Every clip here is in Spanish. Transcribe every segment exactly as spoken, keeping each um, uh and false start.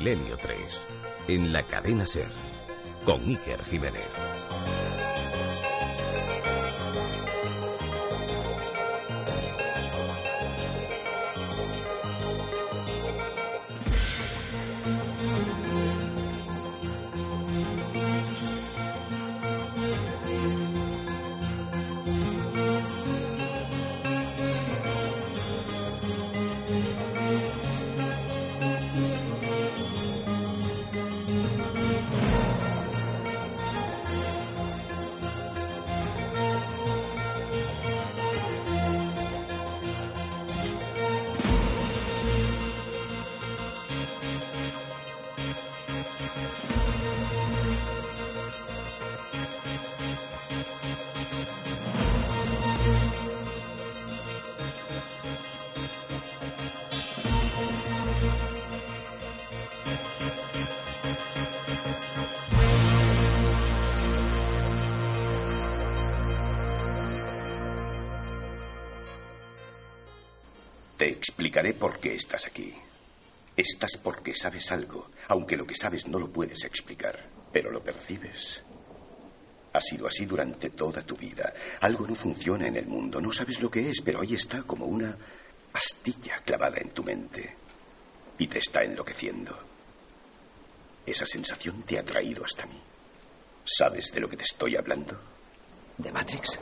Milenio tres, en la cadena SER, con Iker Jiménez. Te explicaré por qué estás aquí. Estás porque sabes algo, aunque lo que sabes no lo puedes explicar, pero lo percibes. Ha sido así durante toda tu vida. Algo no funciona en el mundo, no sabes lo que es, pero ahí está como una astilla clavada en tu mente y te está enloqueciendo. Esa sensación te ha traído hasta mí. ¿Sabes de lo que te estoy hablando? ¿De Matrix?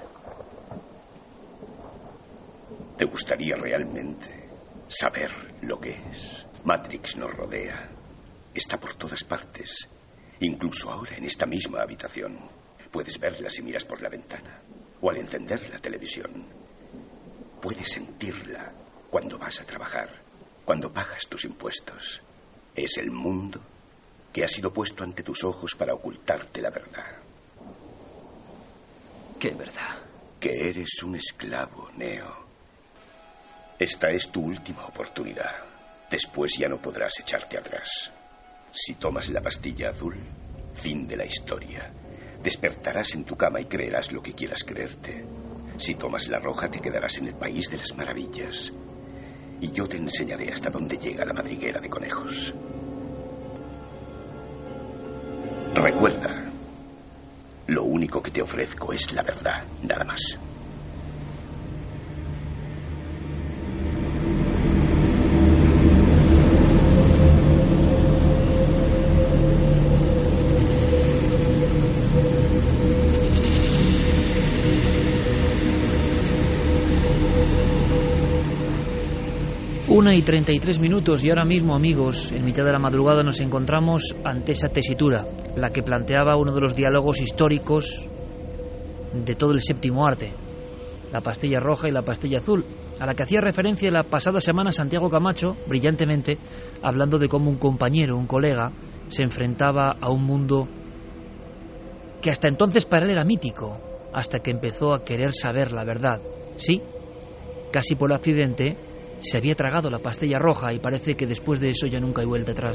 ¿Te gustaría realmente saber lo que es? Matrix nos rodea. Está por todas partes. Incluso ahora en esta misma habitación. Puedes verla si miras por la ventana o al encender la televisión. Puedes sentirla cuando vas a trabajar, cuando pagas tus impuestos. Es el mundo que ha sido puesto ante tus ojos para ocultarte la verdad. ¿Qué verdad? Que eres un esclavo, Neo. Esta es tu última oportunidad. Después ya no podrás echarte atrás. Si tomas la pastilla azul, fin de la historia. Despertarás en tu cama y creerás lo que quieras creerte. Si tomas la roja, te quedarás en el país de las maravillas. Y yo te enseñaré hasta dónde llega la madriguera de conejos. Recuerda, lo único que te ofrezco es la verdad, nada más. Una y treinta y tres minutos y ahora mismo, amigos, en mitad de la madrugada nos encontramos ante esa tesitura, la que planteaba uno de los diálogos históricos de todo el séptimo arte, la pastilla roja y la pastilla azul, a la que hacía referencia la pasada semana Santiago Camacho, brillantemente, hablando de cómo un compañero, un colega, se enfrentaba a un mundo que hasta entonces para él era mítico, hasta que empezó a querer saber la verdad. Sí, casi por accidente se había tragado la pastilla roja y parece que después de eso ya nunca hay vuelta atrás.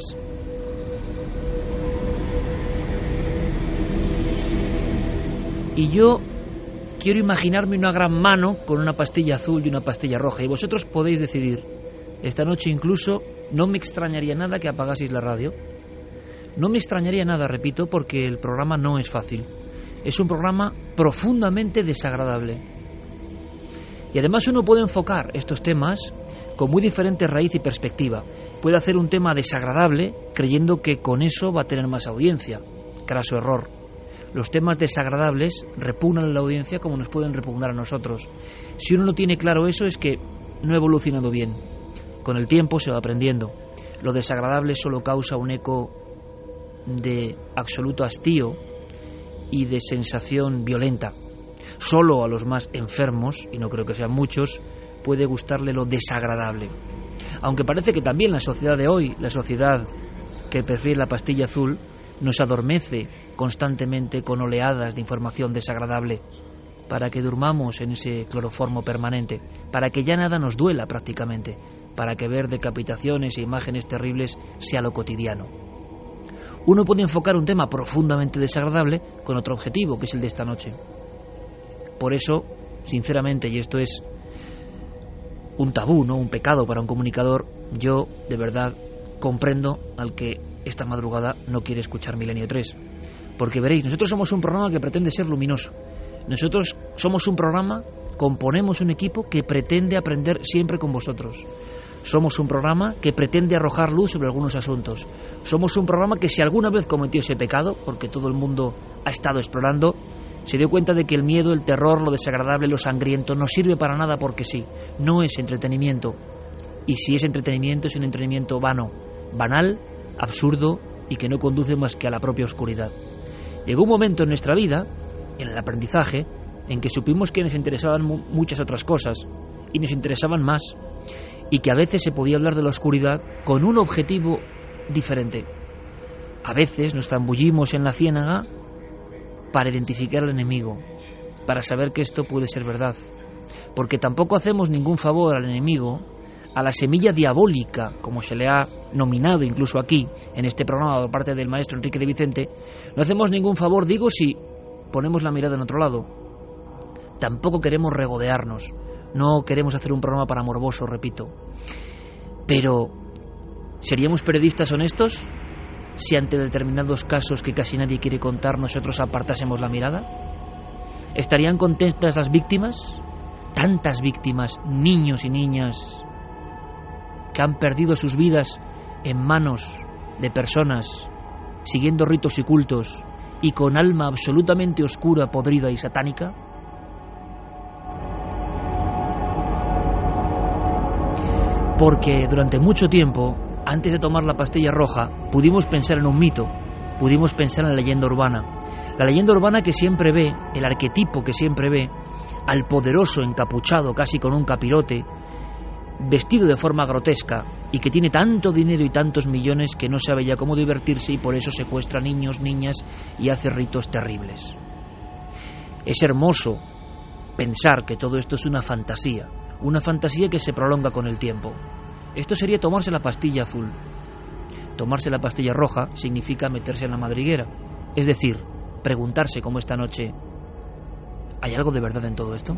Y yo quiero imaginarme una gran mano con una pastilla azul y una pastilla roja, y vosotros podéis decidir. Esta noche incluso no me extrañaría nada que apagaseis la radio. No me extrañaría nada, repito, porque el programa no es fácil. Es un programa profundamente desagradable. Y además uno puede enfocar estos temas con muy diferente raíz y perspectiva. Puede hacer un tema desagradable creyendo que con eso va a tener más audiencia. Craso error. Los temas desagradables repugnan a la audiencia como nos pueden repugnar a nosotros. Si uno no tiene claro eso, es que no ha evolucionado bien. Con el tiempo se va aprendiendo. Lo desagradable solo causa un eco de absoluto hastío y de sensación violenta. Solo a los más enfermos, y no creo que sean muchos, puede gustarle lo desagradable. Aunque parece que también la sociedad de hoy, la sociedad que prefiere la pastilla azul, nos adormece constantemente con oleadas de información desagradable, para que durmamos en ese cloroformo permanente, para que ya nada nos duela prácticamente, para que ver decapitaciones e imágenes terribles sea lo cotidiano. Uno puede enfocar un tema profundamente desagradable con otro objetivo, que es el de esta noche. Por eso, sinceramente, y esto es un tabú, ¿no?, un pecado para un comunicador, yo de verdad comprendo al que esta madrugada no quiere escuchar Milenio tres. Porque veréis, nosotros somos un programa que pretende ser luminoso. Nosotros somos un programa, componemos un equipo que pretende aprender siempre con vosotros. Somos un programa que pretende arrojar luz sobre algunos asuntos. Somos un programa que si alguna vez cometió ese pecado, porque todo el mundo ha estado explorando, se dio cuenta de que el miedo, el terror, lo desagradable, lo sangriento no sirve para nada porque sí, no es entretenimiento. Y si es entretenimiento, es un entretenimiento vano, banal, absurdo y que no conduce más que a la propia oscuridad. Llegó un momento en nuestra vida, en el aprendizaje, en que supimos que nos interesaban mu- muchas otras cosas y nos interesaban más, y que a veces se podía hablar de la oscuridad con un objetivo diferente. A veces nos zambullimos en la ciénaga para identificar al enemigo, para saber que esto puede ser verdad, porque tampoco hacemos ningún favor al enemigo, a la semilla diabólica, como se le ha nominado incluso aquí, en este programa por parte del maestro Enrique de Vicente. No hacemos ningún favor, digo, si ponemos la mirada en otro lado. Tampoco queremos regodearnos, no queremos hacer un programa para morboso, repito. Pero, ¿seríamos periodistas honestos si ante determinados casos que casi nadie quiere contar nosotros apartásemos la mirada? ¿Estarían contentas las víctimas? Tantas víctimas, niños y niñas, que han perdido sus vidas en manos de personas siguiendo ritos y cultos y con alma absolutamente oscura, podrida y satánica. Porque durante mucho tiempo, antes de tomar la pastilla roja, pudimos pensar en un mito, pudimos pensar en la leyenda urbana. La leyenda urbana que siempre ve, el arquetipo que siempre ve, al poderoso encapuchado casi con un capirote, vestido de forma grotesca y que tiene tanto dinero y tantos millones que no sabe ya cómo divertirse y por eso secuestra niños, niñas y hace ritos terribles. Es hermoso pensar que todo esto es una fantasía, una fantasía que se prolonga con el tiempo. Esto sería tomarse la pastilla azul. Tomarse la pastilla roja significa meterse en la madriguera, es decir, preguntarse como esta noche: ¿hay algo de verdad en todo esto?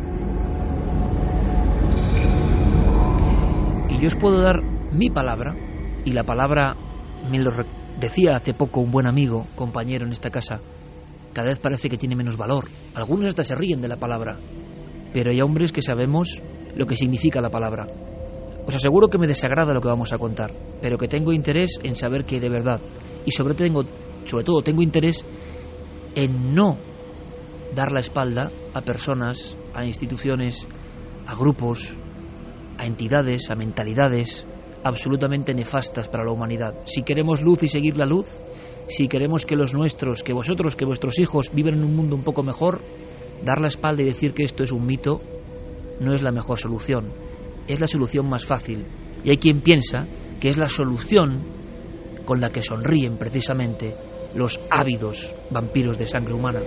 Y yo os puedo dar mi palabra, y la palabra me lo decía hace poco un buen amigo, compañero en esta casa, cada vez parece que tiene menos valor. Algunos hasta se ríen de la palabra, pero hay hombres que sabemos lo que significa la palabra. Os aseguro que me desagrada lo que vamos a contar, pero que tengo interés en saber que hay de verdad, y sobre, tengo, sobre todo tengo interés en no dar la espalda a personas, a instituciones, a grupos, a entidades, a mentalidades absolutamente nefastas para la humanidad. Si queremos luz y seguir la luz, si queremos que los nuestros, que vosotros, que vuestros hijos vivan en un mundo un poco mejor, dar la espalda y decir que esto es un mito no es la mejor solución, es la solución más fácil. Y hay quien piensa que es la solución con la que sonríen precisamente los ávidos vampiros de sangre humana.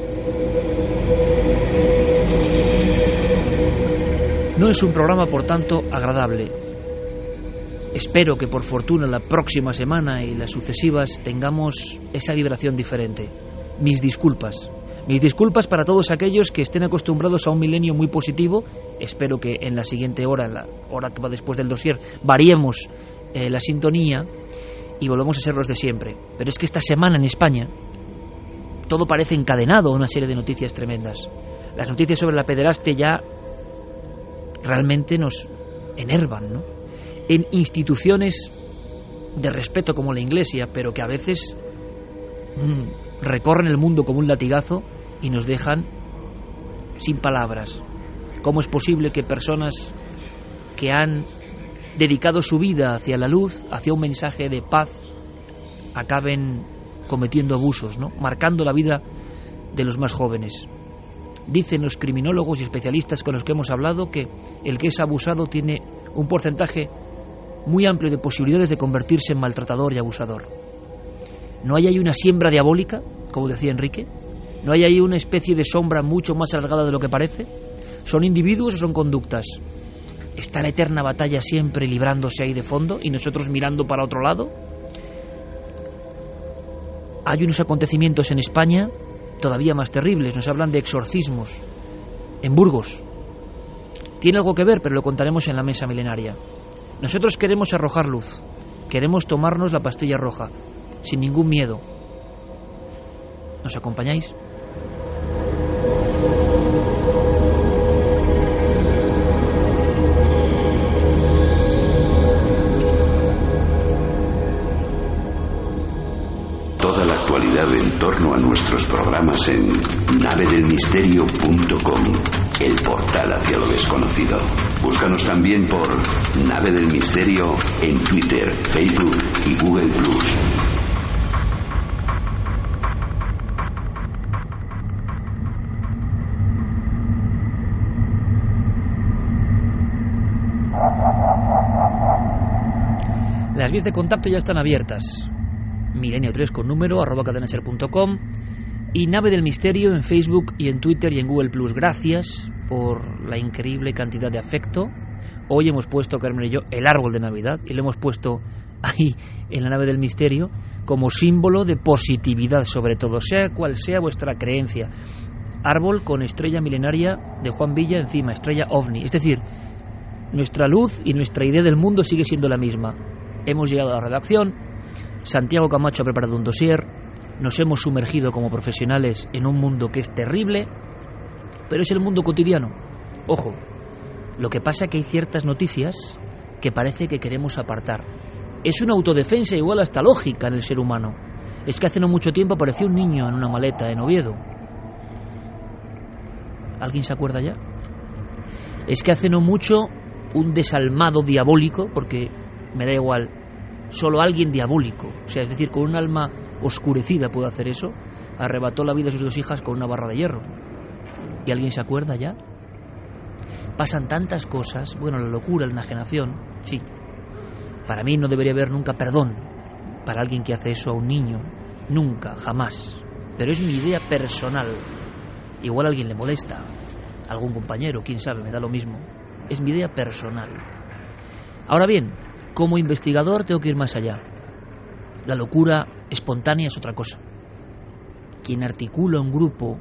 No es un programa, por tanto, agradable. Espero que por fortuna la próxima semana y las sucesivas tengamos esa vibración diferente. Mis disculpas. Mis disculpas para todos aquellos que estén acostumbrados a un milenio muy positivo. Espero que en la siguiente hora, en la hora que va después del dossier, variemos eh, la sintonía y volvamos a ser los de siempre. Pero es que esta semana en España todo parece encadenado a una serie de noticias tremendas. Las noticias sobre la pederastia ya realmente nos enervan, ¿no? En instituciones de respeto como la Iglesia, pero que a veces mmm, recorren el mundo como un latigazo y nos dejan sin palabras. ¿Cómo es posible que personas que han dedicado su vida hacia la luz, hacia un mensaje de paz, acaben cometiendo abusos, ¿no? Marcando la vida de los más jóvenes? Dicen los criminólogos y especialistas con los que hemos hablado que el que es abusado tiene un porcentaje muy amplio de posibilidades de convertirse en maltratador y abusador. ¿No hay ahí una siembra diabólica, como decía Enrique? ¿No hay ahí una especie de sombra mucho más alargada de lo que parece? ¿Son individuos o son conductas? ¿Está la eterna batalla siempre librándose ahí de fondo y nosotros mirando para otro lado? Hay unos acontecimientos en España todavía más terribles. Nos hablan de exorcismos en Burgos. Tiene algo que ver, pero lo contaremos en la mesa milenaria. Nosotros queremos arrojar luz, queremos tomarnos la pastilla roja, sin ningún miedo. ¿Nos acompañáis? Toda la actualidad en torno a nuestros programas en nave del misterio punto com, el portal hacia lo desconocido. Búscanos también por Nave del Misterio en Twitter, Facebook y Google plus. Las vías de contacto ya están abiertas. Milenio tres con número arroba cadenaser punto com y Nave del Misterio en Facebook y en Twitter y en Google plus. Gracias por la increíble cantidad de afecto. Hoy hemos puesto, Carmen y yo, el árbol de Navidad y lo hemos puesto ahí en la Nave del Misterio como símbolo de positividad, sobre todo, sea cual sea vuestra creencia. Árbol con estrella milenaria de Juan Villa encima, estrella ovni. Es decir, nuestra luz y nuestra idea del mundo sigue siendo la misma. Hemos llegado a la redacción, Santiago Camacho ha preparado un dossier, nos hemos sumergido como profesionales en un mundo que es terrible, pero es el mundo cotidiano. Ojo, lo que pasa es que hay ciertas noticias que parece que queremos apartar. Es una autodefensa igual hasta lógica en el ser humano. Es que hace no mucho tiempo apareció un niño en una maleta en Oviedo. ¿Alguien se acuerda ya? Es que hace no mucho un desalmado diabólico, porque me da igual, solo alguien diabólico, o sea, es decir, con un alma oscurecida puede hacer eso, arrebató la vida de sus dos hijas con una barra de hierro. ¿Y alguien se acuerda ya? Pasan tantas cosas, bueno, la locura, la enajenación, sí. Para mí no debería haber nunca perdón para alguien que hace eso a un niño, nunca, jamás. Pero es mi idea personal. Igual a alguien le molesta, a algún compañero, quién sabe, me da lo mismo. Es mi idea personal. Ahora bien, como investigador tengo que ir más allá. La locura espontánea es otra cosa. Quien articula un grupo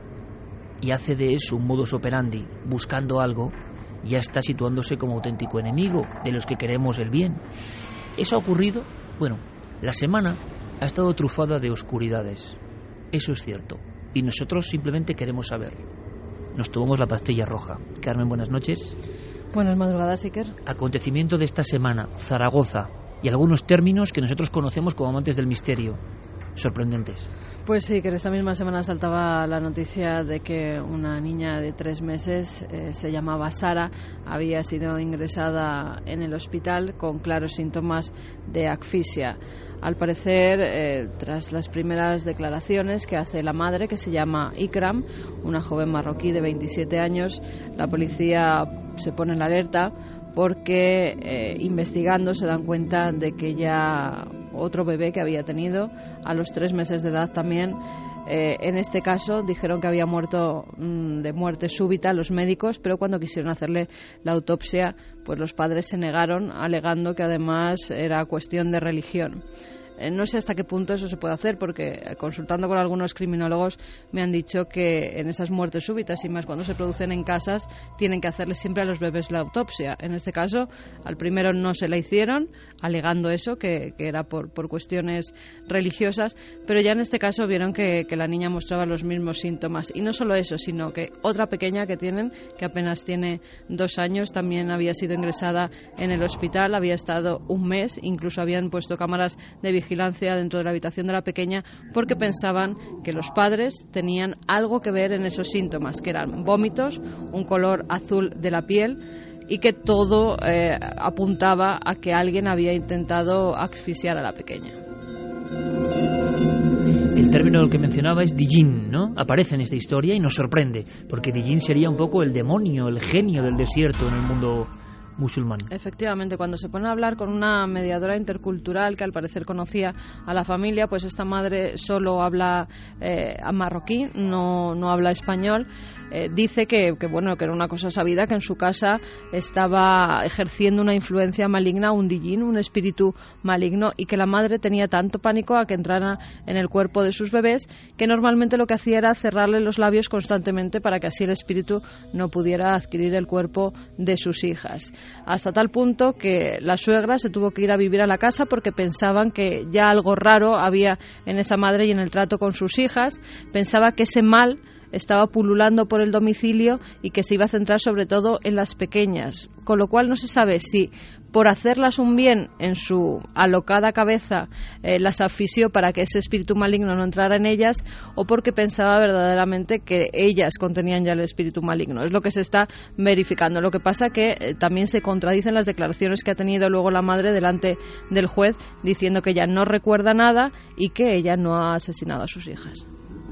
y hace de eso un modus operandi buscando algo, ya está situándose como auténtico enemigo de los que queremos el bien. ¿Eso ha ocurrido? Bueno, la semana ha estado trufada de oscuridades. Eso es cierto. Y nosotros simplemente queremos saber. Nos tomamos la pastilla roja. Carmen, buenas noches. Buenas madrugadas, Iker. Acontecimiento de esta semana, Zaragoza, y algunos términos que nosotros conocemos como amantes del misterio. Sorprendentes. Pues sí, que en esta misma semana saltaba la noticia de que una niña de tres meses, eh, se llamaba Sara, había sido ingresada en el hospital con claros síntomas de asfixia. Al parecer, eh, tras las primeras declaraciones que hace la madre, que se llama Ikram, una joven marroquí de veintisiete años, la policía se pone en alerta porque eh, investigando se dan cuenta de que ya otro bebé que había tenido a los tres meses de edad también, eh, en este caso dijeron que había muerto mmm, de muerte súbita los médicos, pero cuando quisieron hacerle la autopsia, pues los padres se negaron, alegando que además era cuestión de religión. No sé hasta qué punto eso se puede hacer, porque consultando con algunos criminólogos me han dicho que en esas muertes súbitas, y más cuando se producen en casas, tienen que hacerle siempre a los bebés la autopsia. En este caso, al primero no se la hicieron, alegando eso, que, que era por, por cuestiones religiosas, pero ya en este caso vieron que, que la niña mostraba los mismos síntomas. Y no solo eso, sino que otra pequeña que tienen, que apenas tiene dos años, también había sido ingresada en el hospital, había estado un mes, incluso habían puesto cámaras de vigilancia dentro de la habitación de la pequeña porque pensaban que los padres tenían algo que ver en esos síntomas, que eran vómitos, un color azul de la piel y que todo eh, apuntaba a que alguien había intentado asfixiar a la pequeña. El término que mencionaba es Dijin, ¿no? Aparece en esta historia y nos sorprende, porque Dijin sería un poco el demonio, el genio del desierto en el mundo musulmán. Efectivamente, cuando se pone a hablar con una mediadora intercultural que al parecer conocía a la familia, pues esta madre solo habla eh, marroquí, no, no habla español, eh, dice que, que, bueno, que era una cosa sabida, que en su casa estaba ejerciendo una influencia maligna, un dijin, un espíritu maligno, y que la madre tenía tanto pánico a que entrara en el cuerpo de sus bebés que normalmente lo que hacía era cerrarle los labios constantemente para que así el espíritu no pudiera adquirir el cuerpo de sus hijas. Hasta tal punto que la suegra se tuvo que ir a vivir a la casa porque pensaban que ya algo raro había en esa madre y en el trato con sus hijas. Pensaba que ese mal estaba pululando por el domicilio y que se iba a centrar sobre todo en las pequeñas, con lo cual no se sabe si por hacerlas un bien en su alocada cabeza eh, las asfixió para que ese espíritu maligno no entrara en ellas, o porque pensaba verdaderamente que ellas contenían ya el espíritu maligno. Es lo que se está verificando. Lo que pasa que eh, también se contradicen las declaraciones que ha tenido luego la madre delante del juez, diciendo que ella no recuerda nada y que ella no ha asesinado a sus hijas.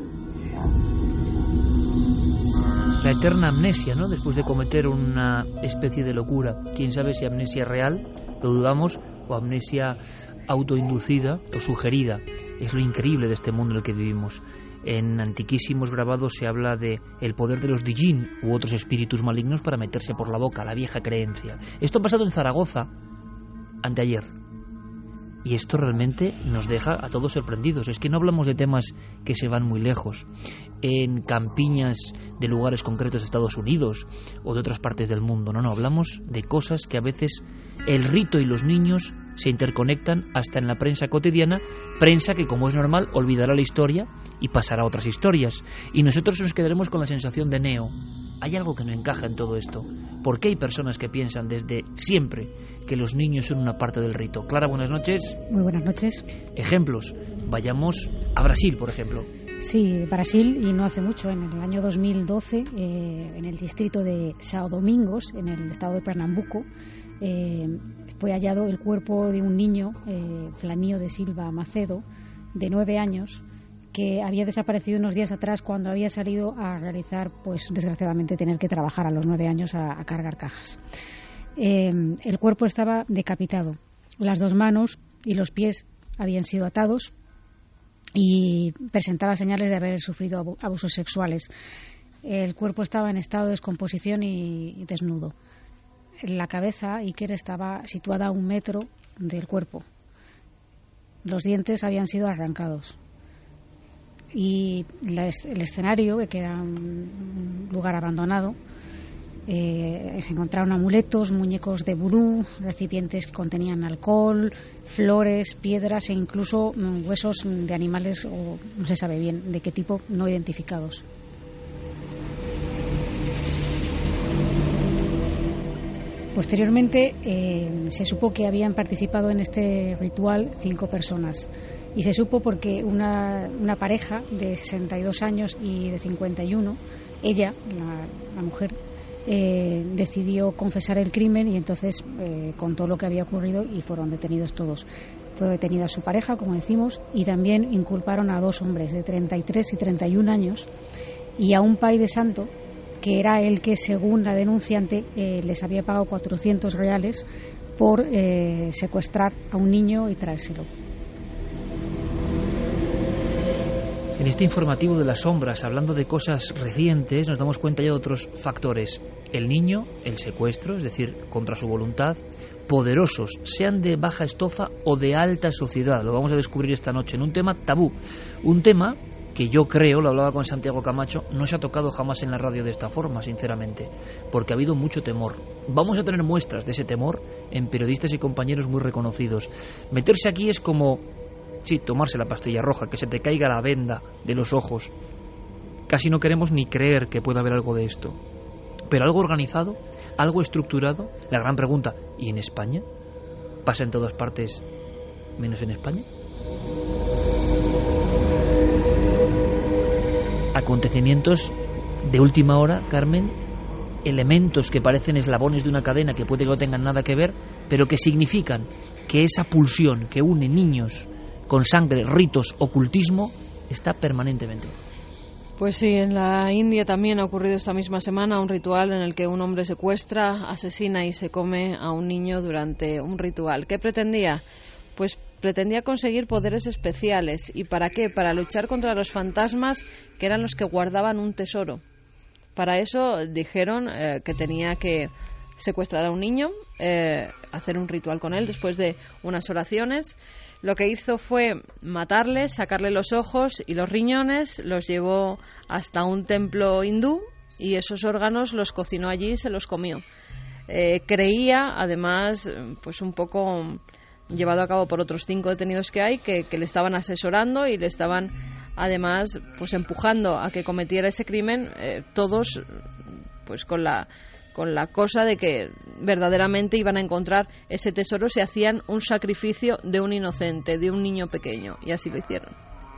La eterna amnesia, ¿no? Después de cometer una especie de locura. Quién sabe si amnesia real, lo dudamos, o amnesia autoinducida o sugerida. Es lo increíble de este mundo en el que vivimos. En antiquísimos grabados se habla de el poder de los dijin u otros espíritus malignos para meterse por la boca, la vieja creencia. Esto ha pasado en Zaragoza anteayer. Y esto realmente nos deja a todos sorprendidos. Es que no hablamos de temas que se van muy lejos. En campiñas de lugares concretos de Estados Unidos o de otras partes del mundo. No, no, hablamos de cosas que a veces el rito y los niños se interconectan hasta en la prensa cotidiana, prensa que, como es normal, olvidará la historia y pasará a otras historias. Y nosotros nos quedaremos con la sensación de Neo. Hay algo que no encaja en todo esto. ¿Por qué hay personas que piensan desde siempre que los niños son una parte del rito? Clara, buenas noches. Muy buenas noches. Ejemplos. Vayamos a Brasil, por ejemplo. Sí, Brasil, y no hace mucho, en el año dos mil doce, eh, en el distrito de São Domingos, en el estado de Pernambuco, eh, fue hallado el cuerpo de un niño, eh, Flanío de Silva Macedo, de nueve años, que había desaparecido unos días atrás cuando había salido a realizar, pues desgraciadamente, tener que trabajar a los nueve años a, a cargar cajas. Eh, el cuerpo estaba decapitado. Las dos manos y los pies habían sido atados y presentaba señales de haber sufrido abusos sexuales. El cuerpo estaba en estado de descomposición y desnudo. La cabeza, Iker, estaba situada a un metro del cuerpo. Los dientes habían sido arrancados. Y la, el escenario, que era un lugar abandonado, eh, se encontraron amuletos, muñecos de vudú, recipientes que contenían alcohol, flores, piedras e incluso mm, huesos de animales, o no se sabe bien de qué tipo, no identificados. Posteriormente eh, se supo que habían participado en este ritual cinco personas. Y se supo porque una, una pareja de sesenta y dos años y de cincuenta y uno, ella, la, la mujer, eh, decidió confesar el crimen y entonces eh, contó lo que había ocurrido y fueron detenidos todos. Fue detenida su pareja, como decimos, y también inculparon a dos hombres de treinta y tres y treinta y un años y a un pai de santo, que era el que, según la denunciante, eh, les había pagado cuatrocientos reales por eh, secuestrar a un niño y traérselo. En este informativo de las sombras, hablando de cosas recientes, nos damos cuenta ya de otros factores. El niño, el secuestro, es decir, contra su voluntad, poderosos, sean de baja estofa o de alta sociedad. Lo vamos a descubrir esta noche en un tema tabú. Un tema que yo creo, lo hablaba con Santiago Camacho, no se ha tocado jamás en la radio de esta forma, sinceramente, porque ha habido mucho temor. Vamos a tener muestras de ese temor en periodistas y compañeros muy reconocidos. Meterse aquí es como... sí, tomarse la pastilla roja, que se te caiga la venda de los ojos. Casi no queremos ni creer que pueda haber algo de esto. Pero algo organizado, algo estructurado. La gran pregunta, ¿y en España? ¿Pasa en todas partes menos en España? Acontecimientos de última hora, Carmen, elementos que parecen eslabones de una cadena que puede que no tengan nada que ver, pero que significan que esa pulsión que une niños con sangre, ritos, ocultismo, está permanentemente. Pues sí, en la India también ha ocurrido esta misma semana un ritual en el que un hombre secuestra, asesina y se come a un niño durante un ritual. ¿Qué pretendía? Pues pretendía conseguir poderes especiales. ¿Y para qué? Para luchar contra los fantasmas, que eran los que guardaban un tesoro. Para eso dijeron eh, que tenía que secuestrar a un niño, eh, hacer un ritual con él después de unas oraciones. Lo que hizo fue matarle, sacarle los ojos y los riñones, los llevó hasta un templo hindú y esos órganos los cocinó allí y se los comió. Eh, creía, además, pues un poco llevado a cabo por otros cinco detenidos que hay, que, que le estaban asesorando y le estaban, además, pues empujando a que cometiera ese crimen, eh, todos, pues con la con la cosa de que verdaderamente iban a encontrar ese tesoro si hacían un sacrificio de un inocente, de un niño pequeño, y así lo hicieron.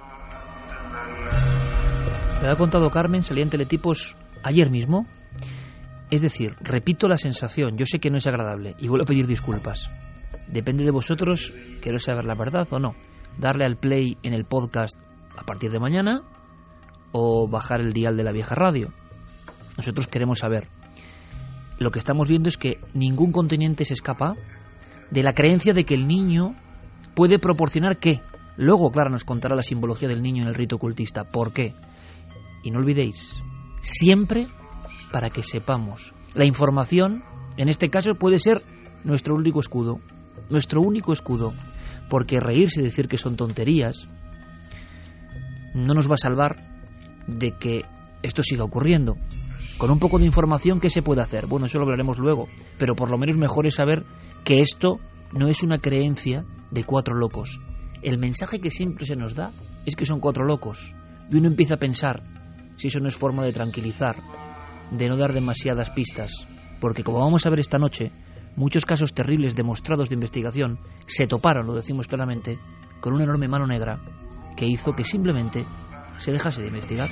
Me ha contado Carmen, salía en teletipos ayer mismo. Es decir, repito la sensación, yo sé que no es agradable y vuelvo a pedir disculpas. Depende de vosotros, queréis saber la verdad o no. Darle al play en el podcast a partir de mañana o bajar el dial de la vieja radio. Nosotros queremos saber. Lo que estamos viendo es que ningún continente se escapa de la creencia de que el niño puede proporcionar qué. Luego, claro, nos contará la simbología del niño en el rito ocultista. ¿Por qué? Y no olvidéis, siempre para que sepamos. La información, en este caso, puede ser nuestro único escudo. Nuestro único escudo. Porque reírse y decir que son tonterías no nos va a salvar de que esto siga ocurriendo. Con un poco de información, ¿qué se puede hacer? Bueno, eso lo hablaremos luego, pero por lo menos mejor es saber que esto no es una creencia de cuatro locos. El mensaje que siempre se nos da es que son cuatro locos. Y uno empieza a pensar si eso no es forma de tranquilizar, de no dar demasiadas pistas. Porque como vamos a ver esta noche, muchos casos terribles demostrados de investigación se toparon, lo decimos claramente, con una enorme mano negra que hizo que simplemente se dejase de investigar.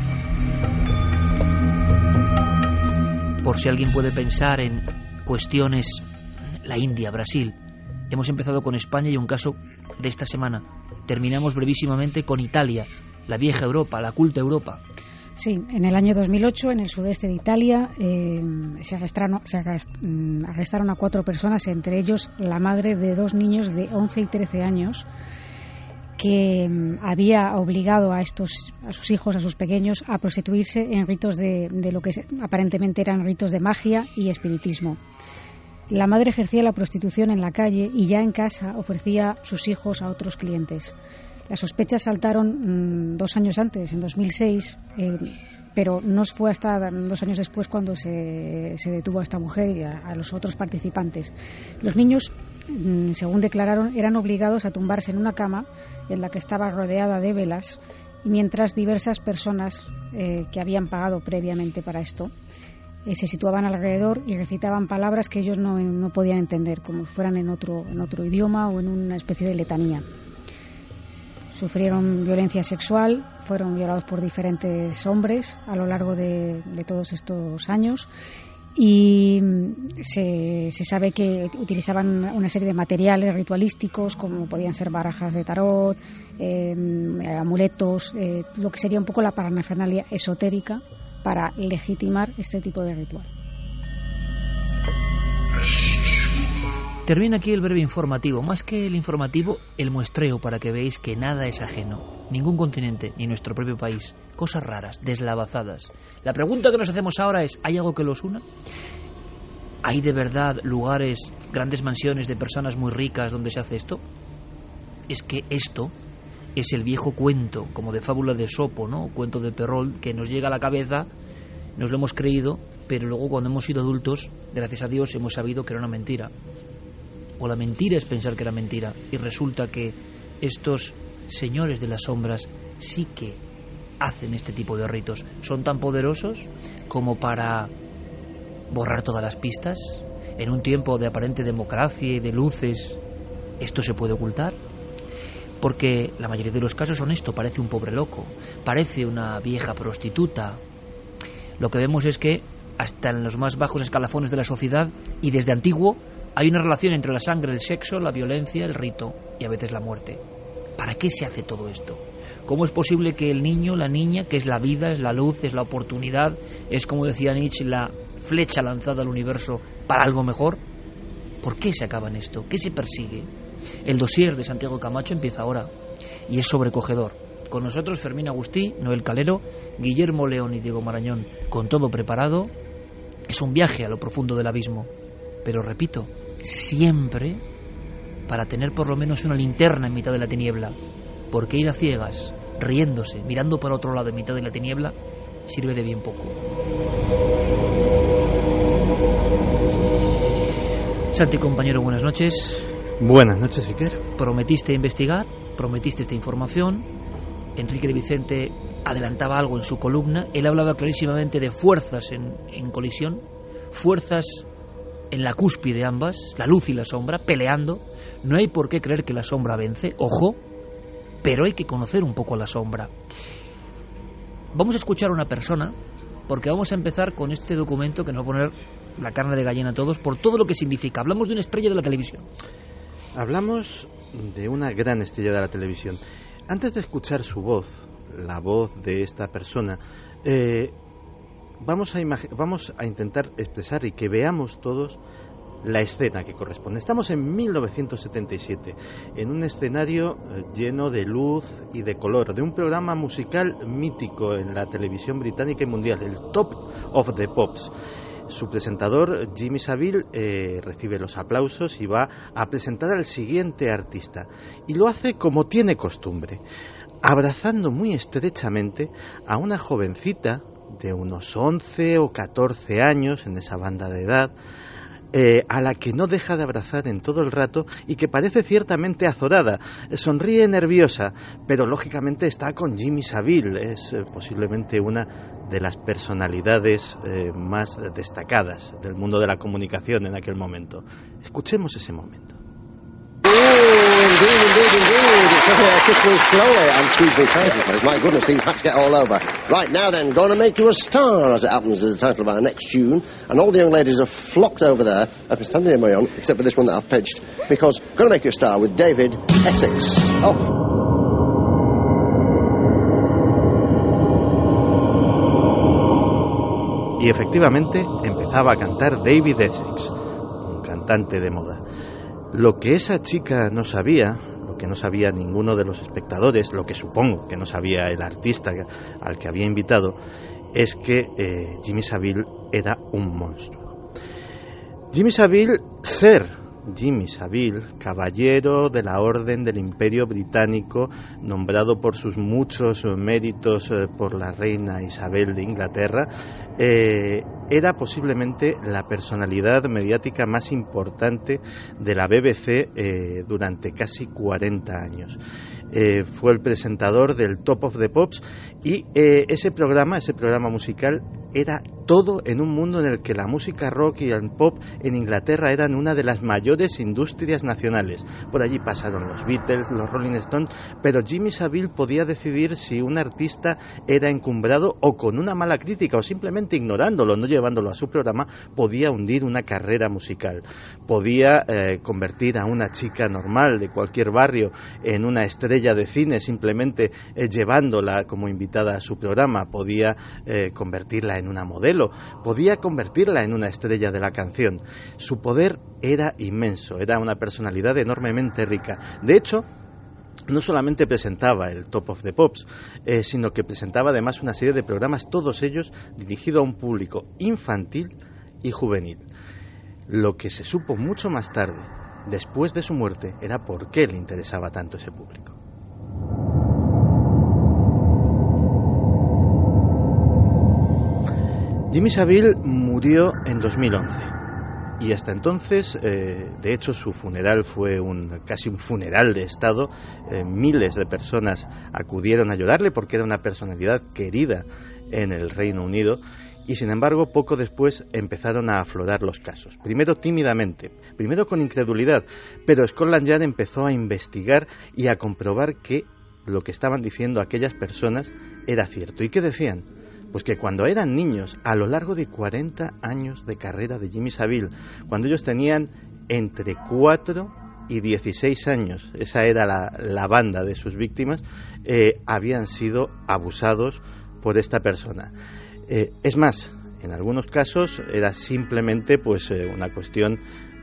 Por si alguien puede pensar en cuestiones, la India, Brasil. Hemos empezado con España y un caso de esta semana. Terminamos brevísimamente con Italia, la vieja Europa, la culta Europa. Sí, en el año dos mil ocho, en el sureste de Italia, eh, se, arrestaron, se arrestaron a cuatro personas, entre ellos la madre de dos niños de once y trece años, que había obligado a estos a sus hijos, a sus pequeños, a prostituirse en ritos de, de lo que aparentemente eran ritos de magia y espiritismo. La madre ejercía la prostitución en la calle y ya en casa ofrecía sus hijos a otros clientes. Las sospechas saltaron mmm, dos años antes, en dos mil seis, eh, pero no fue hasta dos años después cuando se, se detuvo a esta mujer y a, a los otros participantes. Los niños, mmm, según declararon, eran obligados a tumbarse en una cama en la que estaba rodeada de velas, y mientras diversas personas eh, que habían pagado previamente para esto eh, se situaban alrededor y recitaban palabras que ellos no, no podían entender, como fueran en otro, en otro idioma o en una especie de letanía. Sufrieron violencia sexual, fueron violados por diferentes hombres a lo largo de, de todos estos años, y se, se sabe que utilizaban una serie de materiales ritualísticos como podían ser barajas de tarot, eh, amuletos, eh, lo que sería un poco la parafernalia esotérica para legitimar este tipo de ritual. Termina aquí el breve informativo, más que el informativo, el muestreo para que veáis que nada es ajeno, ningún continente, ni nuestro propio país, cosas raras, deslavazadas. La pregunta que nos hacemos ahora es, ¿hay algo que los una? ¿Hay de verdad lugares, grandes mansiones de personas muy ricas donde se hace esto? Es que esto es el viejo cuento, como de fábula de Esopo, ¿no? Cuento de Perrault, que nos llega a la cabeza, nos lo hemos creído, pero luego cuando hemos sido adultos, gracias a Dios, hemos sabido que era una mentira. O la mentira es pensar que era mentira, y resulta que estos señores de las sombras sí que hacen este tipo de ritos. Son tan poderosos como para borrar todas las pistas. En un tiempo de aparente democracia y de luces, ¿esto se puede ocultar? Porque la mayoría de los casos son esto, parece un pobre loco, parece una vieja prostituta. Lo que vemos es que hasta en los más bajos escalafones de la sociedad y desde antiguo hay una relación entre la sangre, el sexo, la violencia, el rito y a veces la muerte. ¿Para qué se hace todo esto? ¿Cómo es posible que el niño, la niña, que es la vida, es la luz, es la oportunidad, es, como decía Nietzsche, la flecha lanzada al universo para algo mejor? ¿Por qué se acaba en esto? ¿Qué se persigue? El dossier de Santiago Camacho empieza ahora y es sobrecogedor. Con nosotros Fermín Agustí, Noel Calero, Guillermo León y Diego Marañón, con todo preparado. Es un viaje a lo profundo del abismo, pero repito, siempre para tener por lo menos una linterna en mitad de la tiniebla, porque ir a ciegas, riéndose, mirando para otro lado en mitad de la tiniebla, sirve de bien poco. Santi, compañero, buenas noches. Buenas noches, Iker. Prometiste investigar, prometiste esta información. Enrique de Vicente adelantaba algo en su columna. Él hablaba clarísimamente de fuerzas en, en colisión, fuerzas en la cúspide ambas, la luz y la sombra, peleando. No hay por qué creer que la sombra vence, ojo, pero hay que conocer un poco a la sombra. Vamos a escuchar a una persona, porque vamos a empezar con este documento que nos va a poner la carne de gallina a todos, por todo lo que significa. Hablamos de una estrella de la televisión. Hablamos de una gran estrella de la televisión. Antes de escuchar su voz, la voz de esta persona, eh, vamos a imag- vamos a intentar expresar y que veamos todos la escena que corresponde. Estamos en mil novecientos setenta y siete, en un escenario lleno de luz y de color, de un programa musical mítico en la televisión británica y mundial, el Top of the Pops. Su presentador, Jimmy Savile, eh, recibe los aplausos y va a presentar al siguiente artista. Y lo hace como tiene costumbre, abrazando muy estrechamente a una jovencita de unos once o catorce años, en esa banda de edad, Eh, a la que no deja de abrazar en todo el rato y que parece ciertamente azorada. Sonríe nerviosa, pero lógicamente está con Jimmy Savile. Es eh, posiblemente una de las personalidades eh, más destacadas del mundo de la comunicación en aquel momento. Escuchemos ese momento. Indeed, indeed, indeed. It's such a kiss me slowly and squeeze me tight. My goodness, these hats get all over. Right, now then, gonna make you a star, as it happens, is the title of our next tune. And all the young ladies have flocked over there. I've been standing here, Marion, except for this one that I've pitched. Because gonna make you a star with David Essex. Oh. Y efectivamente empezaba a cantar David Essex, un cantante de moda. Lo que esa chica no sabía, lo que no sabía ninguno de los espectadores, lo que supongo que no sabía el artista al que había invitado, es que eh, Jimmy Savile era un monstruo. Jimmy Savile, ser Jimmy Savile, caballero de la Orden del Imperio Británico, nombrado por sus muchos méritos eh, por la reina Isabel de Inglaterra, eh, era posiblemente la personalidad mediática más importante de la B B C eh, durante casi cuarenta años. Eh, fue el presentador del Top of the Pops y eh, ese programa, ese programa musical era todo en un mundo en el que la música rock y el pop en Inglaterra eran una de las mayores industrias nacionales. Por allí pasaron los Beatles, los Rolling Stones, pero Jimmy Savile podía decidir si un artista era encumbrado o con una mala crítica o simplemente ignorándolo, no llevándolo a su programa, podía hundir una carrera musical. Podía eh, convertir a una chica normal de cualquier barrio en una estrella de cine simplemente eh, llevándola como invitada a su programa. Podía eh, convertirla en una modelo, podía convertirla en una estrella de la canción. Su poder era inmenso, era una personalidad enormemente rica. De hecho, no solamente presentaba el Top of the Pops, eh, sino que presentaba además una serie de programas, todos ellos dirigidos a un público infantil y juvenil. Lo que se supo mucho más tarde, después de su muerte, era por qué le interesaba tanto ese público. Jimmy Savile murió en dos mil once y hasta entonces, eh, de hecho, su funeral fue un, casi un funeral de Estado. Eh, miles de personas acudieron a ayudarle porque era una personalidad querida en el Reino Unido y, sin embargo, poco después empezaron a aflorar los casos. Primero tímidamente, primero con incredulidad, pero Scotland Yard empezó a investigar y a comprobar que lo que estaban diciendo aquellas personas era cierto. ¿Y qué decían? Pues que cuando eran niños, a lo largo de cuarenta años de carrera de Jimmy Savile, cuando ellos tenían entre cuatro y dieciséis años, esa era la, la banda de sus víctimas, eh, habían sido abusados por esta persona. Eh, es más, en algunos casos era simplemente pues eh, una cuestión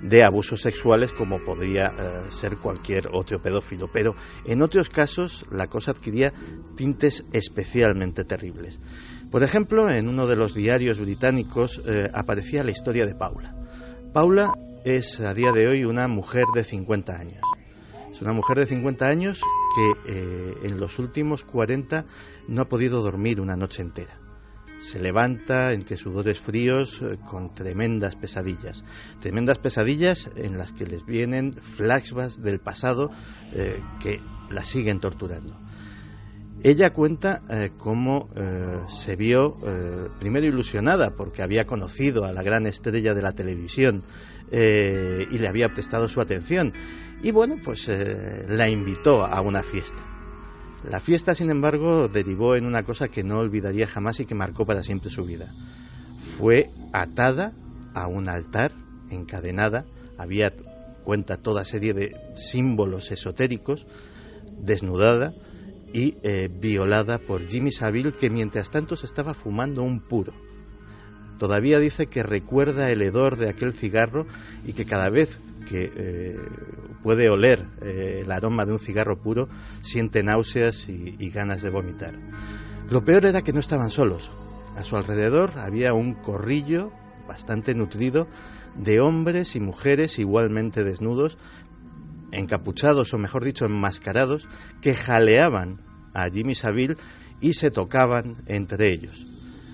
de abusos sexuales como podría eh, ser cualquier otro pedófilo, pero en otros casos la cosa adquiría tintes especialmente terribles. Por ejemplo, en uno de los diarios británicos eh, aparecía la historia de Paula. Paula es a día de hoy una mujer de cincuenta años. Es una mujer de cincuenta años que eh, en los últimos cuarenta no ha podido dormir una noche entera. Se levanta entre sudores fríos eh, con tremendas pesadillas. Tremendas pesadillas en las que les vienen flashbacks del pasado eh, que la siguen torturando. Ella cuenta eh, cómo eh, se vio eh, primero ilusionada porque había conocido a la gran estrella de la televisión eh, y le había prestado su atención. Y bueno, pues eh, la invitó a una fiesta. La fiesta, sin embargo, derivó en una cosa que no olvidaría jamás y que marcó para siempre su vida. Fue atada a un altar, encadenada, había, cuenta, toda serie de símbolos esotéricos, desnudada y eh, violada por Jimmy Savile, que mientras tanto se estaba fumando un puro. Todavía dice que recuerda el hedor de aquel cigarro y que cada vez que eh, puede oler eh, el aroma de un cigarro puro siente náuseas y, y ganas de vomitar. Lo peor era que no estaban solos. A su alrededor había un corrillo bastante nutrido de hombres y mujeres igualmente desnudos, encapuchados o mejor dicho enmascarados, que jaleaban a Jimmy Savile y se tocaban entre ellos.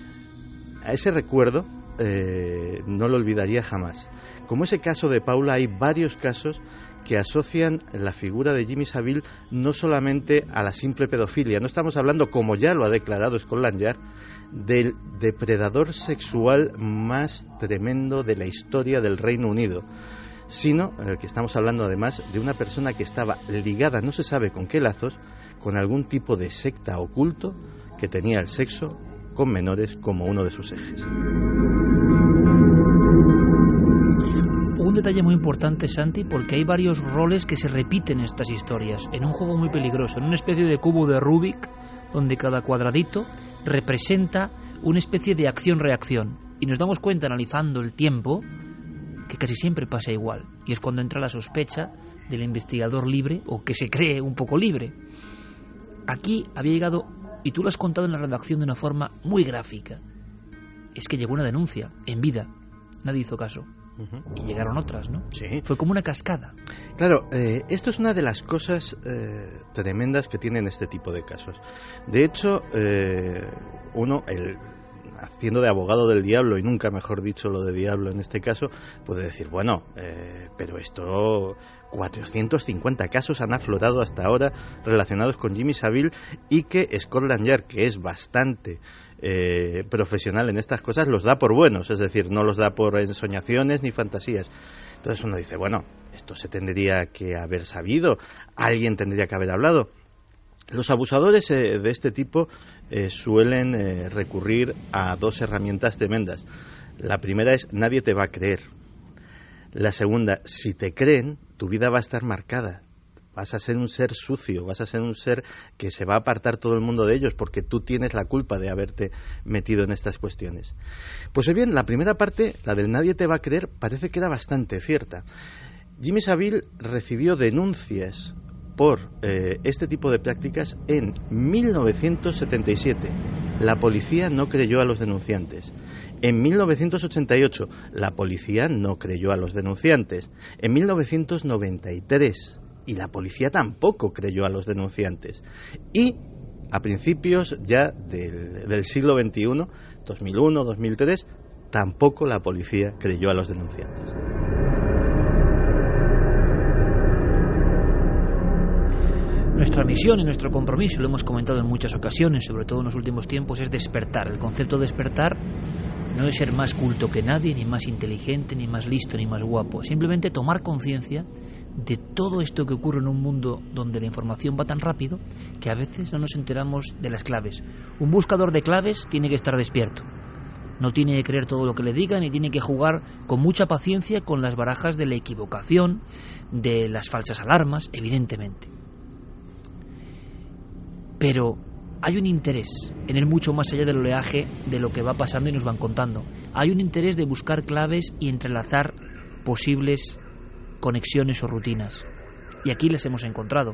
A ese recuerdo eh, no lo olvidaría jamás. Como ese caso de Paula, hay varios casos que asocian la figura de Jimmy Savile no solamente a la simple pedofilia. No estamos hablando, como ya lo ha declarado Scotland Yard, del depredador sexual más tremendo de la historia del Reino Unido, sino en el que estamos hablando además de una persona que estaba ligada, no se sabe con qué lazos, con algún tipo de secta oculto que tenía el sexo con menores como uno de sus ejes. Un detalle muy importante, Santi, porque hay varios roles que se repiten en estas historias, en un juego muy peligroso, en una especie de cubo de Rubik, donde cada cuadradito representa una especie de acción-reacción. Y nos damos cuenta, analizando el tiempo, que casi siempre pasa igual. Y es cuando entra la sospecha del investigador libre, o que se cree un poco libre. Aquí había llegado, y tú lo has contado en la redacción de una forma muy gráfica, es que llegó una denuncia, en vida. Nadie hizo caso. Uh-huh. Y llegaron otras, ¿no? Sí. Fue como una cascada. Claro, eh, esto es una de las cosas eh, tremendas que tienen este tipo de casos. De hecho, eh, uno, el, haciendo de abogado del diablo, y nunca mejor dicho lo de diablo en este caso, puede decir, bueno, eh, pero esto, cuatrocientos cincuenta casos han aflorado hasta ahora relacionados con Jimmy Savile, y que Scotland Yard, que es bastante Eh, profesional en estas cosas, los da por buenos, es decir, no los da por ensoñaciones ni fantasías. Entonces uno dice, bueno, esto se tendría que haber sabido, alguien tendría que haber hablado. Los abusadores eh, de este tipo eh, suelen eh, recurrir a dos herramientas tremendas. La primera es, nadie te va a creer. La segunda, si te creen, tu vida va a estar marcada. Vas a ser un ser sucio, vas a ser un ser que se va a apartar todo el mundo de ellos porque tú tienes la culpa de haberte metido en estas cuestiones. Pues bien, la primera parte, la del nadie te va a creer, parece que era bastante cierta. Jimmy Savile recibió denuncias por eh, este tipo de prácticas en mil novecientos setenta y siete. La policía no creyó a los denunciantes. En mil novecientos ochenta y ocho, la policía no creyó a los denunciantes. En mil novecientos noventa y tres... y la policía tampoco creyó a los denunciantes. Y a principios ya del, del siglo veintiuno, dos mil uno, dos mil tres, tampoco la policía creyó a los denunciantes. Nuestra misión y nuestro compromiso, lo hemos comentado en muchas ocasiones, sobre todo en los últimos tiempos, es despertar. El concepto de despertar no es ser más culto que nadie, ni más inteligente, ni más listo, ni más guapo. Simplemente tomar conciencia de todo esto que ocurre en un mundo donde la información va tan rápido que a veces no nos enteramos de las claves. Un buscador de claves tiene que estar despierto. No tiene que creer todo lo que le digan y tiene que jugar con mucha paciencia con las barajas de la equivocación, de las falsas alarmas, evidentemente. Pero hay un interés en el mucho más allá del oleaje de lo que va pasando y nos van contando. Hay un interés de buscar claves y entrelazar posibles conexiones o rutinas. Y aquí les hemos encontrado.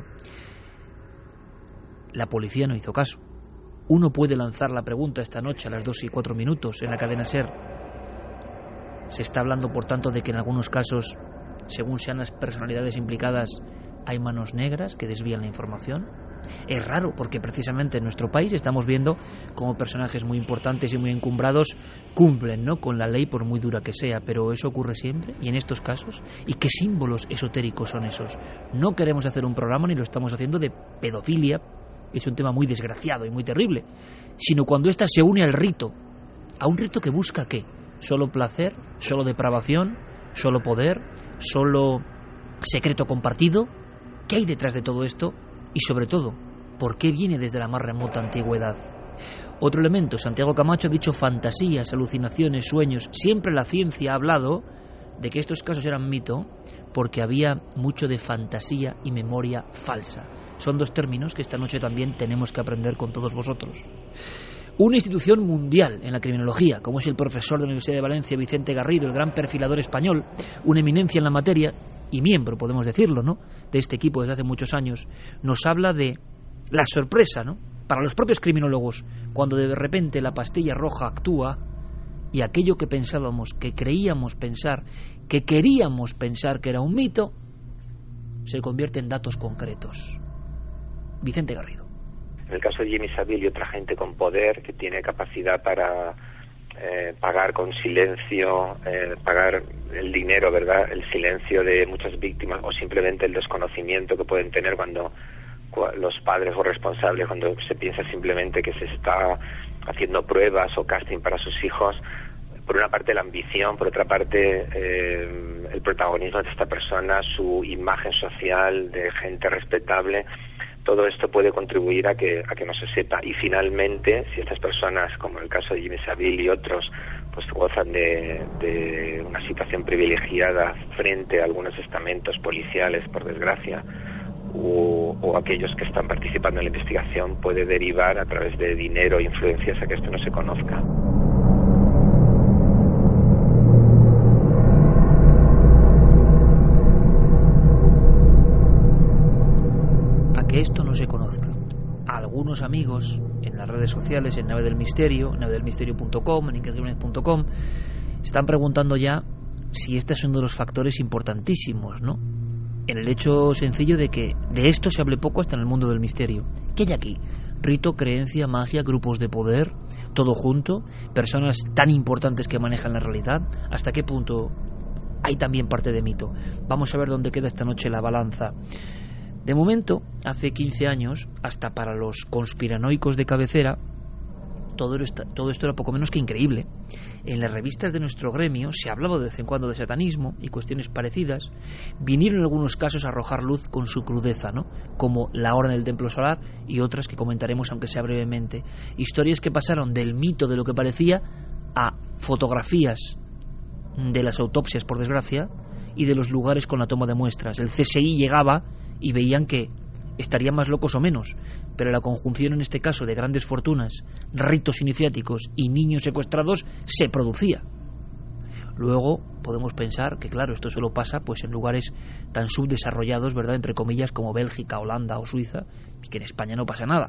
La policía no hizo caso. Uno puede lanzar la pregunta esta noche a las dos y cuatro minutos en la cadena SER. Se está hablando, por tanto, de que en algunos casos, según sean las personalidades implicadas, hay manos negras que desvían la información. Es raro porque precisamente en nuestro país estamos viendo cómo personajes muy importantes y muy encumbrados cumplen, ¿no?, con la ley por muy dura que sea, pero eso ocurre siempre y en estos casos. ¿Y qué símbolos esotéricos son esos? No queremos hacer un programa, ni lo estamos haciendo, de pedofilia, que es un tema muy desgraciado y muy terrible, sino cuando ésta se une al rito, a un rito que busca ¿qué? Solo placer, solo depravación, solo poder, solo secreto compartido. ¿Qué hay detrás de todo esto? Y sobre todo, ¿por qué viene desde la más remota antigüedad? Otro elemento, Santiago Camacho ha dicho fantasías, alucinaciones, sueños. Siempre la ciencia ha hablado de que estos casos eran mito porque había mucho de fantasía y memoria falsa. Son dos términos que esta noche también tenemos que aprender con todos vosotros. Una institución mundial en la criminología, como es el profesor de la Universidad de Valencia, Vicente Garrido, el gran perfilador español, una eminencia en la materia y miembro, podemos decirlo, ¿no?, de este equipo desde hace muchos años, nos habla de la sorpresa, ¿no?, para los propios criminólogos, cuando de repente la pastilla roja actúa y aquello que pensábamos, que creíamos pensar, que queríamos pensar que era un mito, se convierte en datos concretos. Vicente Garrido. En el caso de Jimmy Savile y otra gente con poder que tiene capacidad para eh, pagar con silencio, eh, pagar el dinero, ¿verdad?, el silencio de muchas víctimas, o simplemente el desconocimiento que pueden tener cuando los padres o responsables, cuando se piensa simplemente que se está haciendo pruebas o casting para sus hijos. Por una parte la ambición, por otra parte eh, el protagonismo de esta persona, su imagen social de gente respetable. Todo esto puede contribuir a que a que no se sepa. Y finalmente, si estas personas, como el caso de Jimmy Savile y otros, pues gozan de, de una situación privilegiada frente a algunos estamentos policiales, por desgracia, o, o aquellos que están participando en la investigación, puede derivar a través de dinero e influencias a que esto no se conozca. Que esto no se conozca. A algunos amigos en las redes sociales, en Nave del Misterio, nave del misterio punto com, en iker punto com, están preguntando ya si este es uno de los factores importantísimos, ¿no?, en el hecho sencillo de que de esto se hable poco hasta en el mundo del misterio. ¿Qué hay aquí? Rito, creencia, magia, grupos de poder, todo junto, personas tan importantes que manejan la realidad. ¿Hasta qué punto hay también parte de mito? Vamos a ver dónde queda esta noche la balanza. De momento, hace quince años, hasta para los conspiranoicos de cabecera, todo esto, todo esto era poco menos que increíble. En las revistas de nuestro gremio se hablaba de vez en cuando de satanismo y cuestiones parecidas. Vinieron algunos casos a arrojar luz con su crudeza, ¿no?, como la Orden del Templo Solar y otras que comentaremos aunque sea brevemente. Historias que pasaron del mito de lo que parecía a fotografías de las autopsias, por desgracia, y de los lugares con la toma de muestras. El C S I llegaba y veían que estarían más locos o menos, pero la conjunción en este caso de grandes fortunas, ritos iniciáticos y niños secuestrados se producía. Luego podemos pensar que claro, esto solo pasa pues en lugares tan subdesarrollados, ¿verdad?, entre comillas, como Bélgica, Holanda o Suiza, y que en España no pasa nada.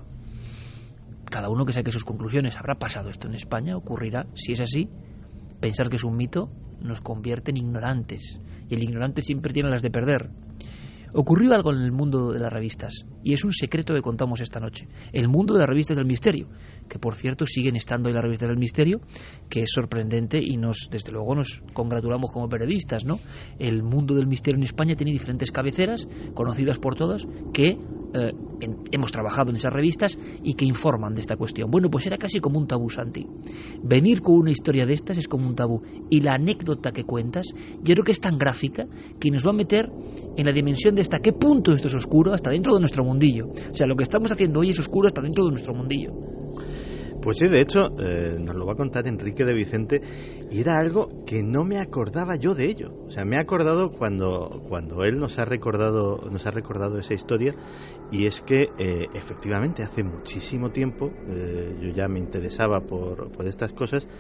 Cada uno que saque sus conclusiones. ¿Habrá pasado esto en España? ¿Ocurrirá? Si es así, pensar que es un mito nos convierte en ignorantes, y el ignorante siempre tiene las de perder. Ocurrió algo en el mundo de las revistas, y es un secreto que contamos esta noche. El mundo de las revistas del misterio, que por cierto siguen estando en las revistas del misterio, que es sorprendente y nos, desde luego nos congratulamos como periodistas, ¿no? El mundo del misterio en España tiene diferentes cabeceras, conocidas por todos, que eh, en, hemos trabajado en esas revistas y que informan de esta cuestión. Bueno, pues era casi como un tabú, Santi. Venir con una historia de estas es como un tabú, y la anécdota que cuentas yo creo que es tan gráfica que nos va a meter en la dimensión de hasta qué punto esto es oscuro, hasta dentro de nuestro mundillo. O sea, lo que estamos haciendo hoy es oscuro hasta dentro de nuestro mundillo. Pues sí, de hecho, eh, nos lo va a contar Enrique de Vicente, y era algo que no me acordaba yo de ello. O sea, me he acordado cuando, cuando él nos ha recordado, nos ha recordado esa historia, y es que eh, efectivamente hace muchísimo tiempo, eh, yo ya me interesaba por, por estas cosas,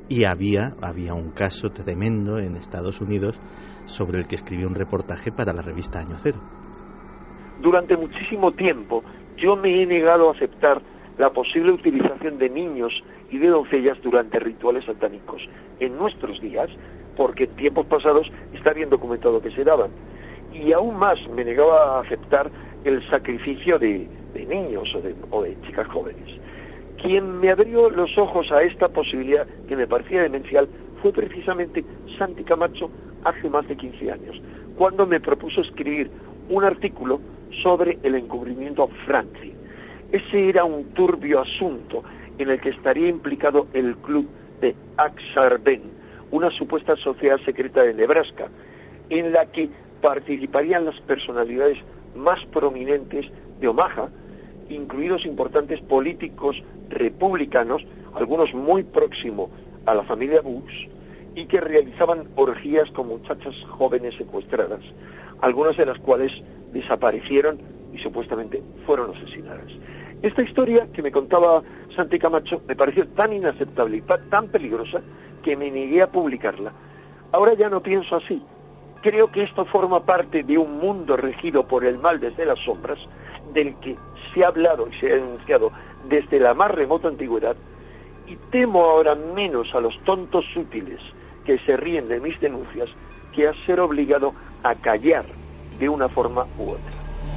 y había, había un caso tremendo en Estados Unidos sobre el que escribió un reportaje para la revista Año Cero. Durante muchísimo tiempo yo me he negado a aceptar la posible utilización de niños y de doncellas durante rituales satánicos en nuestros días, porque en tiempos pasados está bien documentado que se daban. Y aún más me negaba a aceptar el sacrificio de, de niños o de, o de chicas jóvenes. Quien me abrió los ojos a esta posibilidad que me parecía demencial fue precisamente Santi Camacho hace más de quince años, cuando me propuso escribir un artículo sobre el encubrimiento Franzi. Ese era un turbio asunto en el que estaría implicado el club de Ak-Sar-Ben, una supuesta sociedad secreta de Nebraska, en la que participarían las personalidades más prominentes de Omaha, incluidos importantes políticos republicanos, algunos muy próximos a la familia Bush, y que realizaban orgías con muchachas jóvenes secuestradas, algunas de las cuales desaparecieron y supuestamente fueron asesinadas. Esta historia que me contaba Santi Camacho me pareció tan inaceptable y tan peligrosa que me negué a publicarla. Ahora ya no pienso así. Creo que esto forma parte de un mundo regido por el mal desde las sombras, del que se ha hablado y se ha denunciado desde la más remota antigüedad, y temo ahora menos a los tontos útiles que se ríen de mis denuncias que a ser obligado a callar de una forma u otra.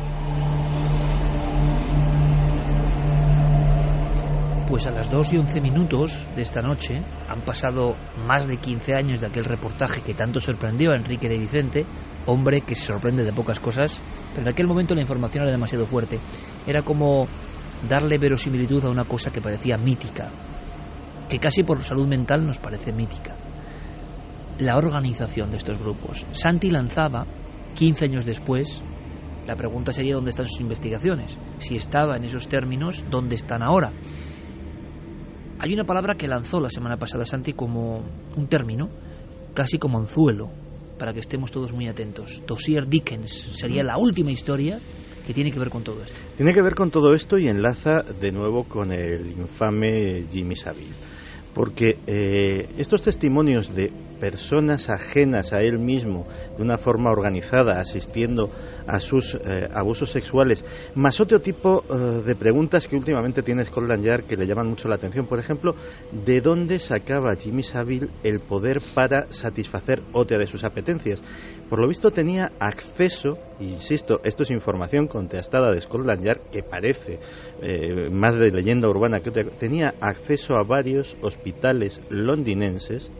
Pues a las dos y once minutos de esta noche han pasado más de quince años de aquel reportaje que tanto sorprendió a Enrique de Vicente, hombre que se sorprende de pocas cosas, pero en aquel momento la información era demasiado fuerte. Era como darle verosimilitud a una cosa que parecía mítica, que casi por salud mental nos parece mítica. La organización de estos grupos. Santi lanzaba, quince años después, la pregunta sería ¿dónde están sus investigaciones? Si estaba en esos términos, ¿dónde están ahora? Hay una palabra que lanzó la semana pasada Santi como un término, casi como anzuelo, para que estemos todos muy atentos. Dossier Dickens sería la última historia que tiene que ver con todo esto. Tiene que ver con todo esto y enlaza de nuevo con el infame Jimmy Savile. Porque eh, estos testimonios de personas ajenas a él mismo, de una forma organizada, asistiendo a sus eh, abusos sexuales, más otro tipo eh, de preguntas que últimamente tiene Scotland Yard que le llaman mucho la atención. Por ejemplo, ¿de dónde sacaba Jimmy Savile el poder para satisfacer otra de sus apetencias? Por lo visto tenía acceso, insisto, esto es información contrastada de Scotland Yard, que parece eh, más de leyenda urbana que otra, tenía acceso a varios hospitales londinenses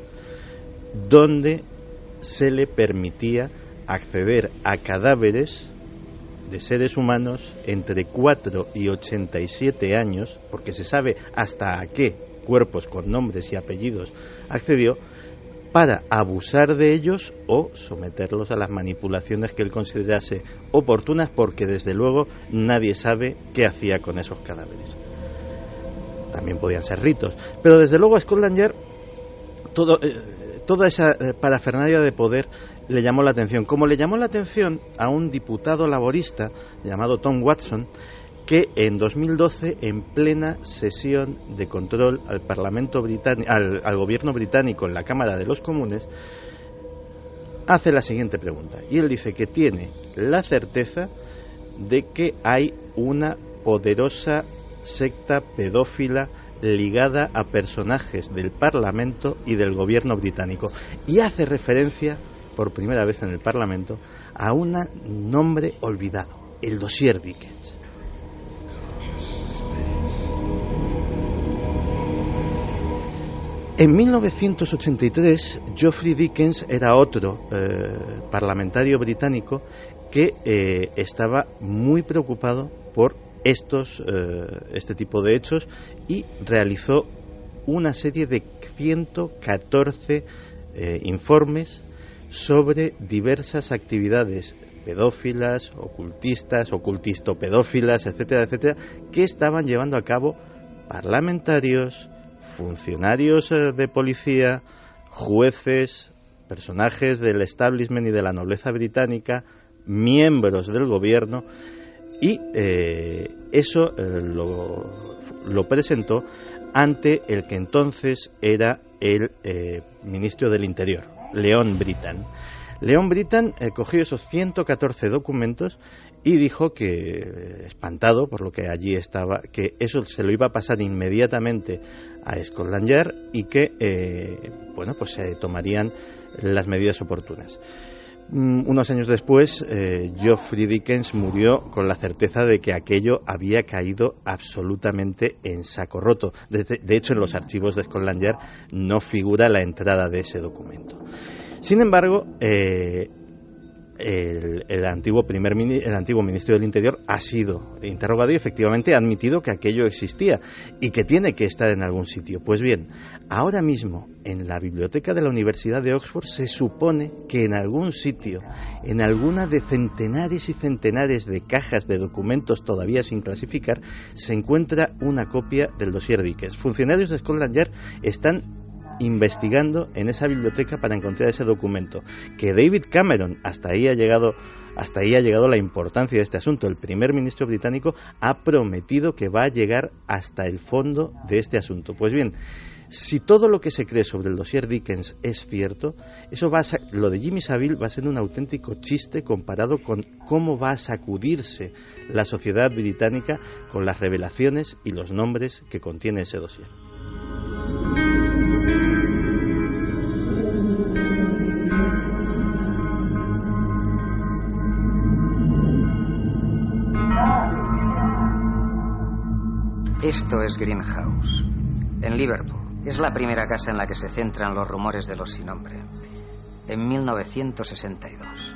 donde se le permitía acceder a cadáveres de seres humanos entre cuatro y ochenta y siete años, porque se sabe hasta a qué cuerpos con nombres y apellidos accedió, para abusar de ellos o someterlos a las manipulaciones que él considerase oportunas, porque desde luego nadie sabe qué hacía con esos cadáveres. También podían ser ritos, pero desde luego a Scotland Yard todo, eh, toda esa eh, parafernalia de poder le llamó la atención, como le llamó la atención a un diputado laborista llamado Tom Watson, que en dos mil doce, en plena sesión de control al Parlamento británico, al, al gobierno británico en la Cámara de los Comunes, hace la siguiente pregunta. Y él dice que tiene la certeza de que hay una poderosa secta pedófila ligada a personajes del Parlamento y del gobierno británico. Y hace referencia, por primera vez en el Parlamento, a un nombre olvidado, el Dossier Dickens. En mil novecientos ochenta y tres, Geoffrey Dickens era otro eh, parlamentario británico que eh, estaba muy preocupado por estos, eh, este tipo de hechos y realizó una serie de ciento catorce eh, informes sobre diversas actividades pedófilas, ocultistas, ocultisto-pedófilas, etcétera, etcétera, que estaban llevando a cabo parlamentarios, funcionarios de policía, jueces, personajes del establishment y de la nobleza británica, miembros del gobierno, y eh, eso eh, lo, lo presentó ante el que entonces era el eh, ministro del Interior, Leon Brittan. Leon Brittan eh, cogió esos ciento catorce documentos y dijo que, espantado por lo que allí estaba, que eso se lo iba a pasar inmediatamente a Scotland Yard y que, eh, bueno, pues se tomarían las medidas oportunas. Mm, unos años después, eh, Geoffrey Dickens murió con la certeza de que aquello había caído absolutamente en saco roto. De, de hecho, en los archivos de Scotland Yard no figura la entrada de ese documento. Sin embargo, eh, el, el, antiguo primer, el antiguo ministro del Interior ha sido interrogado y efectivamente ha admitido que aquello existía y que tiene que estar en algún sitio. Pues bien, ahora mismo en la biblioteca de la Universidad de Oxford se supone que en algún sitio, en alguna de centenares y centenares de cajas de documentos todavía sin clasificar, se encuentra una copia del dossier Dickens. Funcionarios de Scotland Yard están investigando en esa biblioteca para encontrar ese documento, que David Cameron, hasta ahí ha llegado hasta ahí ha llegado la importancia de este asunto. El primer ministro británico ha prometido que va a llegar hasta el fondo de este asunto. Pues bien, si todo lo que se cree sobre el dossier Dickens es cierto, eso va a sa- lo de Jimmy Savile va a ser un auténtico chiste comparado con cómo va a sacudirse la sociedad británica con las revelaciones y los nombres que contiene ese dossier. Esto es Greenhouse, en Liverpool. Es la primera casa en la que se centran los rumores de los sin nombre. En mil novecientos sesenta y dos.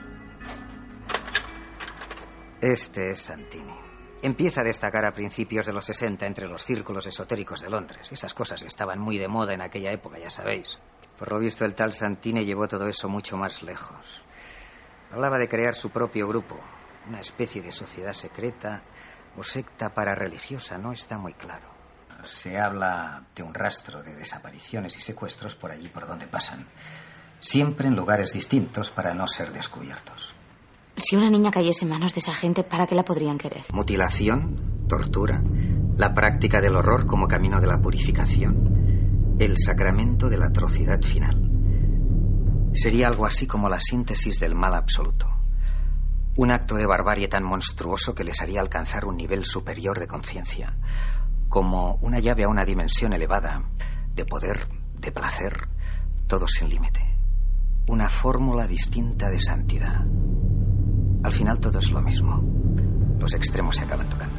Este es Santini. Empieza a destacar a principios de los sesenta entre los círculos esotéricos de Londres. Esas cosas estaban muy de moda en aquella época, ya sabéis. Por lo visto, el tal Santini llevó todo eso mucho más lejos. Hablaba de crear su propio grupo, una especie de sociedad secreta o secta parareligiosa, no está muy claro. Se habla de un rastro de desapariciones y secuestros por allí por donde pasan, siempre en lugares distintos para no ser descubiertos. Si una niña cayese en manos de esa gente, ¿para qué la podrían querer? Mutilación, tortura, la práctica del horror como camino de la purificación, el sacramento de la atrocidad final. Sería algo así como la síntesis del mal absoluto. Un acto de barbarie tan monstruoso que les haría alcanzar un nivel superior de conciencia, como una llave a una dimensión elevada, de poder, de placer, todo sin límite. Una fórmula distinta de santidad. Al final todo es lo mismo. Los extremos se acaban tocando.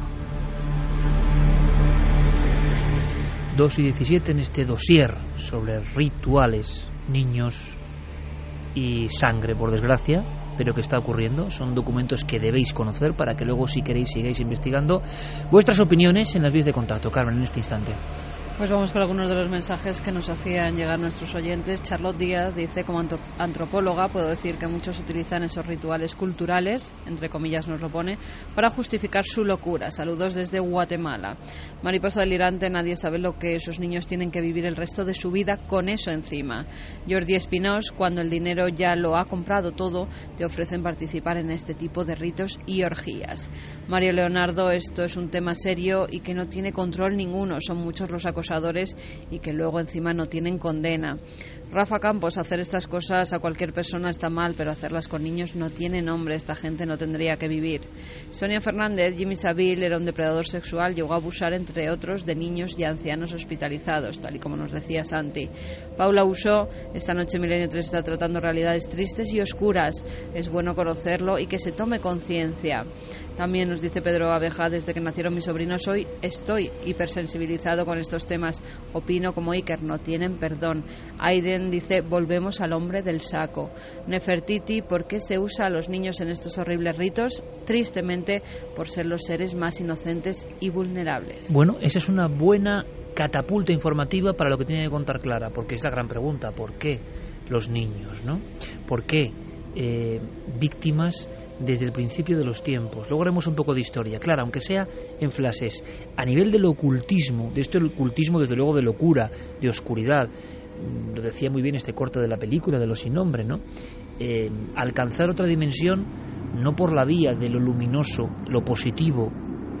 dos y diecisiete en este dossier sobre rituales, niños y sangre, por desgracia, pero que está ocurriendo. Son documentos que debéis conocer para que luego, si queréis, sigáis investigando. Vuestras opiniones en las vías de contacto, Carmen, en este instante. Pues vamos con algunos de los mensajes que nos hacían llegar nuestros oyentes. Charlotte Díaz dice: como antropóloga puedo decir que muchos utilizan esos rituales culturales, entre comillas nos lo pone, para justificar su locura. Saludos desde Guatemala. Mariposa delirante: nadie sabe lo que esos niños tienen que vivir el resto de su vida con eso encima. Jordi Espinós: cuando el dinero ya lo ha comprado todo, te ofrecen participar en este tipo de ritos y orgías. Mario Leonardo: esto es un tema serio y que no tiene control ninguno. Son muchos los acosadores y que luego encima no tienen condena. Rafa Campos: hacer estas cosas a cualquier persona está mal, pero hacerlas con niños no tiene nombre. Esta gente no tendría que vivir. Sonia Fernández: Jimmy Savile era un depredador sexual, llegó a abusar entre otros de niños y ancianos hospitalizados, tal y como nos decía Santi. Paula Usó: esta noche Milenio tres está tratando realidades tristes y oscuras, es bueno conocerlo y que se tome conciencia. También nos dice Pedro Abeja: desde que nacieron mis sobrinos hoy estoy hipersensibilizado con estos temas. Opino como Iker, no tienen perdón. Aiden dice: volvemos al hombre del saco. Nefertiti: ¿por qué se usa a los niños en estos horribles ritos? Tristemente, por ser los seres más inocentes y vulnerables. Bueno, esa es una buena catapulta informativa para lo que tiene que contar Clara, porque es la gran pregunta: ¿por qué los niños, no? ¿Por qué eh, víctimas desde el principio de los tiempos? Luego haremos un poco de historia, claro, aunque sea en flashes. A nivel del ocultismo, de esto el ocultismo desde luego de locura, de oscuridad, lo decía muy bien este corte de la película de Los sin nombre, ¿no? Eh, alcanzar otra dimensión no por la vía de lo luminoso, lo positivo,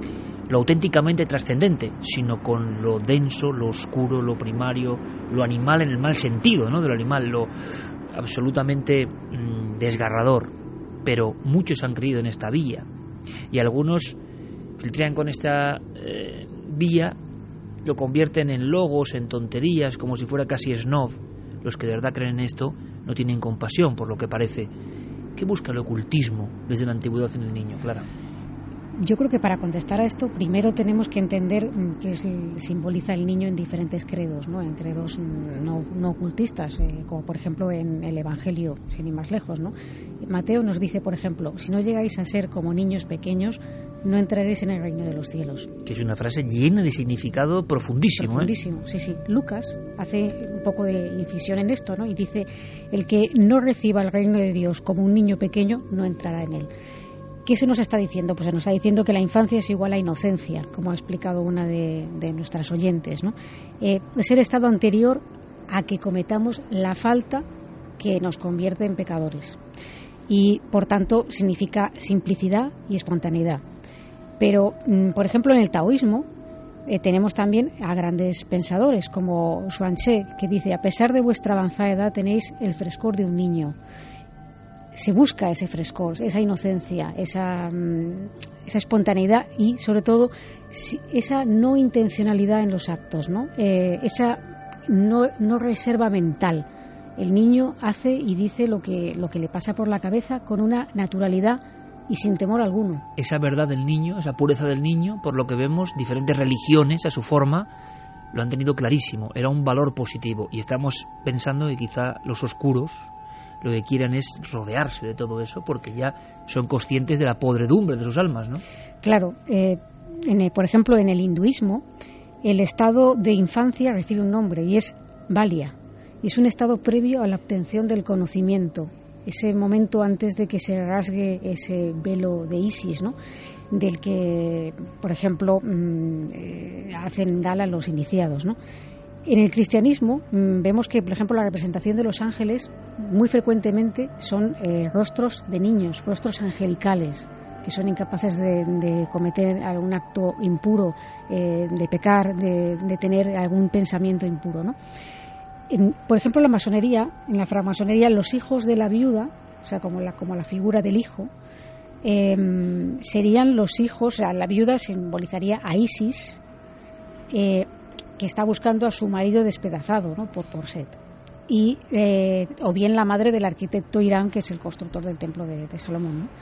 lo auténticamente trascendente, sino con lo denso, lo oscuro, lo primario, lo animal en el mal sentido, ¿no?, de lo animal, lo absolutamente mmm, desgarrador. Pero muchos han creído en esta vía, y algunos filtran con esta eh, vía, lo convierten en logos, en tonterías, como si fuera casi snob. Los que de verdad creen en esto no tienen compasión, por lo que parece. ¿Qué busca el ocultismo desde la antigüedad en el niño, Clara? Yo creo que para contestar a esto, primero tenemos que entender qué es, simboliza el niño en diferentes credos, ¿no? En credos no, no ocultistas, eh, como por ejemplo en el Evangelio, sin ir más lejos, ¿no? Mateo nos dice, por ejemplo, si no llegáis a ser como niños pequeños, no entraréis en el reino de los cielos. Que es una frase llena de significado profundísimo. Profundísimo, ¿eh? sí, sí. Lucas hace un poco de incisión en esto, ¿no? Y dice, el que no reciba el reino de Dios como un niño pequeño, no entrará en él. ¿Qué se nos está diciendo? Pues se nos está diciendo que la infancia es igual a inocencia, como ha explicado una de, de nuestras oyentes, ¿no? Eh, es el estado anterior a que cometamos la falta que nos convierte en pecadores. Y, por tanto, significa simplicidad y espontaneidad. Pero, por ejemplo, en el taoísmo eh, tenemos también a grandes pensadores como Xuanzé, que dice, a pesar de vuestra avanzada edad tenéis el frescor de un niño. Se busca ese frescor, esa inocencia, esa, esa espontaneidad y, sobre todo, esa no intencionalidad en los actos, ¿no? Eh, esa no, no reserva mental. El niño hace y dice lo que, lo que le pasa por la cabeza con una naturalidad y sin temor alguno. Esa verdad del niño, esa pureza del niño, por lo que vemos, diferentes religiones a su forma lo han tenido clarísimo. Era un valor positivo y estamos pensando que quizá los oscuros lo que quieran es rodearse de todo eso porque ya son conscientes de la podredumbre de sus almas, ¿no? Claro, eh, en el, por ejemplo, en el hinduismo, el estado de infancia recibe un nombre y es Balya. Y es un estado previo a la obtención del conocimiento, ese momento antes de que se rasgue ese velo de Isis, ¿no?, del que, por ejemplo, mmm, eh, hacen gala los iniciados, ¿no? En el cristianismo mmm, vemos que, por ejemplo, la representación de los ángeles muy frecuentemente son eh, rostros de niños, rostros angelicales, que son incapaces de, de cometer algún acto impuro, eh, de pecar, de, de tener algún pensamiento impuro, ¿no? En, por ejemplo, en la masonería, en la francmasonería, los hijos de la viuda, o sea, como la, como la figura del hijo, eh, serían los hijos, o sea, la viuda simbolizaría a Isis, eh, que está buscando a su marido despedazado, ¿no?, por, por Set. Y, eh, o bien la madre del arquitecto Irán, que es el constructor del templo de, de Salomón, ¿no?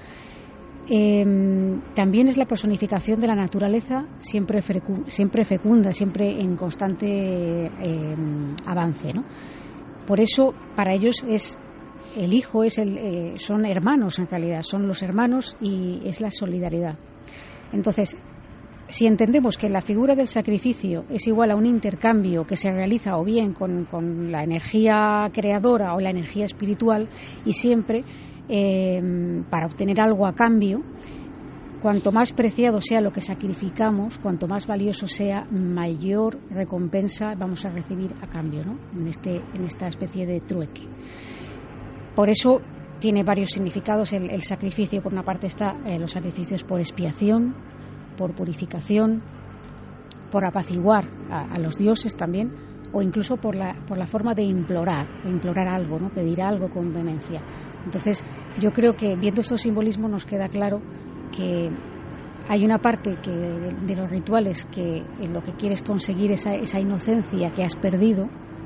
Eh, también es la personificación de la naturaleza siempre, frecu- siempre fecunda, siempre en constante eh, avance, ¿no? Por eso para ellos es el hijo es el, eh, son hermanos en realidad, son los hermanos y es la solidaridad. Entonces, si entendemos que la figura del sacrificio es igual a un intercambio que se realiza o bien con, con la energía creadora o la energía espiritual y siempre Eh, para obtener algo a cambio, cuanto más preciado sea lo que sacrificamos, cuanto más valioso sea, mayor recompensa vamos a recibir a cambio, ¿no?, en, este, en esta especie de trueque. Por eso tiene varios significados el, el sacrificio. Por una parte está eh, los sacrificios por expiación, por purificación, por apaciguar a, a los dioses también, o incluso por la, por la forma de implorar, de implorar algo, ¿no?, pedir algo con vehemencia. Entonces, yo creo que viendo estos simbolismos nos queda claro que hay una parte que de, de los rituales que en lo que quieres conseguir esa, esa inocencia que has perdido,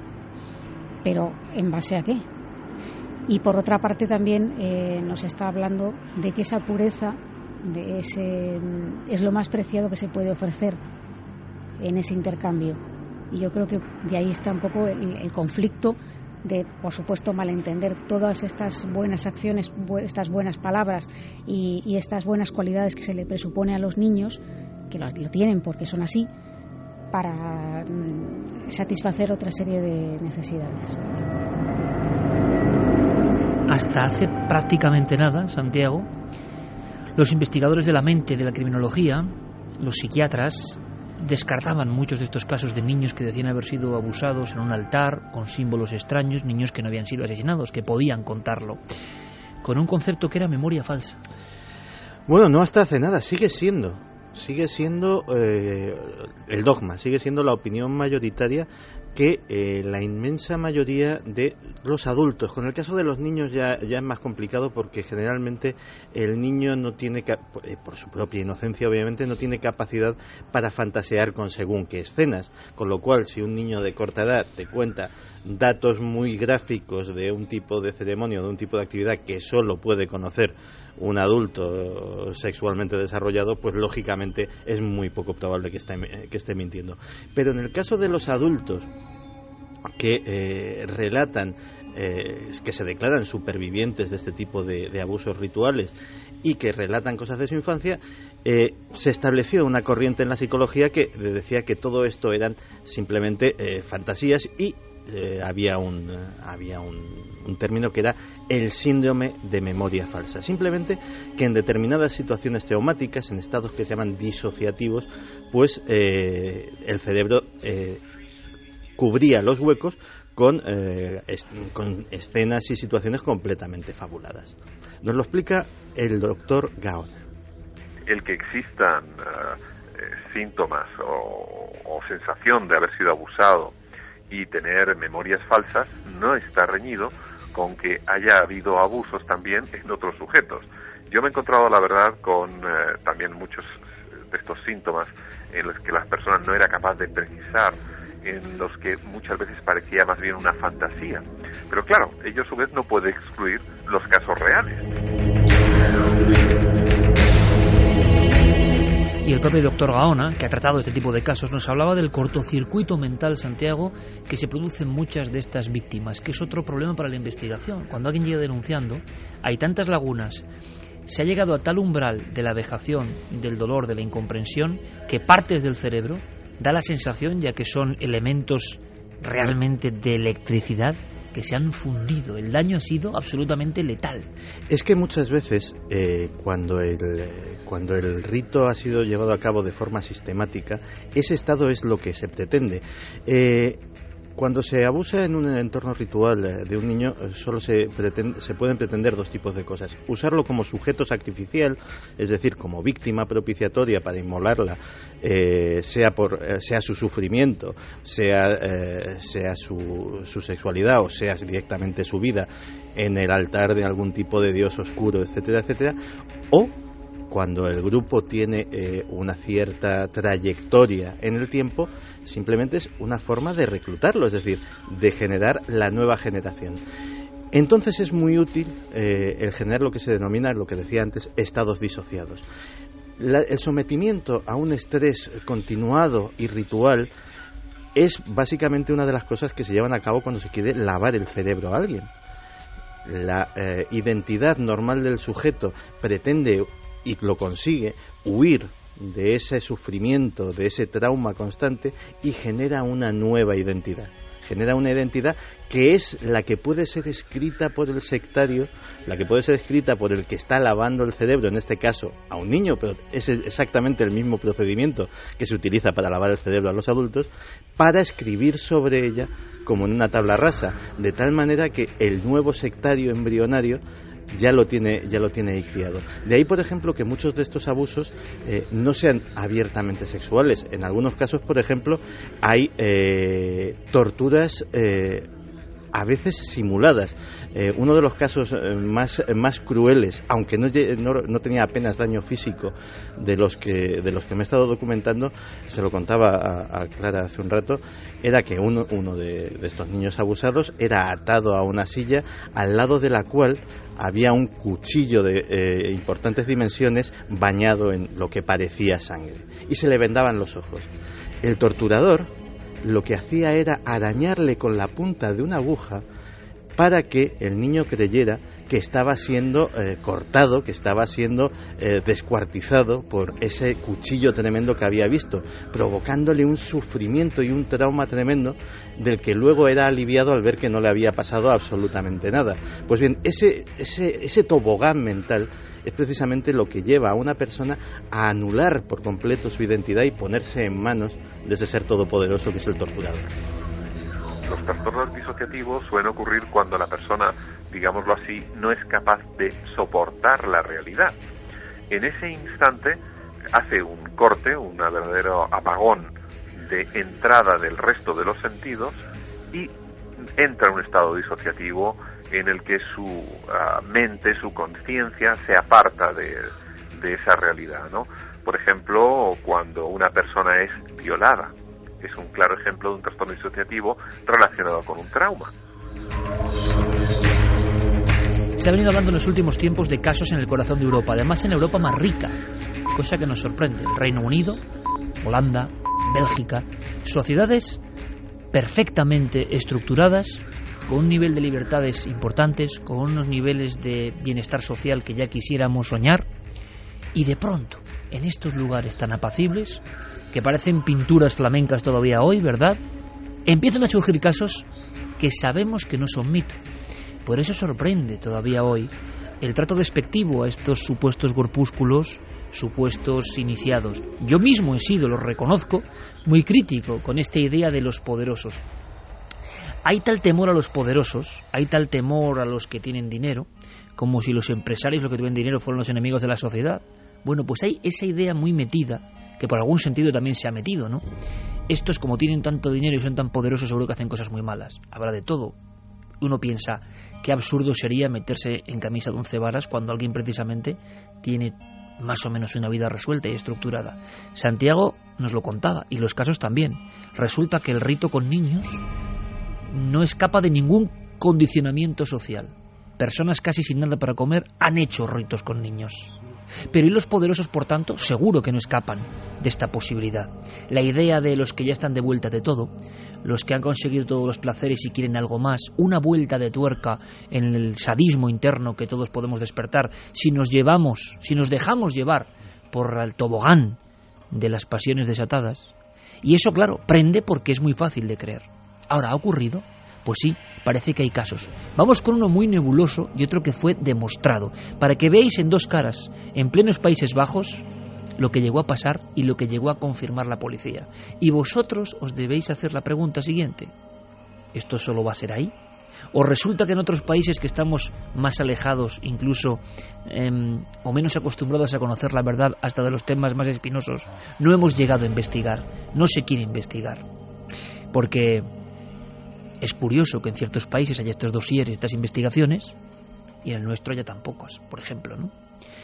pero ¿en base a qué? Y por otra parte también eh, nos está hablando de que esa pureza de ese, es lo más preciado que se puede ofrecer en ese intercambio. Y yo creo que de ahí está un poco el, el conflicto de, por supuesto, malentender todas estas buenas acciones, bu- estas buenas palabras y, y estas buenas cualidades que se le presupone a los niños, que lo, lo tienen porque son así, para mm, satisfacer otra serie de necesidades. Hasta hace prácticamente nada, Santiago, los investigadores de la mente, de la criminología, los psiquiatras, descartaban muchos de estos casos de niños que decían haber sido abusados en un altar con símbolos extraños, niños que no habían sido asesinados, que podían contarlo, con un concepto que era memoria falsa. Bueno, no hasta hace nada, sigue siendo sigue siendo eh, el dogma, sigue siendo la opinión mayoritaria que eh, la inmensa mayoría de los adultos. Con el caso de los niños ya, ya es más complicado porque generalmente el niño no tiene, eh, por su propia inocencia obviamente, no tiene capacidad para fantasear con según qué escenas, con lo cual si un niño de corta edad te cuenta datos muy gráficos de un tipo de ceremonia, de un tipo de actividad que solo puede conocer un adulto sexualmente desarrollado, pues lógicamente es muy poco probable que esté, que esté mintiendo. Pero en el caso de los adultos que eh, relatan, eh, que se declaran supervivientes de este tipo de, de abusos rituales y que relatan cosas de su infancia, eh, se estableció una corriente en la psicología que decía que todo esto eran simplemente eh, fantasías y Eh, había un había un, un término que era el síndrome de memoria falsa. Simplemente que en determinadas situaciones traumáticas, en estados que se llaman disociativos, pues eh, el cerebro eh, cubría los huecos con, eh, es, con escenas y situaciones completamente fabuladas. Nos lo explica el doctor Gaona. El que existan uh, eh, síntomas o, o sensación de haber sido abusado y tener memorias falsas no está reñido con que haya habido abusos también en otros sujetos. Yo me he encontrado, la verdad, con eh, también muchos de estos síntomas en los que las personas no era capaz de precisar, en los que muchas veces parecía más bien una fantasía. Pero claro, ello a su vez no puede excluir los casos reales. Y el propio doctor Gaona, que ha tratado este tipo de casos, nos hablaba del cortocircuito mental, Santiago, que se produce en muchas de estas víctimas, que es otro problema para la investigación. Cuando alguien llega denunciando, hay tantas lagunas, se ha llegado a tal umbral de la vejación, del dolor, de la incomprensión, que partes del cerebro da la sensación, ya que son elementos realmente de electricidad, que se han fundido. El daño ha sido absolutamente letal. Es que muchas veces eh, cuando el cuando el rito ha sido llevado a cabo de forma sistemática, ese estado es lo que se pretende. Eh, Cuando se abusa en un entorno ritual de un niño, solo se, pretende, se pueden pretender dos tipos de cosas. Usarlo como sujeto sacrificial, es decir, como víctima propiciatoria para inmolarla, eh, sea por eh, sea su sufrimiento, sea, eh, sea su, su sexualidad o sea directamente su vida en el altar de algún tipo de dios oscuro, etcétera, etcétera, o cuando el grupo tiene eh, una cierta trayectoria en el tiempo, simplemente es una forma de reclutarlo, es decir, de generar la nueva generación. Entonces es muy útil eh, el generar lo que se denomina, lo que decía antes, estados disociados. La, el sometimiento a un estrés continuado y ritual es básicamente una de las cosas que se llevan a cabo cuando se quiere lavar el cerebro a alguien. La eh, identidad normal del sujeto pretende, y lo consigue, huir de ese sufrimiento, de ese trauma constante, y genera una nueva identidad. Genera una identidad que es la que puede ser escrita por el sectario, la que puede ser escrita por el que está lavando el cerebro, en este caso a un niño, pero es exactamente el mismo procedimiento que se utiliza para lavar el cerebro a los adultos, para escribir sobre ella como en una tabla rasa, de tal manera que el nuevo sectario embrionario ya lo tiene ya lo tiene ahí criado. De ahí, por ejemplo, que muchos de estos abusos eh, no sean abiertamente sexuales. En algunos casos, por ejemplo, hay eh, torturas eh, a veces simuladas. Eh, uno de los casos eh, más más crueles, aunque no, no, no tenía apenas daño físico, de los que de los que me he estado documentando, se lo contaba a, a Clara hace un rato, era que uno uno de, de estos niños abusados era atado a una silla al lado de la cual había un cuchillo de eh, importantes dimensiones bañado en lo que parecía sangre, y se le vendaban los ojos. El torturador lo que hacía era arañarle con la punta de una aguja para que el niño creyera que estaba siendo eh, cortado, que estaba siendo eh, descuartizado por ese cuchillo tremendo que había visto, provocándole un sufrimiento y un trauma tremendo del que luego era aliviado al ver que no le había pasado absolutamente nada. Pues bien, ese, ese, ese tobogán mental es precisamente lo que lleva a una persona a anular por completo su identidad y ponerse en manos de ese ser todopoderoso que es el torturador. Los trastornos disociativos suelen ocurrir cuando la persona, digámoslo así, no es capaz de soportar la realidad. En ese instante hace un corte, un verdadero apagón de entrada del resto de los sentidos y entra en un estado disociativo en el que su uh, mente, su conciencia se aparta de, de esa realidad, ¿no? Por ejemplo, cuando una persona es violada, es un claro ejemplo de un trastorno disociativo relacionado con un trauma. Se ha venido hablando en los últimos tiempos de casos en el corazón de Europa, además en Europa más rica, cosa que nos sorprende. El Reino Unido, Holanda, Bélgica, sociedades perfectamente estructuradas, con un nivel de libertades importantes, con unos niveles de bienestar social que ya quisiéramos soñar, y de pronto, en estos lugares tan apacibles, que parecen pinturas flamencas todavía hoy, ¿verdad?, empiezan a surgir casos que sabemos que no son mito. Por eso sorprende todavía hoy el trato despectivo a estos supuestos corpúsculos, supuestos iniciados. Yo mismo he sido, lo reconozco, muy crítico con esta idea de los poderosos. Hay tal temor a los poderosos, hay tal temor a los que tienen dinero, como si los empresarios, los que tienen dinero, fueran los enemigos de la sociedad. Bueno, pues hay esa idea muy metida, que por algún sentido también se ha metido, ¿no? Estos, como tienen tanto dinero y son tan poderosos, seguro que hacen cosas muy malas. Habrá de todo. Uno piensa, qué absurdo sería meterse en camisa de once varas cuando alguien precisamente tiene más o menos una vida resuelta y estructurada. Santiago nos lo contaba, y los casos también. Resulta que el rito con niños no escapa de ningún condicionamiento social. Personas casi sin nada para comer han hecho ritos con niños. Pero ¿y los poderosos, por tanto? Seguro que no escapan de esta posibilidad. La idea de los que ya están de vuelta de todo, los que han conseguido todos los placeres y quieren algo más, una vuelta de tuerca en el sadismo interno que todos podemos despertar, si nos llevamos, si nos dejamos llevar por el tobogán de las pasiones desatadas. Y eso, claro, prende porque es muy fácil de creer. Ahora, ¿ha ocurrido? Pues sí, parece que hay casos. Vamos con uno muy nebuloso y otro que fue demostrado, para que veáis en dos caras, en plenos Países Bajos, lo que llegó a pasar y lo que llegó a confirmar la policía. Y vosotros os debéis hacer la pregunta siguiente: ¿esto solo va a ser ahí? ¿O resulta que en otros países que estamos más alejados, incluso, eh, o menos acostumbrados a conocer la verdad hasta de los temas más espinosos, no hemos llegado a investigar, no se quiere investigar? Porque es curioso que en ciertos países haya estos dosieres, estas investigaciones, y en el nuestro haya tan pocos, por ejemplo, ¿no?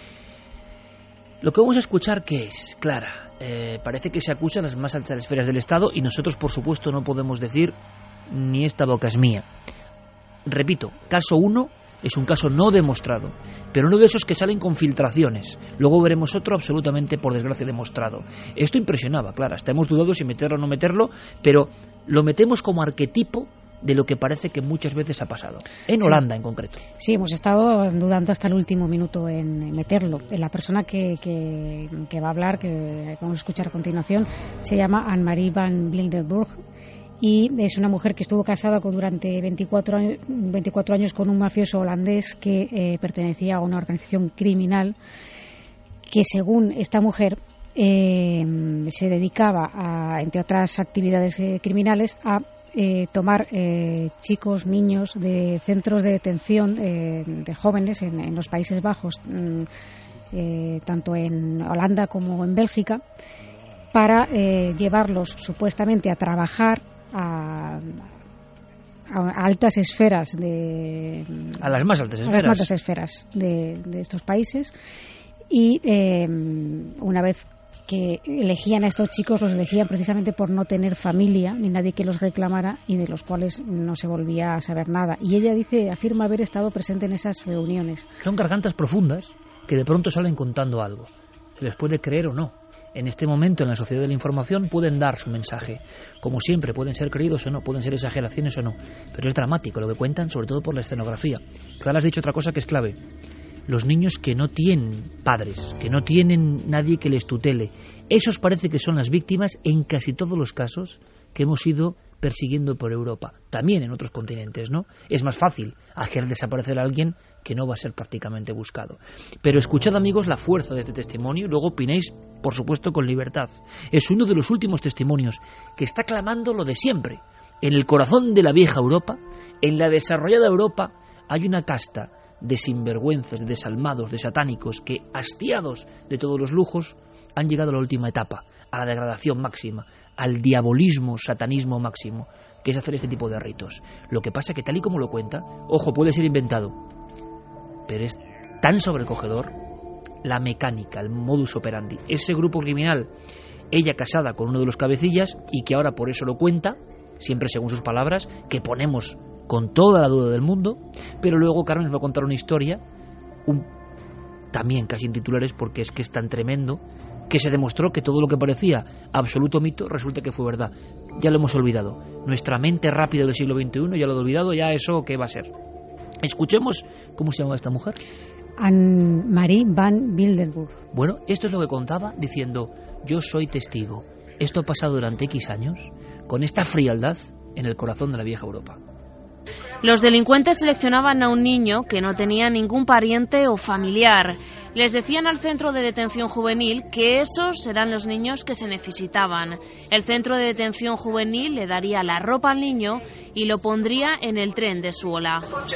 Lo que vamos a escuchar, ¿qué es? Clara, eh, parece que se acusa a las más altas esferas del Estado y nosotros, por supuesto, no podemos decir ni esta boca es mía. Repito, caso uno es un caso no demostrado, pero uno de esos que salen con filtraciones. Luego veremos otro absolutamente, por desgracia, demostrado. Esto impresionaba, Clara, hasta hemos dudado si meterlo o no meterlo, pero lo metemos como arquetipo de lo que parece que muchas veces ha pasado, en sí. Holanda en concreto. Sí, hemos estado dudando hasta el último minuto en meterlo. La persona que, que, que va a hablar, que vamos a escuchar a continuación, se llama Anne-Marie van Wildenburg, y es una mujer que estuvo casada con, durante veinticuatro años, veinticuatro años con un mafioso holandés que eh, pertenecía a una organización criminal que, según esta mujer, eh, se dedicaba, a, entre otras actividades eh, criminales, a Eh, tomar eh, chicos, niños de centros de detención eh, de jóvenes en, en los Países Bajos, eh, tanto en Holanda como en Bélgica, para eh, llevarlos supuestamente a trabajar a, a altas esferas de a las más altas esferas, a las más altas esferas de, de estos países, y eh, una vez que elegían a estos chicos, los elegían precisamente por no tener familia ni nadie que los reclamara, y de los cuales no se volvía a saber nada. Y ella dice, afirma haber estado presente en esas reuniones. Son gargantas profundas que de pronto salen contando algo. Se les puede creer o no. En este momento, en la sociedad de la información, pueden dar su mensaje. Como siempre, pueden ser creídos o no, pueden ser exageraciones o no. Pero es dramático lo que cuentan, sobre todo por la escenografía. Clara, has dicho otra cosa que es clave. Los niños que no tienen padres, que no tienen nadie que les tutele, esos parece que son las víctimas en casi todos los casos que hemos ido persiguiendo por Europa, también en otros continentes, ¿no? Es más fácil hacer desaparecer a alguien que no va a ser prácticamente buscado. Pero escuchad, amigos, la fuerza de este testimonio y luego opinéis, por supuesto, con libertad. Es uno de los últimos testimonios que está clamando lo de siempre. En el corazón de la vieja Europa, en la desarrollada Europa, hay una casta de sinvergüenzas, de desalmados, de satánicos, que, hastiados de todos los lujos, han llegado a la última etapa, a la degradación máxima, al diabolismo, satanismo máximo, que es hacer este tipo de ritos. Lo que pasa que, tal y como lo cuenta, ojo, puede ser inventado, pero es tan sobrecogedor la mecánica, el modus operandi. Ese grupo criminal, ella casada con uno de los cabecillas, y que ahora por eso lo cuenta, siempre según sus palabras, que ponemos con toda la duda del mundo, pero luego Carmen nos va a contar una historia, un, también casi en titulares, porque es que es tan tremendo, que se demostró que todo lo que parecía absoluto mito resulta que fue verdad. Ya lo hemos olvidado. Nuestra mente rápida del siglo veintiuno ya lo ha olvidado, ya eso ¿qué va a ser? Escuchemos cómo se llama esta mujer. Anne-Marie van Wildenburg. Bueno, esto es lo que contaba, diciendo: yo soy testigo. Esto ha pasado durante X años, con esta frialdad en el corazón de la vieja Europa. Los delincuentes seleccionaban a un niño que no tenía ningún pariente o familiar. Les decían al centro de detención juvenil que esos eran los niños que se necesitaban. El centro de detención juvenil le daría la ropa al niño y lo pondría en el tren de Suola.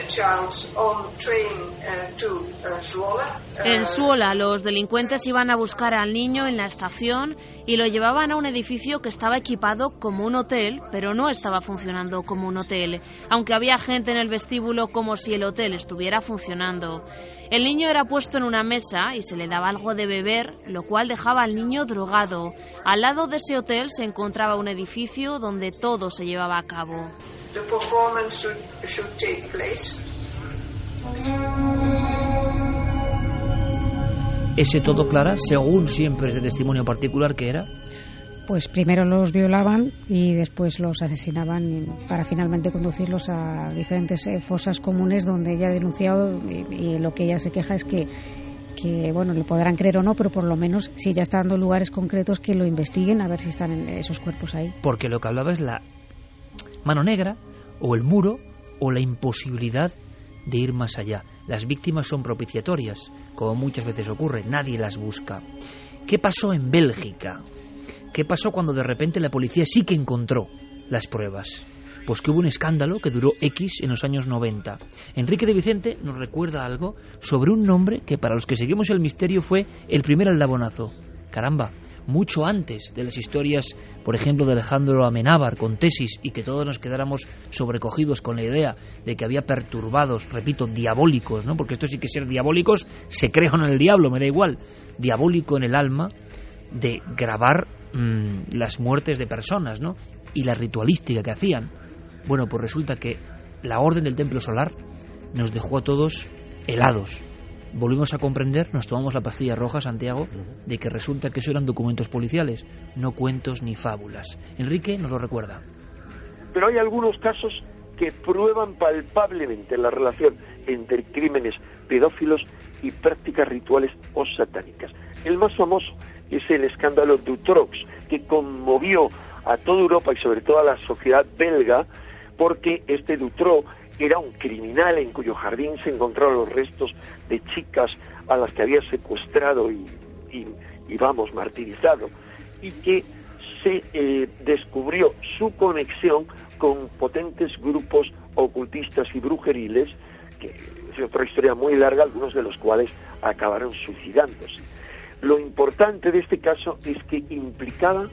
En Suola, los delincuentes iban a buscar al niño en la estación y lo llevaban a un edificio que estaba equipado como un hotel, pero no estaba funcionando como un hotel, aunque había gente en el vestíbulo como si el hotel estuviera funcionando. El niño era puesto en una mesa y se le daba algo de beber, lo cual dejaba al niño drogado. Al lado de ese hotel se encontraba un edificio donde todo se llevaba a cabo. The performance should, should take place. Ese todo, Clara, según siempre es de testimonio particular, que era... Pues primero los violaban y después los asesinaban para finalmente conducirlos a diferentes fosas comunes donde ella ha denunciado, y, y lo que ella se queja es que, que, bueno, le podrán creer o no, pero por lo menos si ya está dando lugares concretos que lo investiguen a ver si están en esos cuerpos ahí. Porque lo que hablaba es la mano negra o el muro o la imposibilidad de ir más allá. Las víctimas son propiciatorias, como muchas veces ocurre, nadie las busca. ¿Qué pasó en Bélgica? ¿Qué pasó cuando de repente la policía sí que encontró las pruebas? Pues que hubo un escándalo que duró X en los años noventa. Enrique de Vicente nos recuerda algo sobre un nombre que para los que seguimos el misterio fue el primer aldabonazo. Caramba, mucho antes de las historias, por ejemplo, de Alejandro Amenábar con Tesis, y que todos nos quedáramos sobrecogidos con la idea de que había perturbados, repito, diabólicos, ¿no? Porque esto sí que ser diabólicos, se crean en el diablo, me da igual, diabólico en el alma, de grabar mmm, las muertes de personas, ¿no? Y la ritualística que hacían. Bueno, pues resulta que la orden del Templo Solar nos dejó a todos helados. Volvimos a comprender, nos tomamos la pastilla roja, Santiago, de que resulta que eso eran documentos policiales, no cuentos ni fábulas. Enrique nos lo recuerda. Pero hay algunos casos que prueban palpablemente la relación entre crímenes pedófilos y prácticas rituales o satánicas. El más famoso es el escándalo Dutroux, que conmovió a toda Europa y sobre todo a la sociedad belga, porque este Dutroux era un criminal en cuyo jardín se encontraron los restos de chicas a las que había secuestrado y, y, y vamos, martirizado, y que se eh, descubrió su conexión con potentes grupos ocultistas y brujeriles, que es otra historia muy larga, algunos de los cuales acabaron suicidándose. Lo importante de este caso es que implicaba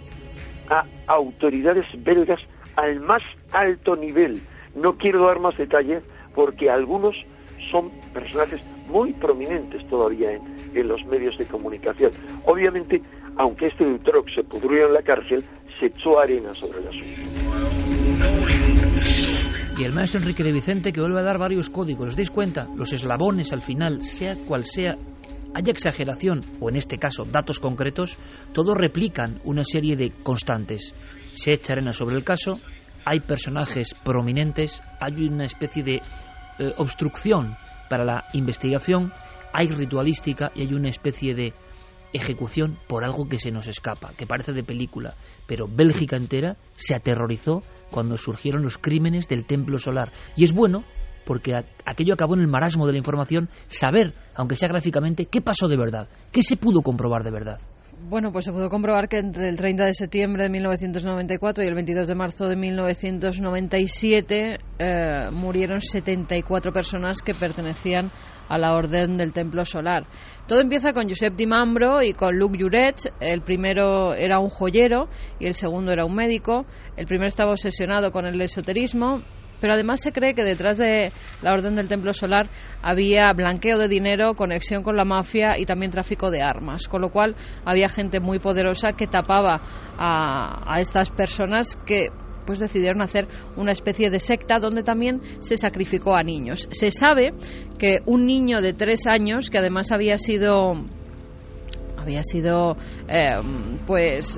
a autoridades belgas al más alto nivel. No quiero dar más detalles porque algunos son personajes muy prominentes todavía en, en los medios de comunicación. Obviamente, aunque este Dutroux se pudrió en la cárcel, se echó arena sobre el asunto. Y el maestro Enrique de Vicente, que vuelve a dar varios códigos. ¿Os dais cuenta? Los eslabones al final, sea cual sea, haya exageración o en este caso datos concretos, todos replican una serie de constantes. Se echa arena sobre el caso, hay personajes prominentes, hay una especie de eh, obstrucción para la investigación, hay ritualística y hay una especie de ejecución por algo que se nos escapa, que parece de película, pero Bélgica entera se aterrorizó cuando surgieron los crímenes del Templo Solar. Y es bueno, porque a, aquello acabó en el marasmo de la información, saber, aunque sea gráficamente, qué pasó de verdad, qué se pudo comprobar de verdad. Bueno, pues se pudo comprobar que entre el treinta de septiembre de mil novecientos noventa y cuatro y el veintidós de marzo de mil novecientos noventa y siete eh, murieron setenta y cuatro personas que pertenecían a la Orden del Templo Solar. Todo empieza con Josep Di Mambro y con Luc Juret. El primero era un joyero y el segundo era un médico. El primero estaba obsesionado con el esoterismo, pero además se cree que detrás de la Orden del Templo Solar había blanqueo de dinero, conexión con la mafia y también tráfico de armas, con lo cual había gente muy poderosa que tapaba a, a estas personas que pues decidieron hacer una especie de secta donde también se sacrificó a niños. Se sabe que un niño de tres años, que además había sido había sido eh, pues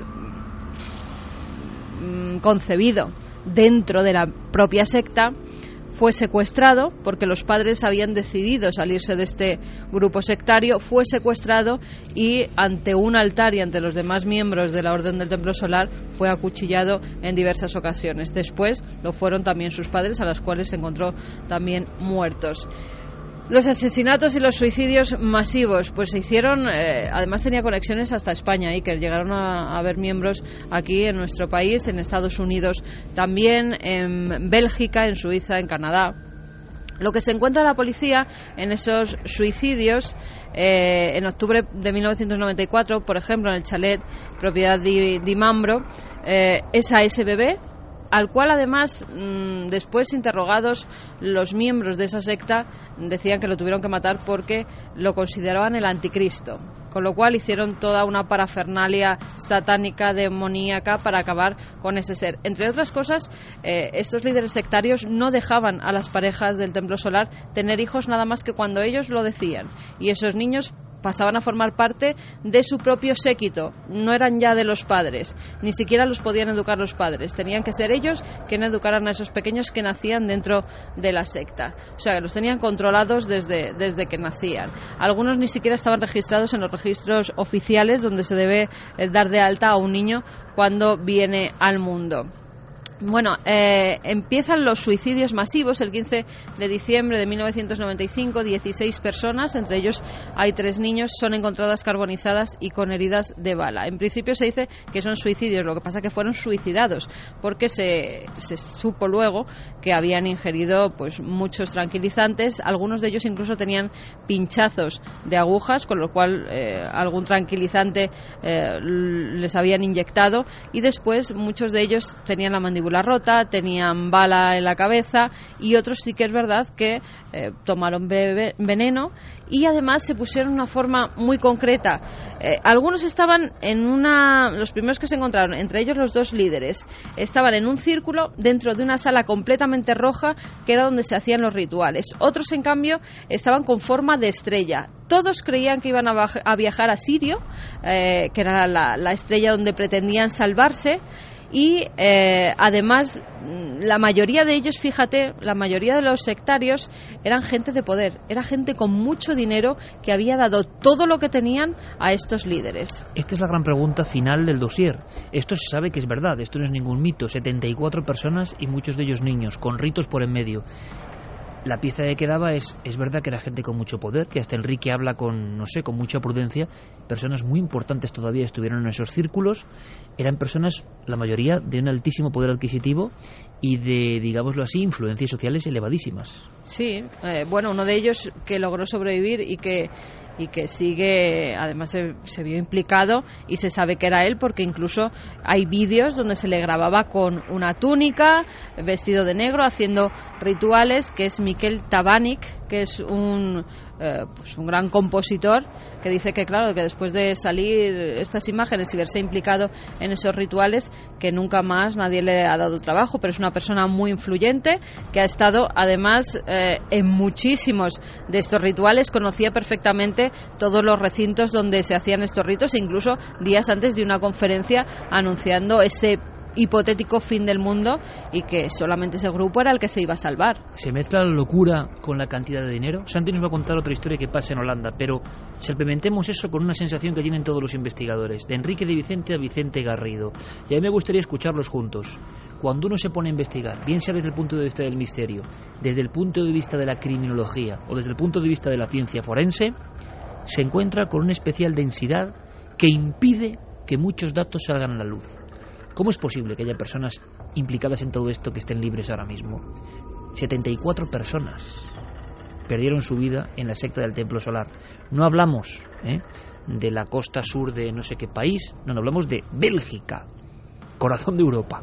concebido dentro de la propia secta, fue secuestrado porque los padres habían decidido salirse de este grupo sectario, fue secuestrado y ante un altar y ante los demás miembros de la Orden del Templo Solar fue acuchillado en diversas ocasiones. Después lo fueron también sus padres, a los cuales se encontró también muertos. Los asesinatos y los suicidios masivos pues se hicieron, eh, además tenía conexiones hasta España y que llegaron a, a haber miembros aquí en nuestro país, en Estados Unidos también, en Bélgica, en Suiza, en Canadá. Lo que se encuentra la policía en esos suicidios, eh, en octubre de mil novecientos noventa y cuatro, por ejemplo, en el chalet propiedad de Di Mambro, eh, es a ese bebé, al cual además mmm, después interrogados los miembros de esa secta decían que lo tuvieron que matar porque lo consideraban el anticristo, con lo cual hicieron toda una parafernalia satánica, demoníaca para acabar con ese ser. Entre otras cosas, eh, estos líderes sectarios no dejaban a las parejas del Templo Solar tener hijos nada más que cuando ellos lo decían, y esos niños pasaban a formar parte de su propio séquito, no eran ya de los padres, ni siquiera los podían educar los padres, tenían que ser ellos quienes educaran a esos pequeños que nacían dentro de la secta, o sea, que los tenían controlados desde, desde que nacían. Algunos ni siquiera estaban registrados en los registros oficiales donde se debe dar de alta a un niño cuando viene al mundo. Bueno, eh, empiezan los suicidios masivos el quince de diciembre de mil novecientos noventa y cinco. dieciséis personas, entre ellos hay tres niños, son encontradas carbonizadas y con heridas de bala. En principio se dice que son suicidios, lo que pasa que fueron suicidados porque se, se supo luego que habían ingerido pues muchos tranquilizantes. Algunos de ellos incluso tenían pinchazos de agujas, con lo cual eh, algún tranquilizante eh, les habían inyectado, y después muchos de ellos tenían la mandíbula rota, tenían bala en la cabeza, y otros sí que es verdad que eh, tomaron be- veneno y además se pusieron una forma muy concreta. Eh, algunos estaban en una, los primeros que se encontraron, entre ellos los dos líderes, estaban en un círculo dentro de una sala completamente roja que era donde se hacían los rituales. Otros, en cambio, estaban con forma de estrella. Todos creían que iban a, baj- a viajar a Sirio, eh, que era la, la estrella donde pretendían salvarse. Y eh, además la mayoría de ellos, fíjate, la mayoría de los sectarios eran gente de poder, era gente con mucho dinero que había dado todo lo que tenían a estos líderes. Esta es la gran pregunta final del dossier. Esto se sabe que es verdad, esto no es ningún mito. setenta y cuatro personas y muchos de ellos niños, con ritos por en medio. La pieza que quedaba es, es verdad que era gente con mucho poder, que hasta Enrique habla con, no sé, con mucha prudencia. Personas muy importantes todavía estuvieron en esos círculos. Eran personas, la mayoría, de un altísimo poder adquisitivo y de, digámoslo así, influencias sociales elevadísimas. Sí, eh, bueno, uno de ellos que logró sobrevivir y que y que sigue, además se, se vio implicado y se sabe que era él porque incluso hay vídeos donde se le grababa con una túnica, vestido de negro, haciendo rituales, que es Miquel Tabànic, que es un eh, pues un gran compositor, que dice que claro, que después de salir estas imágenes y verse implicado en esos rituales, que nunca más nadie le ha dado trabajo, pero es una persona muy influyente que ha estado además eh, en muchísimos de estos rituales, conocía perfectamente todos los recintos donde se hacían estos ritos, e incluso días antes de una conferencia anunciando ese hipotético fin del mundo y que solamente ese grupo era el que se iba a salvar. Se mezcla la locura con la cantidad de dinero. Santi nos va a contar otra historia que pasa en Holanda, pero implementemos eso con una sensación que tienen todos los investigadores, de Enrique de Vicente a Vicente Garrido, y a mí me gustaría escucharlos juntos. Cuando uno se pone a investigar, bien sea desde el punto de vista del misterio, desde el punto de vista de la criminología o desde el punto de vista de la ciencia forense, se encuentra con una especial densidad que impide que muchos datos salgan a la luz. ¿Cómo es posible que haya personas implicadas en todo esto que estén libres ahora mismo? setenta y cuatro personas. perdieron su vida en la secta del Templo Solar. No hablamos ¿eh? de la costa sur de no sé qué país, no, no hablamos de Bélgica, corazón de Europa.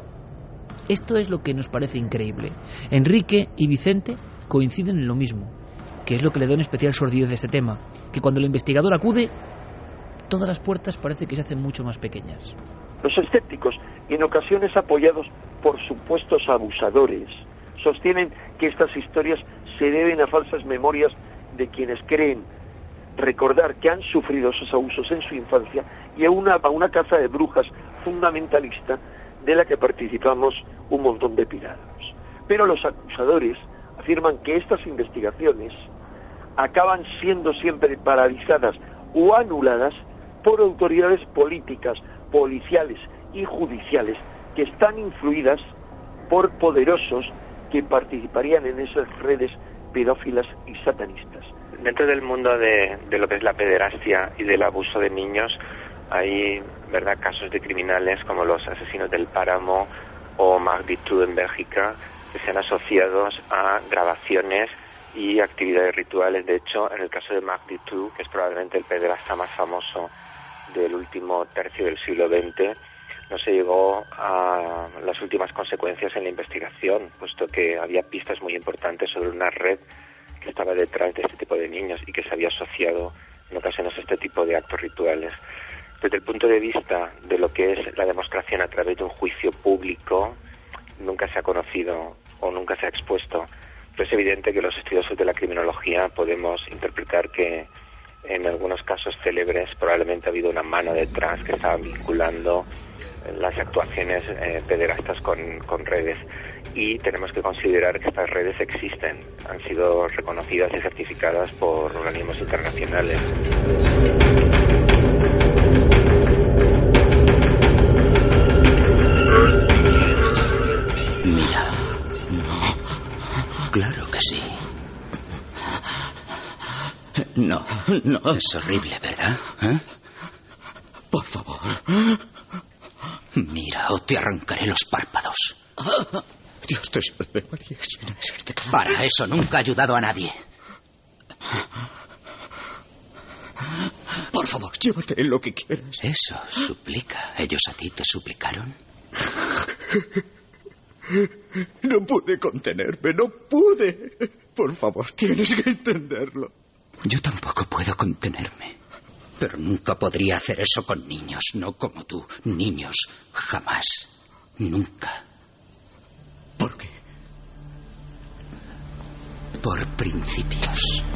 Esto es lo que nos parece increíble. Enrique y Vicente coinciden en lo mismo, que es lo que le da una especial sordidez a este tema, que cuando el investigador acude, todas las puertas parece que se hacen mucho más pequeñas. Los escépticos, en ocasiones apoyados por supuestos abusadores, sostienen que estas historias se deben a falsas memorias de quienes creen recordar que han sufrido esos abusos en su infancia y a una, a una caza de brujas fundamentalista de la que participamos un montón de pirados. Pero los acusadores afirman que estas investigaciones acaban siendo siempre paralizadas o anuladas por autoridades políticas, policiales y judiciales que están influidas por poderosos que participarían en esas redes pedófilas y satanistas. Dentro del mundo de, de lo que es la pederastia y del abuso de niños hay, verdad, casos de criminales como los asesinos del Páramo o Marc Dutroux en Bélgica que se han asociado a grabaciones y actividades rituales. De hecho, en el caso de Marc Dutroux, que es probablemente el pederasta más famoso del último tercio del siglo veinte, no se llegó a las últimas consecuencias en la investigación, puesto que había pistas muy importantes sobre una red que estaba detrás de este tipo de niños y que se había asociado en ocasiones a este tipo de actos rituales. Desde el punto de vista de lo que es la demostración a través de un juicio público, nunca se ha conocido o nunca se ha expuesto. Pero es evidente que los estudiosos de la criminología podemos interpretar que en algunos casos célebres probablemente ha habido una mano detrás que estaba vinculando las actuaciones eh, pederastas con, con redes, y tenemos que considerar que estas redes existen, han sido reconocidas y certificadas por organismos internacionales. Mira, no, claro que sí. No, no. Es horrible, ¿verdad? ¿Eh? Por favor. Mira, o te arrancaré los párpados. Dios te salve, María. Para eso nunca ha ayudado a nadie. Por favor, llévate lo que quieras. Eso, suplica. ¿Ellos a ti te suplicaron? No pude contenerme, no pude. Por favor, tienes que entenderlo. Yo tampoco puedo contenerme. Pero nunca podría hacer eso con niños, no como tú. Niños, jamás. Nunca. ¿Por qué? Por principios.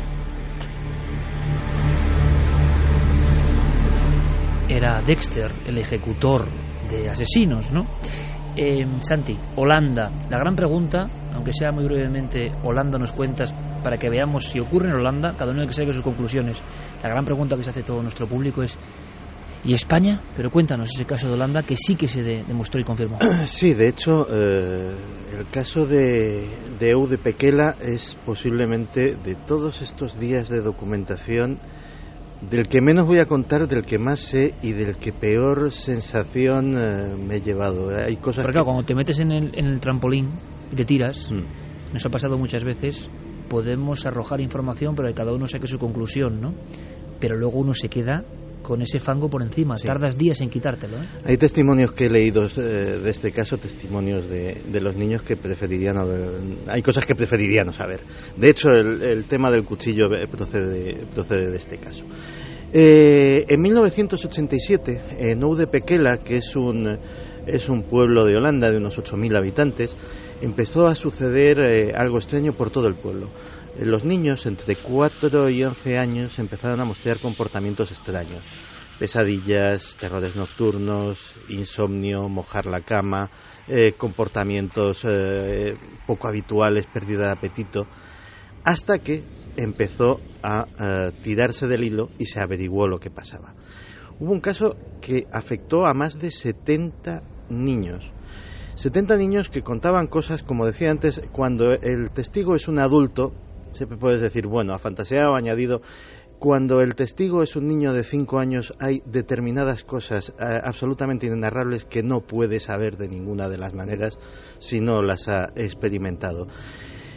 Era Dexter, el ejecutor de asesinos, ¿no? Eh, Santi, Holanda. La gran pregunta, aunque sea muy brevemente, Holanda nos cuentas para que veamos si ocurre en Holanda, cada uno que saque sus conclusiones. La gran pregunta que se hace todo nuestro público es: ¿y España? Pero cuéntanos ese caso de Holanda que sí que se de, demostró y confirmó. Sí, de hecho, eh, el caso de, de Eude Pekela es posiblemente de todos estos días de documentación del que menos voy a contar, del que más sé y del que peor sensación eh, me he llevado. Hay cosas. Pero claro, que... cuando te metes en el, en el trampolín y te tiras, mm. nos ha pasado muchas veces, podemos arrojar información, pero que cada uno saque su conclusión, ¿no? Pero luego uno se queda con ese fango por encima, sí. Tardas días en quitártelo, ¿eh? Hay testimonios que he leído eh, de este caso, testimonios de, de los niños que preferirían haber, hay cosas que preferirían no saber. De hecho, el, el tema del cuchillo procede, procede de este caso. Eh, en mil novecientos ochenta y siete, en Oude Pekela, que es un, es un pueblo de Holanda de unos ocho mil habitantes, empezó a suceder eh, algo extraño por todo el pueblo. Los niños entre cuatro y once años empezaron a mostrar comportamientos extraños. Pesadillas, terrores nocturnos, insomnio, mojar la cama, eh, comportamientos eh, poco habituales, pérdida de apetito, hasta que empezó a eh, tirarse del hilo y se averiguó lo que pasaba. Hubo un caso que afectó a más de setenta niños. setenta niños que contaban cosas, como decía antes, cuando el testigo es un adulto, siempre puedes decir, bueno, ha fantaseado, ha añadido. Cuando el testigo es un niño de cinco años, hay determinadas cosas eh, absolutamente inenarrables que no puede saber de ninguna de las maneras si no las ha experimentado.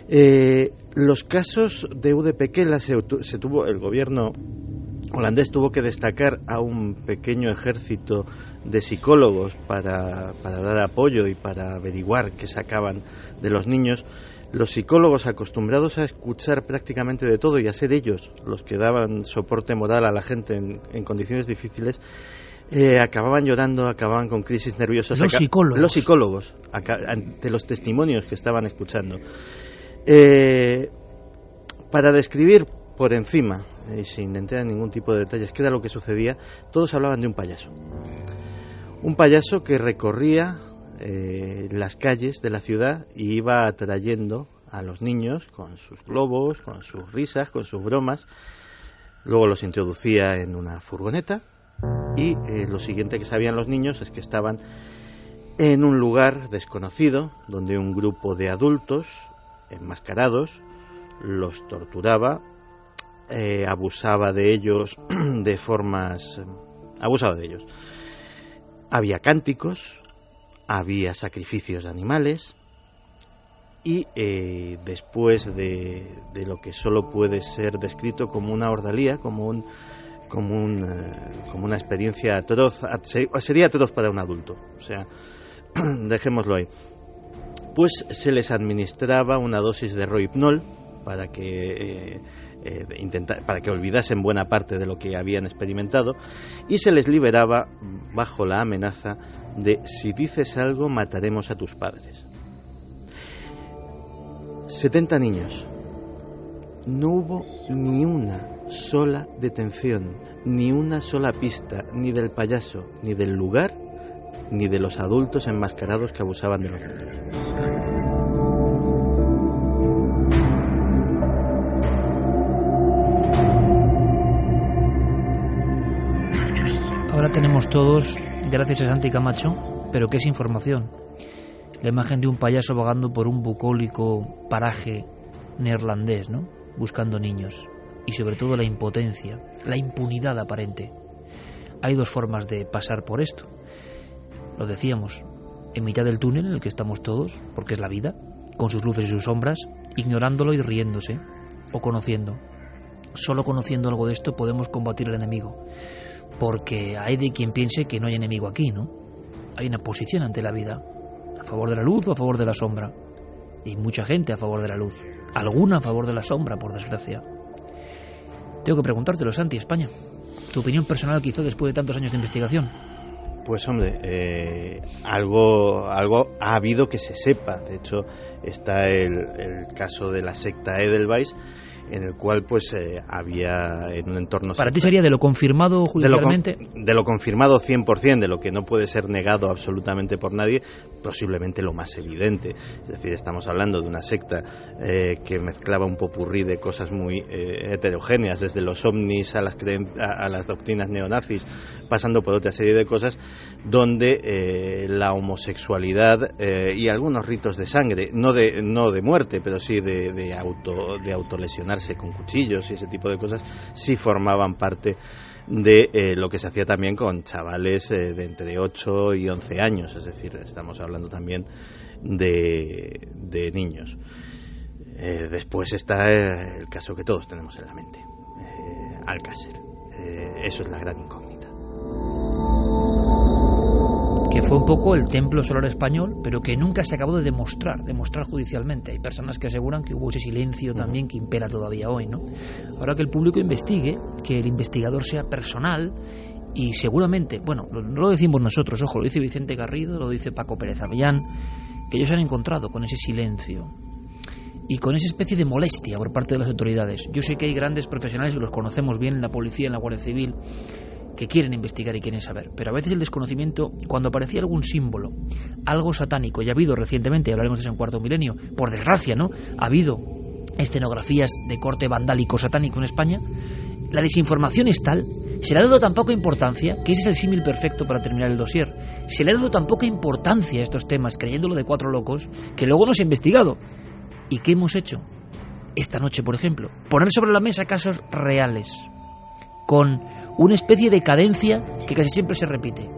Eh, los casos de U D P K se, se tuvo, el gobierno holandés tuvo que destacar a un pequeño ejército de psicólogos para, para dar apoyo y para averiguar qué sacaban de los niños. Los psicólogos, acostumbrados a escuchar prácticamente de todo y a ser ellos los que daban soporte moral a la gente en, en condiciones difíciles, eh, acababan llorando, acababan con crisis nerviosas. Los psicólogos. Los psicólogos, ante los testimonios que estaban escuchando. Eh, para describir por encima, y sin entrar en ningún tipo de detalles, qué era lo que sucedía, todos hablaban de un payaso. Un payaso que recorría eh, las calles de la ciudad y iba atrayendo a los niños con sus globos, con sus risas, con sus bromas. Luego los introducía en una furgoneta y eh, lo siguiente que sabían los niños es que estaban en un lugar desconocido donde un grupo de adultos enmascarados los torturaba, eh, abusaba de ellos de formas... abusaba de ellos. Había cánticos, había sacrificios de animales y eh, después de, de lo que solo puede ser descrito como una ordalía, como un como un eh, como una experiencia atroz, sería atroz para un adulto, o sea, dejémoslo ahí. Pues se les administraba una dosis de rohypnol para que eh, eh, intentar, para que olvidasen buena parte de lo que habían experimentado, y se les liberaba bajo la amenaza de: si dices algo mataremos a tus padres. setenta niños. No hubo ni una sola detención, ni una sola pista, ni del payaso, ni del lugar, ni de los adultos enmascarados que abusaban de los niños. Ahora tenemos todos, gracias a Santi Camacho, pero ¿qué es información? La imagen de un payaso vagando por un bucólico paraje neerlandés, ¿no? Buscando niños. Y sobre todo la impotencia, la impunidad aparente. Hay dos formas de pasar por esto. Lo decíamos, en mitad del túnel en el que estamos todos, porque es la vida, con sus luces y sus sombras, ignorándolo y riéndose, o conociendo. Solo conociendo algo de esto podemos combatir al enemigo, porque hay de quien piense que no hay enemigo aquí, ¿no? Hay una posición ante la vida, a favor de la luz o a favor de la sombra, y mucha gente a favor de la luz, alguna a favor de la sombra, por desgracia. Tengo que preguntártelo, Santi, España, tu opinión personal quizá después de tantos años de investigación. Pues hombre, eh, algo, algo ha habido que se sepa. De hecho, está el, el caso de la secta Edelweiss, en el cual pues eh, había en un entorno... ¿Para ti sería de lo confirmado judicialmente? De lo, de lo confirmado cien por ciento, de lo que no puede ser negado absolutamente por nadie, posiblemente lo más evidente. Es decir, estamos hablando de una secta eh, que mezclaba un popurrí de cosas muy eh, heterogéneas, desde los ovnis a las, creen- a, a las doctrinas neonazis, pasando por otra serie de cosas, donde eh, la homosexualidad eh, y algunos ritos de sangre, no de, no de muerte, pero sí de, de, auto, de autolesionarse con cuchillos y ese tipo de cosas, sí formaban parte de eh, lo que se hacía también con chavales eh, de entre ocho y once años, es decir, estamos hablando también de, de niños. Eh, después está eh, el caso que todos tenemos en la mente, eh, Alcácer. Eh, eso es la gran incógnita. Que fue un poco el templo solar español, pero que nunca se acabó de demostrar, demostrar judicialmente. Hay personas que aseguran que hubo ese silencio también que impera todavía hoy, ¿no? Ahora que el público investigue, que el investigador sea personal y seguramente, bueno, no lo decimos nosotros, ojo, lo dice Vicente Garrido, lo dice Paco Pérez Avellán, que ellos han encontrado con ese silencio y con esa especie de molestia por parte de las autoridades. Yo sé que hay grandes profesionales que los conocemos bien en la policía, en la Guardia Civil, que quieren investigar y quieren saber, pero a veces el desconocimiento, cuando aparecía algún símbolo, algo satánico, y ha habido recientemente, y hablaremos de eso en Cuarto Milenio, por desgracia, ¿no?, ha habido escenografías de corte vandálico satánico en España, la desinformación es tal, se le ha dado tan poca importancia, que ese es el símil perfecto para terminar el dossier, se le ha dado tan poca importancia a estos temas, creyéndolo de cuatro locos, que luego no se ha investigado. ¿Y qué hemos hecho esta noche, por ejemplo? Poner sobre la mesa casos reales, con una especie de cadencia que casi siempre se repite.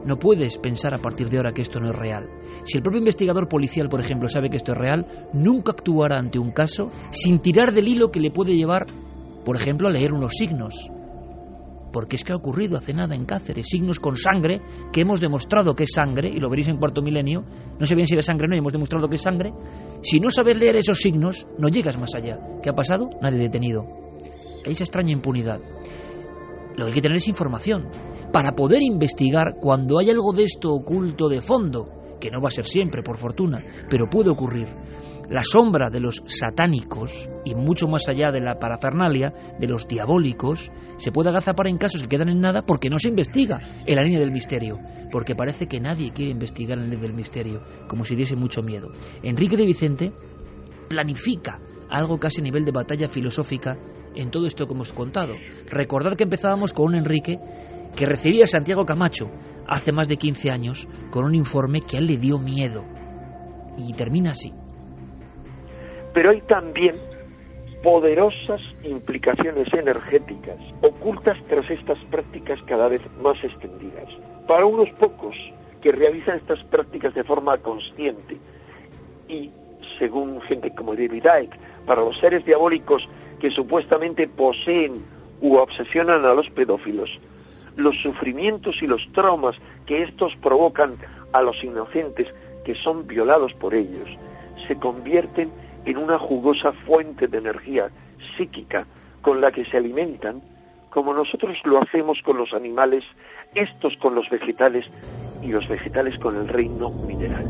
No puedes pensar a partir de ahora que esto no es real. Si el propio investigador policial, por ejemplo, sabe que esto es real, nunca actuará ante un caso sin tirar del hilo que le puede llevar, por ejemplo, a leer unos signos. Porque es que ha ocurrido hace nada en Cáceres, signos con sangre, que hemos demostrado que es sangre, y lo veréis en Cuarto Milenio, no sé bien si era sangre o no, y hemos demostrado que es sangre. Si no sabes leer esos signos, no llegas más allá. ¿Qué ha pasado? Nadie detenido. Hay esa extraña impunidad. Lo que hay que tener es información, para poder investigar cuando hay algo de esto oculto de fondo, que no va a ser siempre, por fortuna, pero puede ocurrir. La sombra de los satánicos, y mucho más allá de la parafernalia, de los diabólicos, se puede agazapar en casos que quedan en nada porque no se investiga en la línea del misterio, porque parece que nadie quiere investigar en la línea del misterio, como si diese mucho miedo. Enrique de Vicente planifica algo casi a nivel de batalla filosófica en todo esto que hemos contado. Recordad que empezábamos con un Enrique que recibía a Santiago Camacho hace más de quince años con un informe que a él le dio miedo, y termina así. Pero hay también poderosas implicaciones energéticas ocultas tras estas prácticas cada vez más extendidas. Para unos pocos que realizan estas prácticas de forma consciente y, según gente como David Icke, para los seres diabólicos que supuestamente poseen u obsesionan a los pedófilos, los sufrimientos y los traumas que estos provocan a los inocentes que son violados por ellos se convierten en una jugosa fuente de energía psíquica con la que se alimentan, como nosotros lo hacemos con los animales, estos con los vegetales y los vegetales con el reino mineral.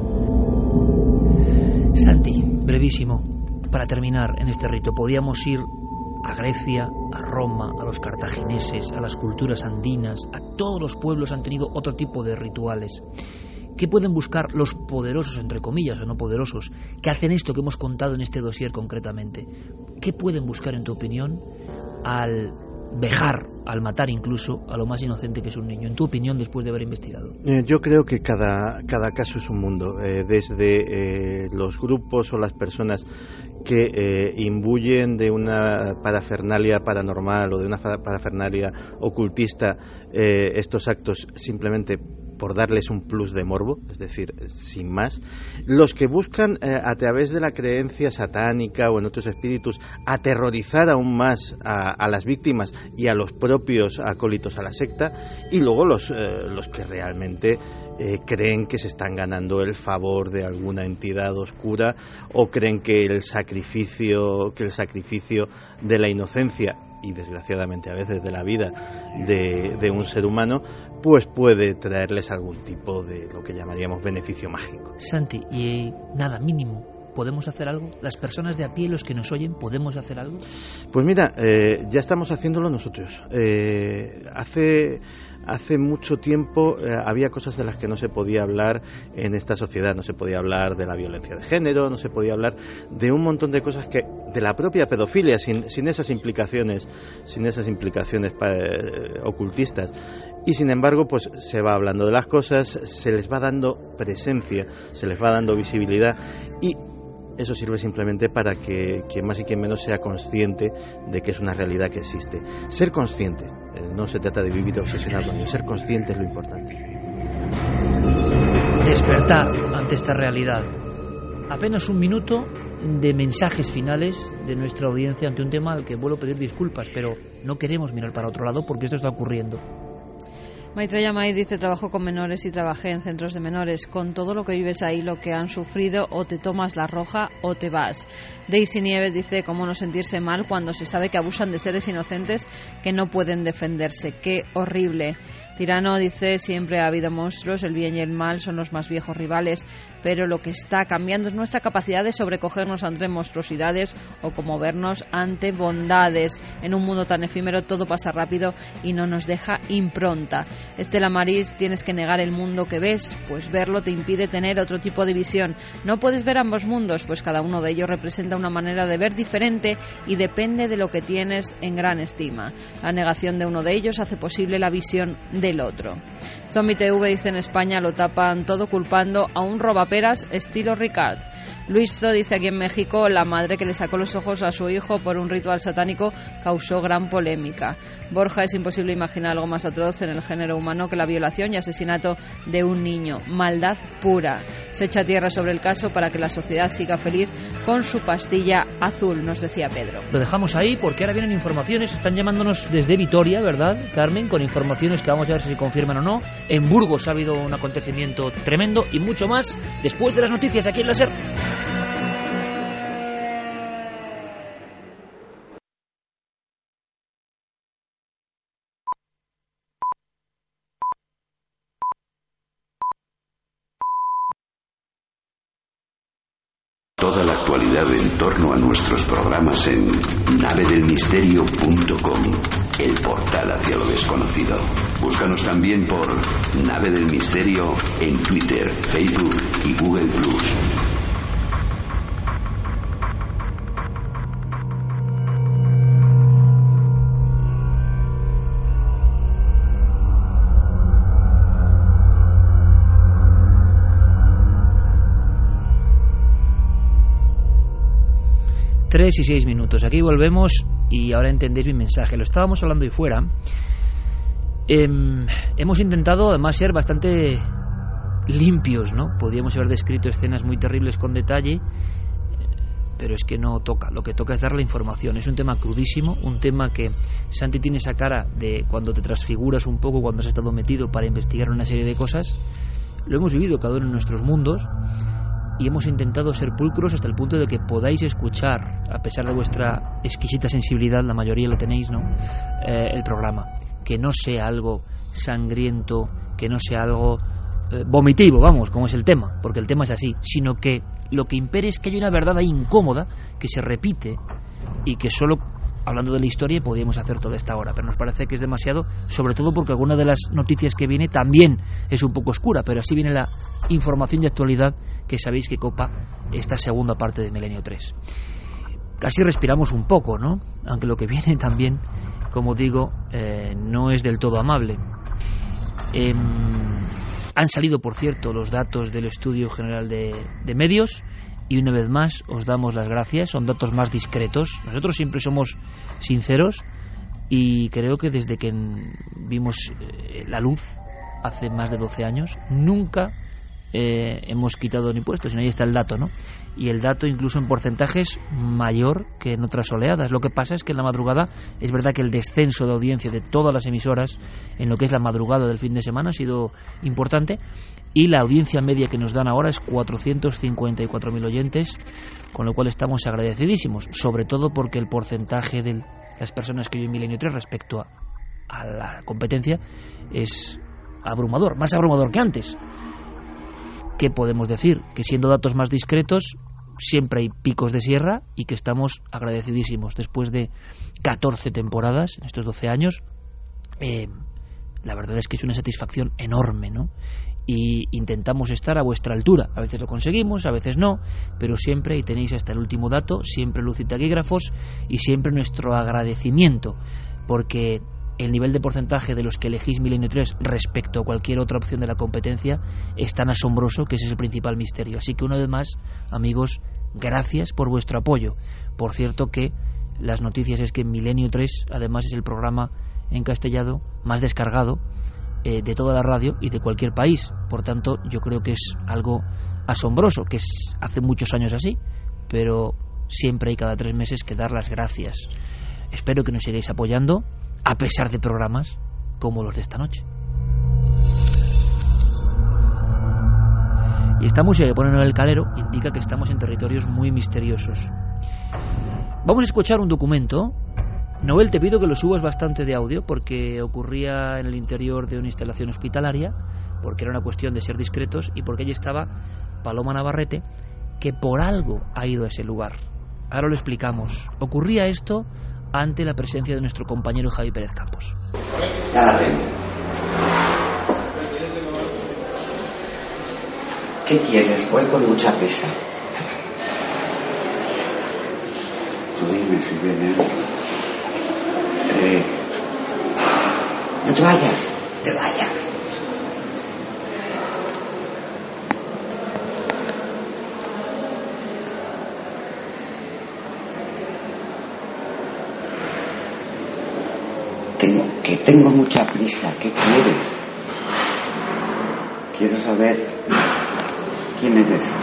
Santi, brevísimo, para terminar en este rito, podíamos ir a Grecia, a Roma, a los cartagineses, a las culturas andinas, a todos los pueblos han tenido otro tipo de rituales. ¿Qué pueden buscar los poderosos, entre comillas, o no poderosos, que hacen esto que hemos contado en este dossier concretamente? ¿Qué pueden buscar, en tu opinión, al vejar, al matar incluso a lo más inocente que es un niño? En tu opinión, después de haber investigado. Eh, yo creo que cada, cada caso es un mundo, eh, desde eh, los grupos o las personas que eh, imbuyen de una parafernalia paranormal o de una parafernalia ocultista eh, estos actos simplemente por darles un plus de morbo, es decir, sin más. Los que buscan eh, a través de la creencia satánica o en otros espíritus aterrorizar aún más a, a las víctimas y a los propios acólitos a la secta, y luego los, eh, los que realmente eh, creen que se están ganando el favor de alguna entidad oscura, o creen que el sacrificio, que el sacrificio de la inocencia y desgraciadamente a veces de la vida de, de un ser humano, pues puede traerles algún tipo de lo que llamaríamos beneficio mágico. Santi, y nada, mínimo, ¿podemos hacer algo? ¿Las personas de a pie, los que nos oyen, podemos hacer algo? Pues mira, eh, ya estamos haciéndolo nosotros. Eh, hace... Hace mucho tiempo eh, había cosas de las que no se podía hablar en esta sociedad. No se podía hablar de la violencia de género, no se podía hablar de un montón de cosas que, de la propia pedofilia, sin, sin esas implicaciones, sin esas implicaciones eh, ocultistas. Y sin embargo, pues se va hablando de las cosas, se les va dando presencia, se les va dando visibilidad, y eso sirve simplemente para que quien más y quien menos sea consciente de que es una realidad que existe. Ser consciente, eh, no se trata de vivir obsesionado con ello, ser consciente es lo importante. Despertar ante esta realidad. Apenas un minuto de mensajes finales de nuestra audiencia ante un tema al que vuelvo a pedir disculpas, pero no queremos mirar para otro lado porque esto está ocurriendo. Maitreya May dice: trabajo con menores y trabajé en centros de menores. Con todo lo que vives ahí, lo que han sufrido, o te tomas la roja o te vas. Daisy Nieves dice: cómo no sentirse mal cuando se sabe que abusan de seres inocentes que no pueden defenderse. Qué horrible. Tirano dice: siempre ha habido monstruos, el bien y el mal son los más viejos rivales, pero lo que está cambiando es nuestra capacidad de sobrecogernos ante monstruosidades o conmovernos ante bondades. En un mundo tan efímero todo pasa rápido y no nos deja impronta. Estela Maris: tienes que negar el mundo que ves, pues verlo te impide tener otro tipo de visión. No puedes ver ambos mundos, pues cada uno de ellos representa una manera de ver diferente y depende de lo que tienes en gran estima. La negación de uno de ellos hace posible la visión del otro. Zombie T V dice: en España lo tapan todo culpando a un robaperas estilo Ricard. Luis Zo dice: aquí en México la madre que le sacó los ojos a su hijo por un ritual satánico causó gran polémica. Borja, es imposible imaginar algo más atroz en el género humano que la violación y asesinato de un niño. Maldad pura. Se echa tierra sobre el caso para que la sociedad siga feliz con su pastilla azul, nos decía Pedro. Lo dejamos ahí porque ahora vienen informaciones. Están llamándonos desde Vitoria, ¿verdad, Carmen? Con informaciones que vamos a ver si se confirman o no. En Burgos ha habido un acontecimiento tremendo y mucho más después de las noticias aquí en la SER. Toda la actualidad en torno a nuestros programas en nave del misterio punto com, el portal hacia lo desconocido. Búscanos también por Nave del Misterio en Twitter, Facebook y Google plus. Tres y seis minutos. Aquí volvemos y ahora entendéis mi mensaje. Lo estábamos hablando ahí fuera. Eh, hemos intentado además ser bastante limpios, ¿no? Podíamos haber descrito escenas muy terribles con detalle, pero es que no toca. Lo que toca es dar la información. Es un tema crudísimo, un tema que Santi tiene esa cara de cuando te transfiguras un poco, cuando has estado metido para investigar una serie de cosas. Lo hemos vivido cada uno en nuestros mundos. Y hemos intentado ser pulcros hasta el punto de que podáis escuchar, a pesar de vuestra exquisita sensibilidad, la mayoría lo tenéis, ¿no? Eh, el programa. Que no sea algo sangriento, que no sea algo eh, vomitivo, vamos, como es el tema, porque el tema es así, sino que lo que impere es que hay una verdad ahí incómoda, que se repite y que solo hablando de la historia podíamos hacer toda esta hora, pero nos parece que es demasiado, sobre todo porque alguna de las noticias que viene también es un poco oscura, pero así viene la información de actualidad que sabéis que copa esta segunda parte de Milenio tres. Casi respiramos un poco, ¿no? Aunque lo que viene también, como digo, eh, no es del todo amable. Eh, han salido, por cierto, los datos del Estudio General de, de Medios. Y una vez más os damos las gracias, son datos más discretos. Nosotros siempre somos sinceros y creo que desde que vimos eh, la luz hace más de doce años, nunca eh, hemos quitado ni puesto, sino ahí está el dato, ¿no? Y el dato incluso en porcentajes mayor que en otras oleadas. Lo que pasa es que en la madrugada es verdad que el descenso de audiencia de todas las emisoras en lo que es la madrugada del fin de semana ha sido importante y la audiencia media que nos dan ahora es cuatrocientos cincuenta y cuatro mil oyentes, con lo cual estamos agradecidísimos, sobre todo porque el porcentaje de las personas que viven Milenio tres respecto a, a la competencia es abrumador, más abrumador que antes. ¿Qué podemos decir? Que siendo datos más discretos siempre hay picos de sierra y que estamos agradecidísimos después de catorce temporadas en estos doce años. Eh, la verdad es que es una satisfacción enorme, ¿no? Y intentamos estar a vuestra altura. A veces lo conseguimos, a veces no, pero siempre, y tenéis hasta el último dato, siempre luz y taquígrafos y siempre nuestro agradecimiento, porque el nivel de porcentaje de los que elegís Milenio tres respecto a cualquier otra opción de la competencia es tan asombroso que ese es el principal misterio. Así que una vez más, amigos, gracias por vuestro apoyo. Por cierto que las noticias es que Milenio tres además es el programa en castellano más descargado eh, de toda la radio y de cualquier país. Por tanto, yo creo que es algo asombroso, que es hace muchos años así, pero siempre hay cada tres meses que dar las gracias. Espero que nos sigáis apoyando a pesar de programas como los de esta noche. Y esta música que ponen en el calero indica que estamos en territorios muy misteriosos. Vamos a escuchar un documento. Noel, te pido que lo subas bastante de audio porque ocurría en el interior de una instalación hospitalaria, porque era una cuestión de ser discretos y porque allí estaba Paloma Navarrete, que por algo ha ido a ese lugar. Ahora lo explicamos. Ocurría esto ante la presencia de nuestro compañero Javi Pérez Campos. ¿Qué quieres? Voy con mucha prisa. Tú dime si viene. Eh, no te vayas, te vayas. Tengo tengo mucha prisa. ¿Qué quieres? Quiero saber quién eres.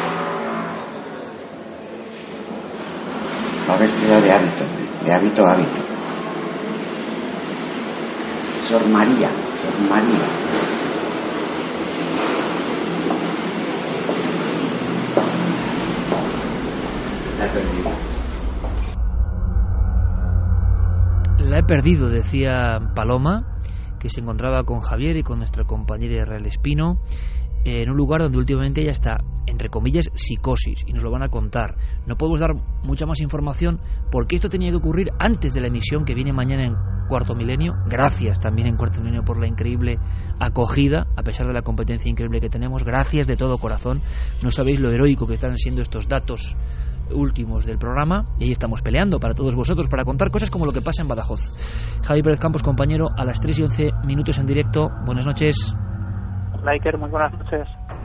Va vestida de hábito, de hábito a hábito. Sor María, Sor María. La he perdido. La he perdido, decía Paloma, que se encontraba con Javier y con nuestra compañera Israel Espino en un lugar donde últimamente ella está, entre comillas, psicosis, y nos lo van a contar. No podemos dar mucha más información porque esto tenía que ocurrir antes de la emisión que viene mañana en Cuarto Milenio. Gracias también en Cuarto Milenio por la increíble acogida, a pesar de la competencia increíble que tenemos. Gracias de todo corazón. No sabéis lo heroico que están siendo estos datos últimos del programa, y ahí estamos peleando para todos vosotros, para contar cosas como lo que pasa en Badajoz. Javi Pérez Campos, compañero, a las tres y once minutos en directo. Buenas noches. Hola Iker, muy buenas noches.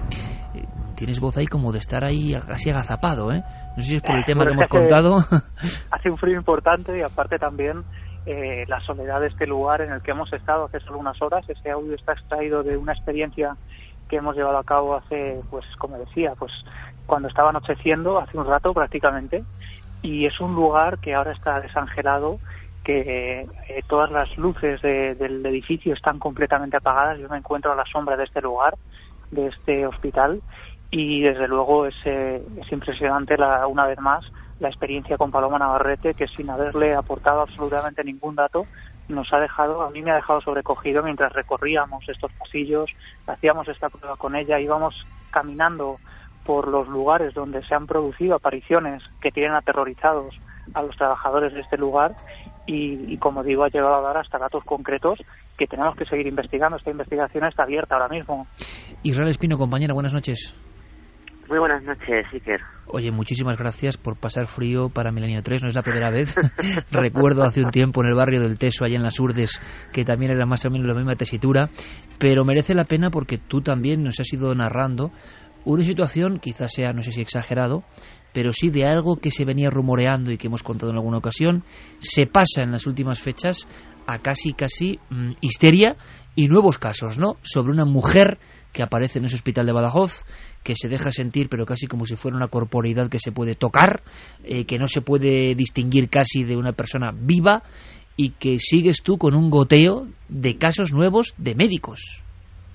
Tienes voz ahí como de estar ahí casi agazapado, ¿eh? No sé si es por el tema Bueno, que hemos es que contado. Hace, hace un frío importante, y aparte también eh, la soledad de este lugar en el que hemos estado hace solo unas horas. Ese audio está extraído de una experiencia que hemos llevado a cabo hace, pues como decía, pues cuando estaba anocheciendo, hace un rato prácticamente, y es un lugar que ahora está desangelado, que eh, todas las luces de, del edificio están completamente apagadas. Yo me encuentro a la sombra de este lugar, de este hospital, y desde luego es, eh, es impresionante la, una vez más la experiencia con Paloma Navarrete, que sin haberle aportado absolutamente ningún dato nos ha dejado, a mí me ha dejado sobrecogido mientras recorríamos estos pasillos, hacíamos esta prueba con ella, íbamos caminando por los lugares donde se han producido apariciones que tienen aterrorizados a los trabajadores de este lugar, y, y como digo, ha llegado a dar hasta datos concretos que tenemos que seguir investigando. Esta investigación está abierta ahora mismo. Israel Espino, compañera, buenas noches. Muy buenas noches, Iker. Oye, muchísimas gracias por pasar frío para Milenio tres, no es la primera vez. Recuerdo hace un tiempo en el barrio del Teso, allá en las Urdes, que también era más o menos la misma tesitura, pero merece la pena porque tú también nos has ido narrando una situación, quizás sea, no sé si exagerado, pero sí de algo que se venía rumoreando y que hemos contado en alguna ocasión, se pasa en las últimas fechas a casi, casi mmm, histeria y nuevos casos, ¿no? Sobre una mujer que aparece en ese hospital de Badajoz, que se deja sentir, pero casi como si fuera una corporeidad que se puede tocar, eh, que no se puede distinguir casi de una persona viva, y que sigues tú con un goteo de casos nuevos de médicos.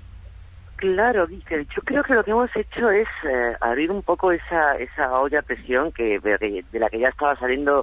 Claro, Víctor, yo creo que lo que hemos hecho es eh, abrir un poco esa esa olla a presión que de, de la que ya estaba saliendo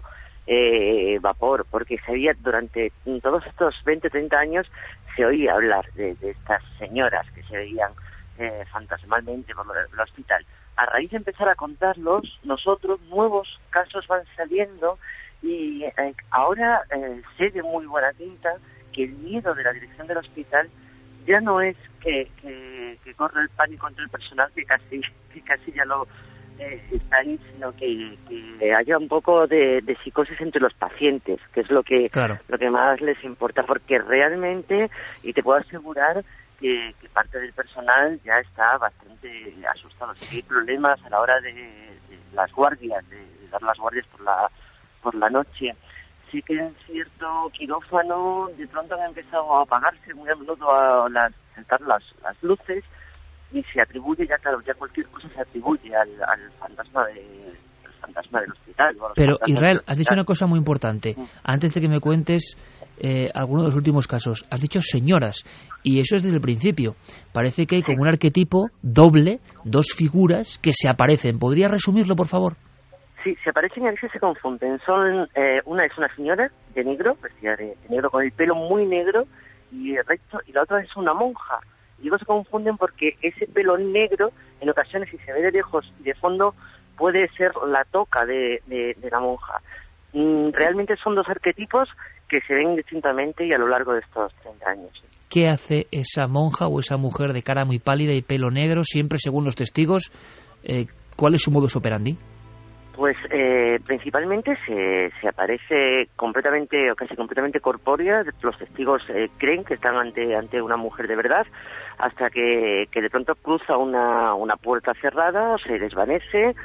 eh, vapor, porque se había, durante todos estos veinte, treinta años, se oía hablar de, de estas señoras que se veían eh, fantasmalmente por el hospital. A raíz de empezar a contarlos, nosotros, nuevos casos van saliendo, y eh, ahora eh, sé de muy buena tinta que el miedo de la dirección del hospital ya no es que, que, que corre el pánico entre el personal, que casi que casi ya lo eh, está ahí, sino que, que haya un poco de, de psicosis entre los pacientes, que es lo que claro. lo que más les importa, porque realmente, y te puedo asegurar que, que parte del personal ya está bastante asustado. Si hay problemas a la hora de, de las guardias, de, de dar las guardias por la por la noche. Sí que en cierto quirófano de pronto han empezado a apagarse muy a menudo a las, saltar las, las luces, y se atribuye, ya claro, ya cualquier cosa se atribuye al, al fantasma de al fantasma del hospital. Pero Israel, has dicho una cosa muy importante. Antes de que me cuentes eh, alguno de los últimos casos, has dicho señoras, y eso es desde el principio. Parece que hay como un arquetipo doble, dos figuras que se aparecen. ¿Podrías resumirlo, por favor? Sí, se aparecen y a veces se confunden. Son eh, una es una señora de negro, vestida de, de negro, con el pelo muy negro y recto, y la otra es una monja. Y luego se confunden porque ese pelo negro, en ocasiones, si se ve de lejos y de fondo, puede ser la toca de, de, de la monja. Mm, realmente son dos arquetipos que se ven distintamente y a lo largo de estos treinta años. ¿Qué hace esa monja o esa mujer de cara muy pálida y pelo negro, siempre según los testigos? Eh, ¿Cuál es su modus operandi? Pues eh, principalmente se, se aparece completamente o casi completamente corpórea. Los testigos eh, creen que están ante ante una mujer de verdad, hasta que, que de pronto cruza una, una puerta cerrada, o se desvanece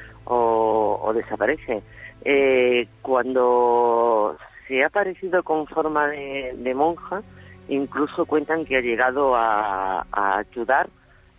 o, o desaparece. Eh, cuando se ha aparecido con forma de, de monja, incluso cuentan que ha llegado a, a ayudar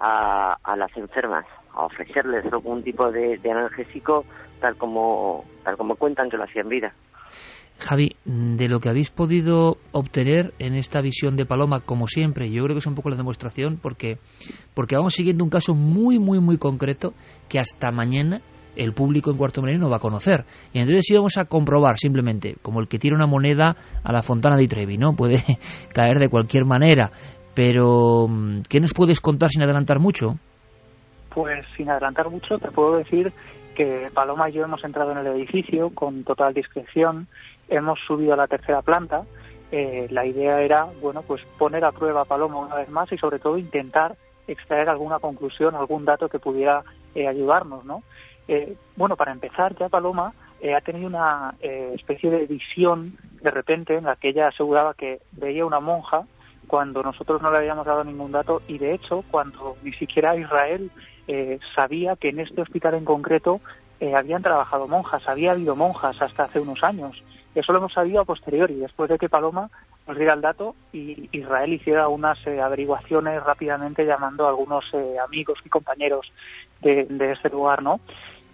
a, a las enfermas, a ofrecerles algún tipo de, de analgésico, tal como, tal como cuentan que lo hacían vida. Javi, de lo que habéis podido obtener en esta visión de Paloma, como siempre, yo creo que es un poco la demostración, porque, porque vamos siguiendo un caso muy, muy, muy concreto que hasta mañana el público en Cuarto Milenio no va a conocer. Y entonces íbamos a comprobar simplemente, como el que tira una moneda a la Fontana di Trevi, ¿no? Puede caer de cualquier manera. Pero, ¿qué nos puedes contar sin adelantar mucho? Pues sin adelantar mucho te puedo decir que Paloma y yo hemos entrado en el edificio con total discreción, hemos subido a la tercera planta. Eh, la idea era, bueno, pues poner a prueba a Paloma una vez más y sobre todo intentar extraer alguna conclusión, algún dato que pudiera eh, ayudarnos, ¿no? Eh, bueno, para empezar, ya Paloma eh, ha tenido una eh, especie de visión de repente en la que ella aseguraba que veía una monja cuando nosotros no le habíamos dado ningún dato, y de hecho cuando ni siquiera Israel eh, sabía que en este hospital en concreto eh, habían trabajado monjas, había habido monjas hasta hace unos años. Eso lo hemos sabido a posteriori, después de que Paloma nos diera el dato y Israel hiciera unas eh, averiguaciones rápidamente llamando a algunos eh, amigos y compañeros de, de este lugar, ¿no?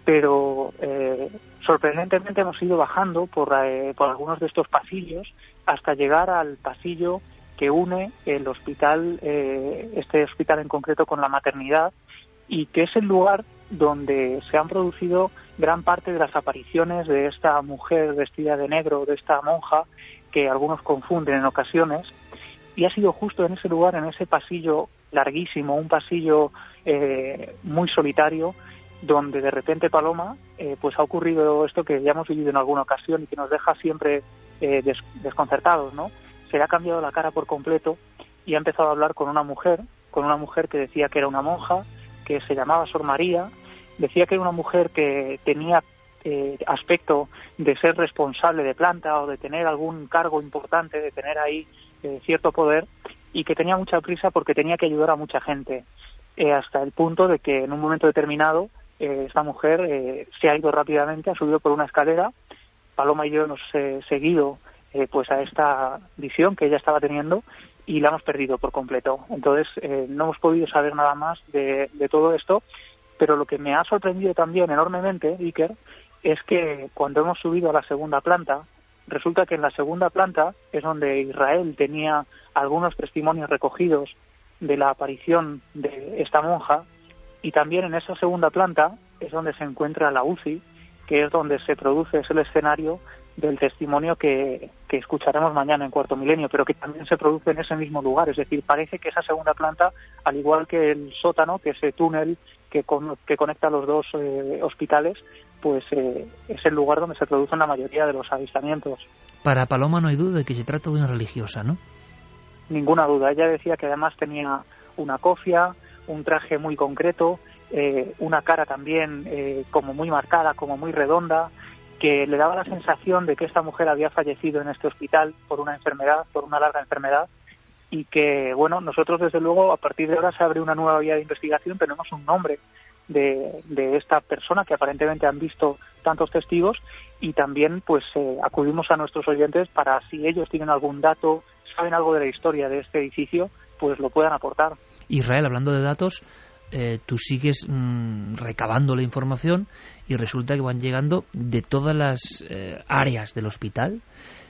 Pero eh, sorprendentemente hemos ido bajando por, eh, por algunos de estos pasillos hasta llegar al pasillo que une el hospital, eh, este hospital en concreto, con la maternidad, y que es el lugar donde se han producido gran parte de las apariciones de esta mujer vestida de negro, de esta monja, que algunos confunden en ocasiones, y ha sido justo en ese lugar, en ese pasillo larguísimo, un pasillo eh, muy solitario, donde de repente Paloma, eh, pues ha ocurrido esto que ya hemos vivido en alguna ocasión y que nos deja siempre eh, des- desconcertados, ¿no? Se le ha cambiado la cara por completo y ha empezado a hablar con una mujer, con una mujer que decía que era una monja, que se llamaba Sor María, decía que era una mujer que tenía eh, aspecto de ser responsable de planta o de tener algún cargo importante, de tener ahí eh, cierto poder, y que tenía mucha prisa porque tenía que ayudar a mucha gente, eh, hasta el punto de que en un momento determinado eh, esta mujer eh, se ha ido rápidamente, ha subido por una escalera. Paloma y yo hemos eh, seguido Eh, pues a esta visión que ella estaba teniendo y la hemos perdido por completo. Entonces eh, no hemos podido saber nada más de, de todo esto, pero lo que me ha sorprendido también enormemente, Iker, es que cuando hemos subido a la segunda planta, resulta que en la segunda planta es donde Israel tenía algunos testimonios recogidos de la aparición de esta monja, y también en esa segunda planta es donde se encuentra la U C I, que es donde se produce, es el escenario del testimonio que, que escucharemos mañana en Cuarto Milenio, pero que también se produce en ese mismo lugar. Es decir, parece que esa segunda planta, al igual que el sótano, que ese túnel que, con, que conecta los dos eh, hospitales, pues eh, es el lugar donde se producen la mayoría de los avistamientos. Para Paloma no hay duda de que se trata de una religiosa, ¿no? Ninguna duda. Ella decía que además tenía una cofia, un traje muy concreto, eh, una cara también eh, como muy marcada, como muy redonda, que le daba la sensación de que esta mujer había fallecido en este hospital por una enfermedad, por una larga enfermedad, y que, bueno, nosotros desde luego a partir de ahora se abre una nueva vía de investigación. Tenemos un nombre de, de esta persona que aparentemente han visto tantos testigos, y también pues eh, acudimos a nuestros oyentes para, si ellos tienen algún dato, saben algo de la historia de este edificio, pues lo puedan aportar. Israel, hablando de datos, Eh, tú sigues mmm, recabando la información y resulta que van llegando de todas las eh, áreas del hospital,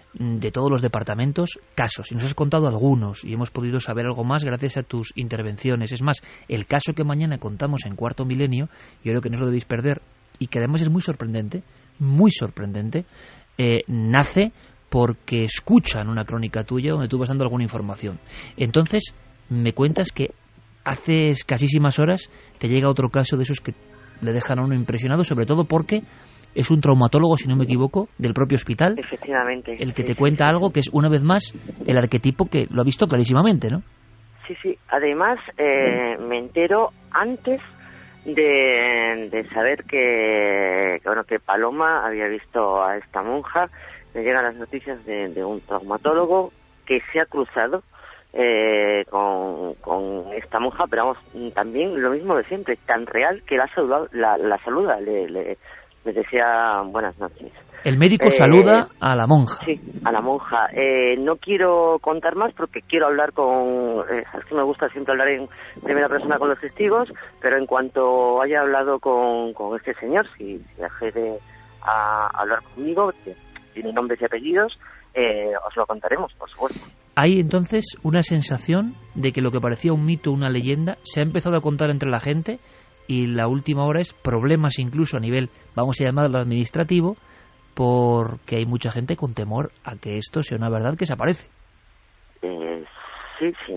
de todos los departamentos, casos. Y nos has contado algunos y hemos podido saber algo más gracias a tus intervenciones. Es más, el caso que mañana contamos en Cuarto Milenio, yo creo que no os lo debéis perder, y que además es muy sorprendente, muy sorprendente, eh, nace porque escuchan una crónica tuya donde tú vas dando alguna información. Entonces, me cuentas que hace escasísimas horas te llega otro caso de esos que le dejan a uno impresionado, sobre todo porque es un traumatólogo, si no me equivoco, del propio hospital. Efectivamente. El que sí, te cuenta sí, algo que es, una vez más, el arquetipo que lo ha visto clarísimamente, ¿no? Sí, sí. Además, eh, me entero antes de, de saber que, que, bueno, que Paloma había visto a esta monja. Me llegan las noticias de, de un traumatólogo que se ha cruzado Eh, con, con esta monja, pero vamos, también lo mismo de siempre, tan real que la, saludado, la, la saluda, le, le, le desea buenas noches. El médico Eh, saluda a la monja. Sí, a la monja. Eh, no quiero contar más porque quiero hablar con... Eh, es que me gusta siempre hablar en primera persona con los testigos, pero en cuanto haya hablado con, con este señor, si, si accede a hablar conmigo, que tiene nombres y apellidos, eh, os lo contaremos, por supuesto. Hay entonces una sensación de que lo que parecía un mito, una leyenda, se ha empezado a contar entre la gente y la última hora es problemas incluso a nivel, vamos a llamarlo administrativo, porque hay mucha gente con temor a que esto sea una verdad que se aparece. Eh, sí, si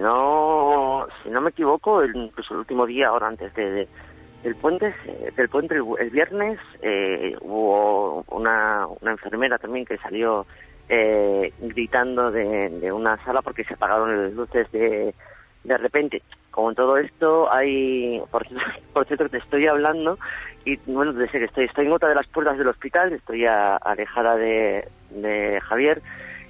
no, si no me equivoco, el, incluso el último día, ahora antes de, de del puente, eh, del puente el, el viernes, eh, hubo una, una enfermera también que salió eh, gritando de, de una sala porque se apagaron las luces de, de repente. Como en todo esto hay, por, por cierto que te estoy hablando y bueno, desde que estoy, estoy en otra de las puertas del hospital, estoy a, alejada de, de Javier,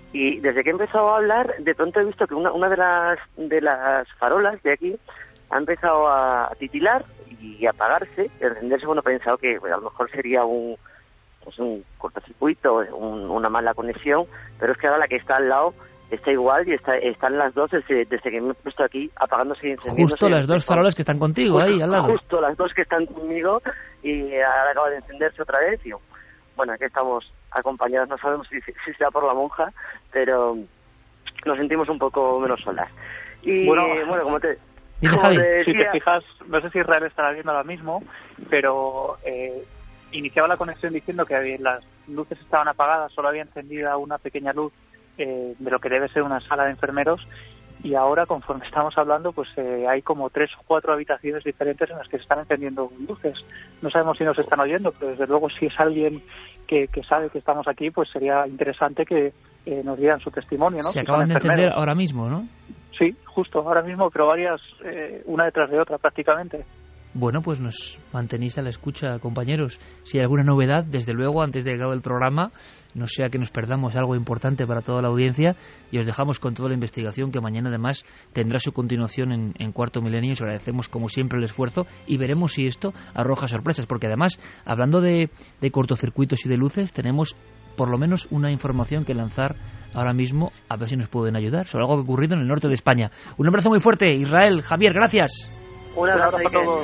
y desde que he empezado a hablar, de pronto he visto que una, una de las de las farolas de aquí ha empezado a titilar y a apagarse, y encenderse. Bueno, he pensado que bueno, a lo mejor sería un pues un cortocircuito, un, una mala conexión, pero es que ahora la que está al lado está igual y está, están las dos desde, desde que me he puesto aquí apagándose y encendiéndose. Justo las dos farolas que están contigo, justo, ahí al lado. Justo las dos que están conmigo y ahora acaba de encenderse otra vez y bueno, aquí estamos acompañados, no sabemos si, si sea por la monja, pero nos sentimos un poco menos solas. Y bueno, bueno como te... Dime, como te Si te decía, fijas, no sé si Israel estará viendo ahora mismo, pero eh, iniciaba la conexión diciendo que las luces estaban apagadas, solo había encendida una pequeña luz eh, de lo que debe ser una sala de enfermeros, y ahora, conforme estamos hablando, pues eh, hay como tres o cuatro habitaciones diferentes en las que se están encendiendo luces. No sabemos si nos están oyendo, pero desde luego si es alguien que, que sabe que estamos aquí, pues sería interesante que eh, nos dieran su testimonio, ¿no? Se Si acaban son de enfermeros. encender ahora mismo, ¿no? Sí, justo, ahora mismo, pero varias, eh, una detrás de otra prácticamente. Bueno, pues nos mantenéis a la escucha, compañeros. Si hay alguna novedad, desde luego, antes de que acabe el programa, no sea que nos perdamos algo importante para toda la audiencia, y os dejamos con toda la investigación que mañana además tendrá su continuación en, en Cuarto Milenio. Os agradecemos como siempre el esfuerzo y veremos si esto arroja sorpresas, porque además, hablando de, de cortocircuitos y de luces, tenemos por lo menos una información que lanzar ahora mismo, a ver si nos pueden ayudar, sobre algo que ha ocurrido en el norte de España. Un abrazo muy fuerte, Israel, Javier, gracias. un abrazo a todos.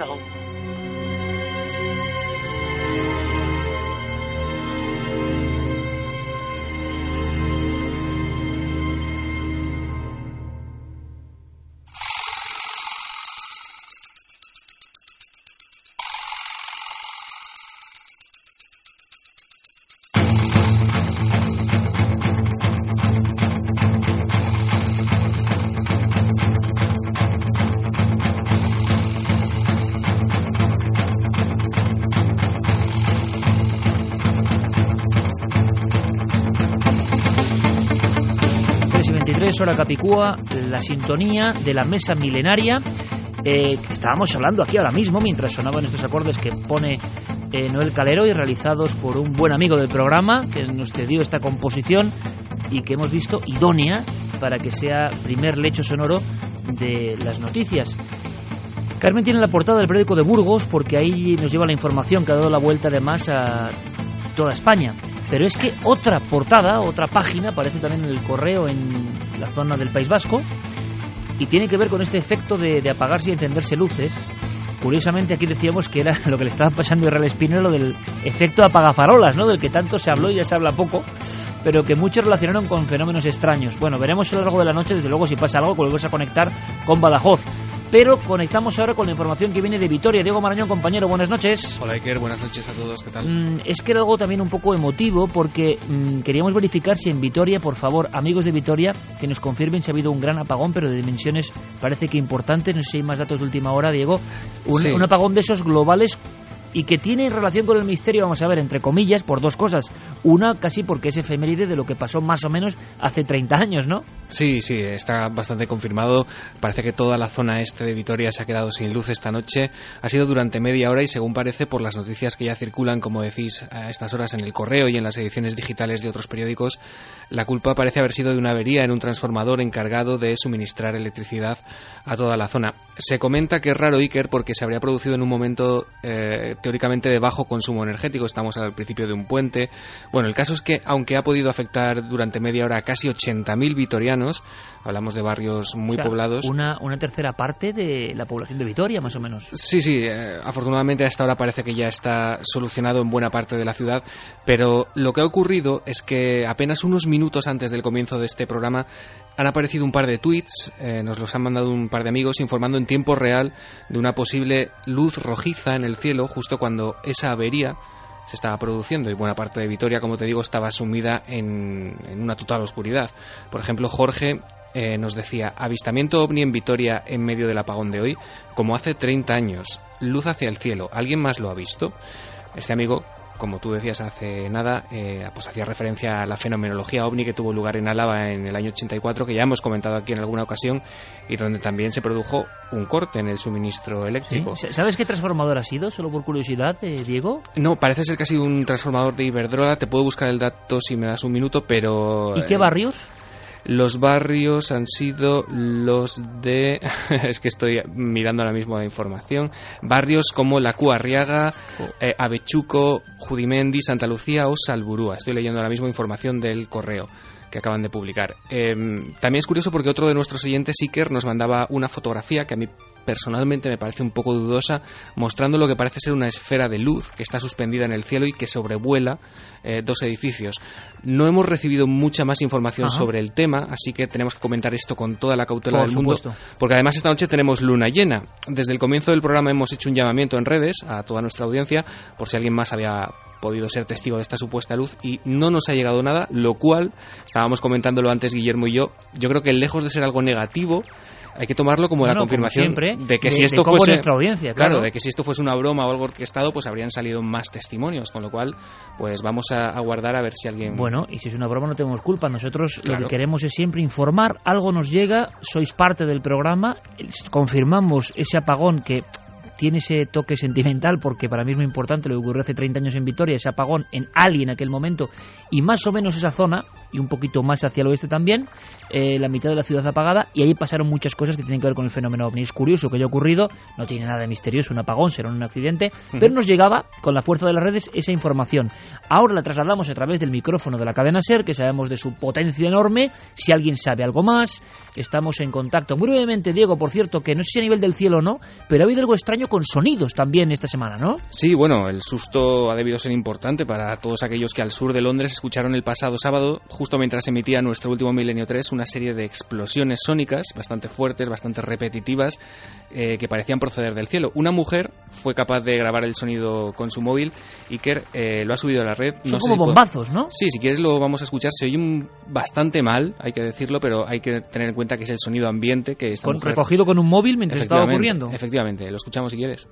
Hora Capicúa, la sintonía de la mesa milenaria. Eh, estábamos hablando aquí ahora mismo mientras sonaban estos acordes que pone eh, Noel Calero y realizados por un buen amigo del programa que nos cedió esta composición y que hemos visto idónea para que sea primer lecho sonoro de las noticias. Carmen tiene la portada del periódico de Burgos porque ahí nos lleva la información que ha dado la vuelta además a toda España. Pero es que otra portada, otra página, aparece también en el Correo en la zona del País Vasco y tiene que ver con este efecto de, de apagarse y encenderse luces. Curiosamente aquí decíamos que era lo que le estaba pasando a Israel Espino, lo del efecto apagafarolas, ¿no? Del que tanto se habló y ya se habla poco, pero que muchos relacionaron con fenómenos extraños. Bueno, veremos a lo largo de la noche, desde luego, si pasa algo, volvemos a conectar con Badajoz. Pero conectamos ahora con la información que viene de Vitoria. Diego Marañón, compañero, buenas noches. Hola Iker, buenas noches a todos, ¿qué tal? Mm, es que era algo también un poco emotivo porque mm, queríamos verificar si en Vitoria, por favor, amigos de Vitoria, que nos confirmen si ha habido un gran apagón, pero de dimensiones parece que importantes. No sé si hay más datos de última hora, Diego. Un, sí. un apagón de esos globales y que tiene relación con el misterio, vamos a ver, entre comillas, por dos cosas. Una, casi porque es efeméride de lo que pasó más o menos hace treinta años, ¿no? Sí, sí, está bastante confirmado. Parece que toda la zona este de Vitoria se ha quedado sin luz esta noche. Ha sido durante media hora y, según parece, por las noticias que ya circulan, como decís, a estas horas en el Correo y en las ediciones digitales de otros periódicos, la culpa parece haber sido de una avería en un transformador encargado de suministrar electricidad a toda la zona. Se comenta que es raro, Iker, porque se habría producido en un momento eh, teóricamente de bajo consumo energético, estamos al principio de un puente. Bueno, el caso es que, aunque ha podido afectar durante media hora a casi ochenta mil vitorianos, hablamos de barrios muy o sea, poblados. Una, una tercera parte de la población de Vitoria, más o menos. Sí, sí, eh, afortunadamente hasta ahora parece que ya está solucionado en buena parte de la ciudad, pero lo que ha ocurrido es que apenas unos minutos antes del comienzo de este programa han aparecido un par de tweets, eh, nos los han mandado un par de amigos informando en tiempo real de una posible luz rojiza en el cielo justo cuando esa avería se estaba produciendo y buena parte de Vitoria, como te digo, estaba sumida en, en una total oscuridad. Por ejemplo, Jorge eh, nos decía: avistamiento ovni en Vitoria en medio del apagón de hoy, como hace treinta años, luz hacia el cielo. ¿Alguien más lo ha visto? Este amigo, como tú decías hace nada, eh, pues hacía referencia a la fenomenología ovni que tuvo lugar en Álava en el año ochenta y cuatro, que ya hemos comentado aquí en alguna ocasión, y donde también se produjo un corte en el suministro eléctrico. ¿Sí? ¿Sabes qué transformador ha sido, solo por curiosidad, eh, Diego? No, parece ser que ha sido un transformador de Iberdrola. Te puedo buscar el dato si me das un minuto, pero... ¿Y qué eh, barrios? Los barrios han sido los de... es que estoy mirando ahora mismo la información. Barrios como La Cuarriaga, eh, Avechuco, Judimendi, Santa Lucía o Salburúa. Estoy leyendo ahora mismo información del correo que acaban de publicar. Eh, también es curioso porque otro de nuestros oyentes, Iker, nos mandaba una fotografía que a mí personalmente me parece un poco dudosa, mostrando lo que parece ser una esfera de luz que está suspendida en el cielo y que sobrevuela eh, dos edificios. No hemos recibido mucha más información Ajá. sobre el tema, así que tenemos que comentar esto con toda la cautela Por del supuesto. mundo, porque además esta noche tenemos luna llena. Desde el comienzo del programa hemos hecho un llamamiento en redes a toda nuestra audiencia por si alguien más había podido ser testigo de esta supuesta luz, y no nos ha llegado nada, lo cual, estábamos comentándolo antes Guillermo y yo, yo creo que lejos de ser algo negativo, hay que tomarlo como bueno, la confirmación como siempre, de que de, si esto de cómo fuese nuestra audiencia, claro. claro, de que si esto fuese una broma o algo orquestado, pues habrían salido más testimonios, con lo cual pues vamos a aguardar a ver si alguien... Bueno, y si es una broma no tenemos culpa, nosotros claro. lo que queremos es siempre informar, algo nos llega, sois parte del programa, confirmamos ese apagón que tiene ese toque sentimental, porque para mí es muy importante lo que ocurrió hace treinta años en Vitoria, ese apagón en Ali en aquel momento, y más o menos esa zona, y un poquito más hacia el oeste también, eh, la mitad de la ciudad apagada, y ahí pasaron muchas cosas que tienen que ver con el fenómeno ovni. Es curioso que haya ocurrido, no tiene nada de misterioso, un apagón, será un accidente, uh-huh. pero nos llegaba, con la fuerza de las redes, esa información. Ahora la trasladamos a través del micrófono de la cadena SER, que sabemos de su potencia enorme. Si alguien sabe algo más, estamos en contacto. Muy brevemente, Diego, por cierto, que no sé si a nivel del cielo o no, pero ha habido algo extraño con sonidos también esta semana, ¿no? Sí, bueno, el susto ha debido ser importante para todos aquellos que al sur de Londres escucharon el pasado sábado, justo mientras emitía nuestro último Milenio tres, una serie de explosiones sónicas bastante fuertes, bastante repetitivas, eh, que parecían proceder del cielo. Una mujer fue capaz de grabar el sonido con su móvil. Iker eh, lo ha subido a la red. Son no como sé si bombazos, puedo... ¿no? Sí, si quieres lo vamos a escuchar. Se oye un... bastante mal, hay que decirlo, pero hay que tener en cuenta que es el sonido ambiente que esta con, mujer... recogido con un móvil mientras estaba ocurriendo. Efectivamente, lo escuchamos si quieres.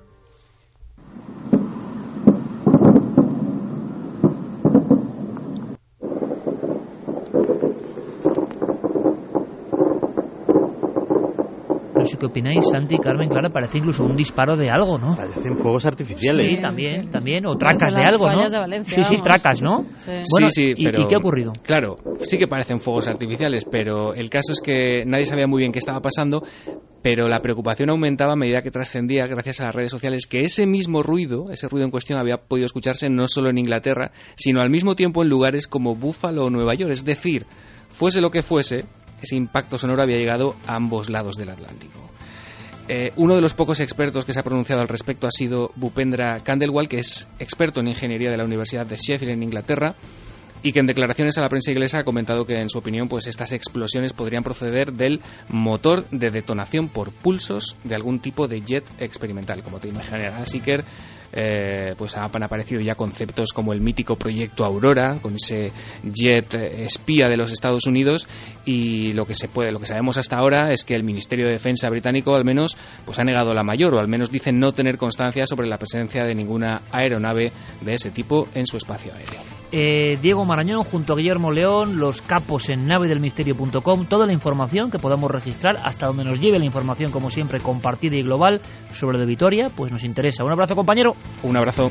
No sé qué opináis, Santi, Carmen, Clara, parece incluso un disparo de algo, ¿no? Parecen fuegos artificiales. Sí, también, también, o tracas de algo, ¿no? De Valencia, sí, sí, vamos. tracas, ¿no? Sí, bueno, sí, sí, ¿y, pero, ¿y qué ha ocurrido? Claro, sí que parecen fuegos artificiales, pero el caso es que nadie sabía muy bien qué estaba pasando, pero la preocupación aumentaba a medida que trascendía, gracias a las redes sociales, que ese mismo ruido, ese ruido en cuestión, había podido escucharse no solo en Inglaterra, sino al mismo tiempo en lugares como Búfalo o Nueva York. Es decir, fuese lo que fuese, ese impacto sonoro había llegado a ambos lados del Atlántico. Eh, uno de los pocos expertos que se ha pronunciado al respecto ha sido Bhupendra Khandelwal, que es experto en ingeniería de la Universidad de Sheffield en Inglaterra, y que en declaraciones a la prensa inglesa ha comentado que en su opinión pues estas explosiones podrían proceder del motor de detonación por pulsos de algún tipo de jet experimental. Como te imaginarás, Iker, eh, pues han aparecido ya conceptos como el mítico proyecto Aurora, con ese jet espía de los Estados Unidos, y lo que se puede, lo que sabemos hasta ahora es que el Ministerio de Defensa británico al menos pues ha negado la mayor, o al menos dice no tener constancia sobre la presencia de ninguna aeronave de ese tipo en su espacio aéreo. Eh, Diego Marañón junto a Guillermo León, los capos en nave del misterio punto com, toda la información que podamos registrar hasta donde nos lleve la información, como siempre, compartida y global sobre de Vitoria, pues nos interesa. Un abrazo, compañero. Un abrazo.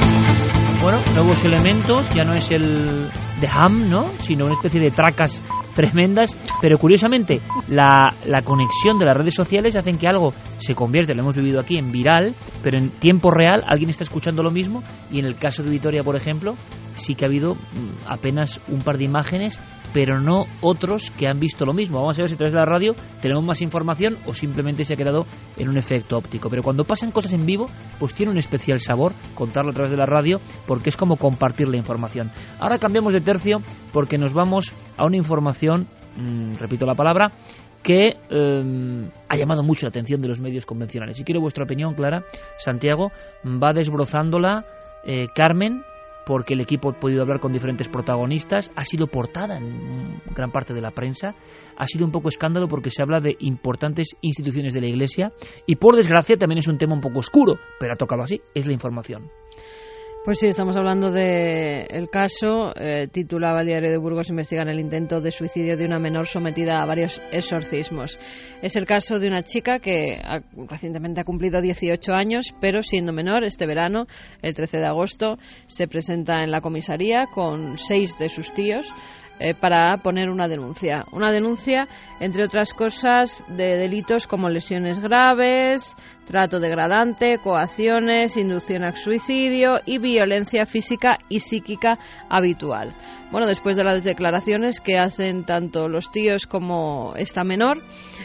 Bueno, nuevos elementos, ya no es el de Ham, ¿no?, sino una especie de tracas tremendas, pero curiosamente la, la conexión de las redes sociales hacen que algo se convierte, lo hemos vivido aquí, en viral, pero en tiempo real alguien está escuchando lo mismo, y en el caso de Vitoria, por ejemplo, sí que ha habido apenas un par de imágenes, pero no otros que han visto lo mismo. Vamos a ver si a través de la radio tenemos más información o simplemente se ha quedado en un efecto óptico. Pero cuando pasan cosas en vivo, pues tiene un especial sabor contarlo a través de la radio, porque es como compartir la información. Ahora cambiamos de tercio porque nos vamos a una información, mmm, repito la palabra, que eh, ha llamado mucho la atención de los medios convencionales. Y quiero vuestra opinión, Clara. Santiago, va desbrozándola eh, Carmen, porque el equipo ha podido hablar con diferentes protagonistas, ha sido portada en gran parte de la prensa, ha sido un poco escándalo porque se habla de importantes instituciones de la Iglesia y, por desgracia, también es un tema un poco oscuro, pero ha tocado así, es la información. Pues sí, estamos hablando del caso, eh, titulaba el Diario de Burgos, investigan el intento de suicidio de una menor sometida a varios exorcismos. Es el caso de una chica que ha, recientemente ha cumplido dieciocho años, pero siendo menor, este verano, el trece de agosto, se presenta en la comisaría con seis de sus tíos eh, para poner una denuncia. Una denuncia, entre otras cosas, de delitos como lesiones graves, trato degradante, coacciones, inducción al suicidio y violencia física y psíquica habitual. Bueno, después de las declaraciones que hacen tanto los tíos como esta menor,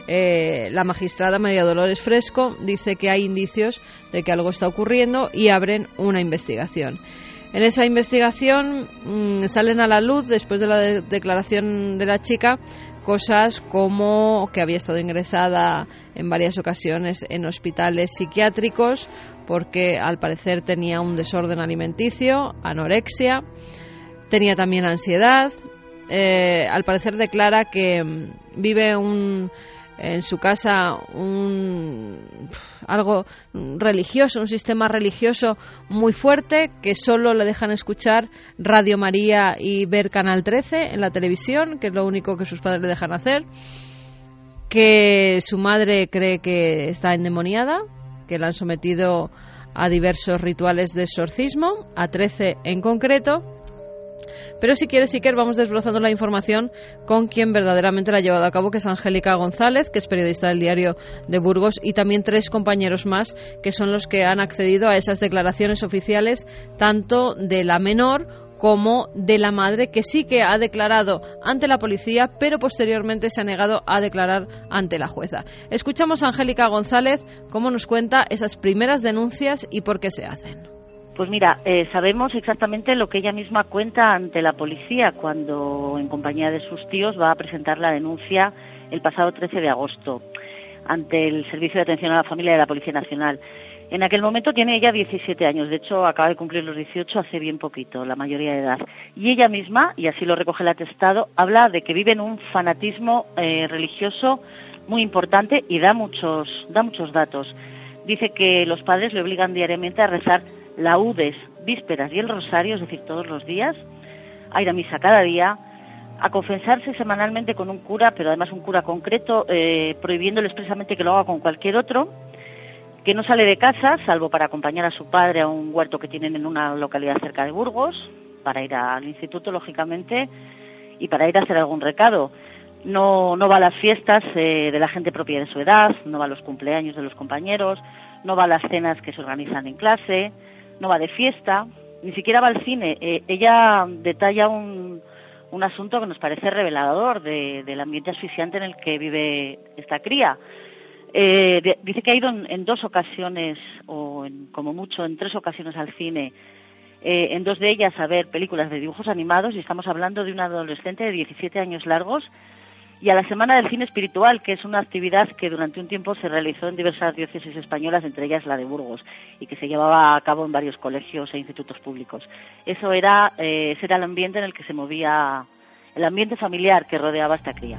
eh, la magistrada María Dolores Fresco dice que hay indicios de que algo está ocurriendo y abren una investigación. En esa investigación mmm, salen a la luz, después de la de- declaración de la chica, cosas como que había estado ingresada en varias ocasiones en hospitales psiquiátricos porque al parecer tenía un desorden alimenticio, anorexia, tenía también ansiedad. Eh, al parecer declara que vive un, en su casa un algo religioso, un sistema religioso muy fuerte, que solo le dejan escuchar Radio María y ver Canal trece en la televisión, que es lo único que sus padres le dejan hacer, que su madre cree que está endemoniada, que la han sometido a diversos rituales de exorcismo, a trece en concreto. Pero si quieres, Iker, vamos desbrozando la información con quien verdaderamente la ha llevado a cabo, que es Angélica González, que es periodista del Diario de Burgos, y también tres compañeros más, que son los que han accedido a esas declaraciones oficiales, tanto de la menor como de la madre, que sí que ha declarado ante la policía, pero posteriormente se ha negado a declarar ante la jueza. Escuchamos a Angélica González cómo nos cuenta esas primeras denuncias y por qué se hacen. Pues mira, eh, sabemos exactamente lo que ella misma cuenta ante la policía cuando, en compañía de sus tíos, va a presentar la denuncia el pasado trece de agosto ante el Servicio de Atención a la Familia de la Policía Nacional. En aquel momento tiene ella diecisiete años, de hecho acaba de cumplir los dieciocho hace bien poquito, la mayoría de edad. Y ella misma, y así lo recoge el atestado, habla de que vive en un fanatismo eh, religioso muy importante y da muchos, da muchos datos. Dice que los padres le obligan diariamente a rezar laudes, vísperas y el rosario, es decir, todos los días, a ir a misa cada día, a confesarse semanalmente con un cura, pero además un cura concreto, eh, prohibiéndole expresamente que lo haga con cualquier otro, que no sale de casa, salvo para acompañar a su padre a un huerto que tienen en una localidad cerca de Burgos, para ir al instituto, lógicamente, y para ir a hacer algún recado. No, no va a las fiestas eh, de la gente propia de su edad, no va a los cumpleaños de los compañeros, no va a las cenas que se organizan en clase, no va de fiesta, ni siquiera va al cine. Eh, ella detalla un, un asunto que nos parece revelador de, del ambiente asfixiante en el que vive esta cría. Eh, de, dice que ha ido en, en dos ocasiones, o en, como mucho en tres ocasiones al cine, eh, en dos de ellas a ver películas de dibujos animados, y estamos hablando de una adolescente de diecisiete años largos, y a la Semana del Cine Espiritual, que es una actividad que durante un tiempo se realizó en diversas diócesis españolas, entre ellas la de Burgos, y que se llevaba a cabo en varios colegios e institutos públicos. Eso era, eh, ese era el ambiente en el que se movía, el ambiente familiar que rodeaba a esta cría.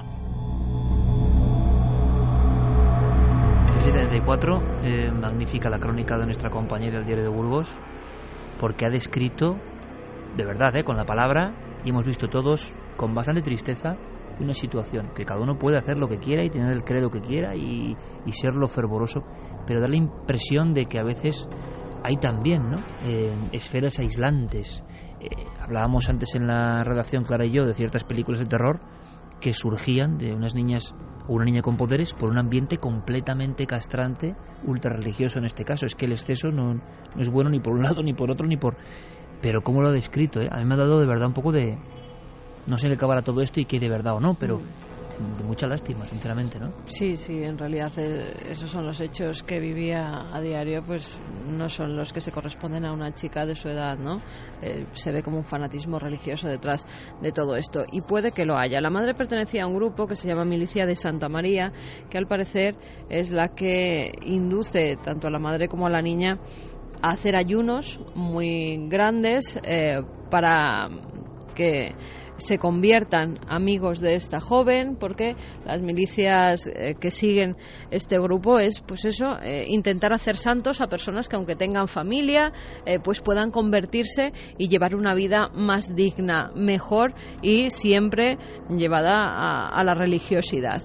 tres setenta y cuatro, eh, magnífica la crónica de nuestra compañera del Diario de Burgos, porque ha descrito, de verdad, eh, con la palabra, y hemos visto todos con bastante tristeza, una situación que cada uno puede hacer lo que quiera y tener el credo que quiera y, y serlo fervoroso, pero da la impresión de que a veces hay también, ¿no?, eh, esferas aislantes. Eh, hablábamos antes en la redacción, Clara y yo, de ciertas películas de terror que surgían de unas niñas o una niña con poderes por un ambiente completamente castrante, ultra religioso en este caso. Es que el exceso no, no es bueno ni por un lado, ni por otro, ni por... Pero cómo lo ha descrito, ¿eh? A mí me ha dado de verdad un poco de... No sé qué acabará todo esto y qué de verdad o no, pero... de mucha lástima, sinceramente, ¿no? Sí, sí, en realidad eh, esos son los hechos que vivía a diario, pues no son los que se corresponden a una chica de su edad, ¿no? Eh, se ve como un fanatismo religioso detrás de todo esto, y puede que lo haya. La madre pertenecía a un grupo que se llama Milicia de Santa María, que al parecer es la que induce tanto a la madre como a la niña a hacer ayunos muy grandes eh, para que se conviertan amigos de esta joven, porque las milicias eh, que siguen este grupo es, pues eso, eh, intentar hacer santos a personas que, aunque tengan familia, eh, pues puedan convertirse y llevar una vida más digna, mejor y siempre llevada a, a la religiosidad.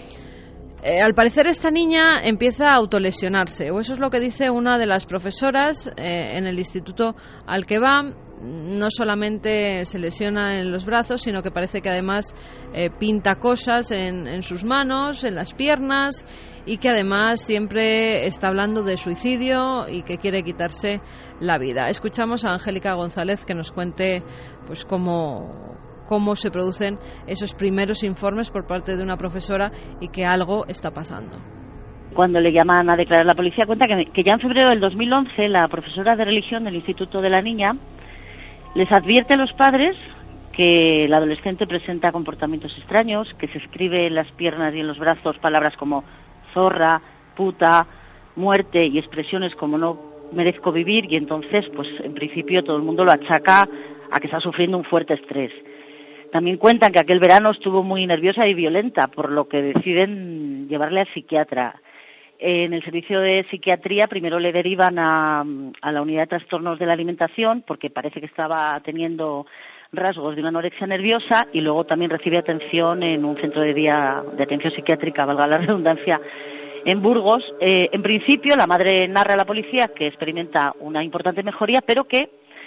Eh, al parecer esta niña empieza a autolesionarse, o eso es lo que dice una de las profesoras eh, en el instituto al que va. No solamente se lesiona en los brazos, sino que parece que además eh, pinta cosas en, en sus manos, en las piernas, y que además siempre está hablando de suicidio y que quiere quitarse la vida. Escuchamos a Angélica González que nos cuente pues cómo, cómo se producen esos primeros informes por parte de una profesora y que algo está pasando. Cuando le llaman a declarar a la policía, cuenta que, que ya en febrero del dos mil once la profesora de religión del Instituto de la Niña les advierte a los padres que el adolescente presenta comportamientos extraños, que se escribe en las piernas y en los brazos palabras como zorra, puta, muerte y expresiones como no merezco vivir, y entonces, pues en principio todo el mundo lo achaca a que está sufriendo un fuerte estrés. También cuentan que aquel verano estuvo muy nerviosa y violenta, por lo que deciden llevarle al psiquiatra. En el servicio de psiquiatría primero le derivan a, a la unidad de trastornos de la alimentación porque parece que estaba teniendo rasgos de una anorexia nerviosa, y luego también recibe atención en un centro de día de atención psiquiátrica, valga la redundancia, en Burgos. Eh, en principio la madre narra a la policía que experimenta una importante mejoría, pero que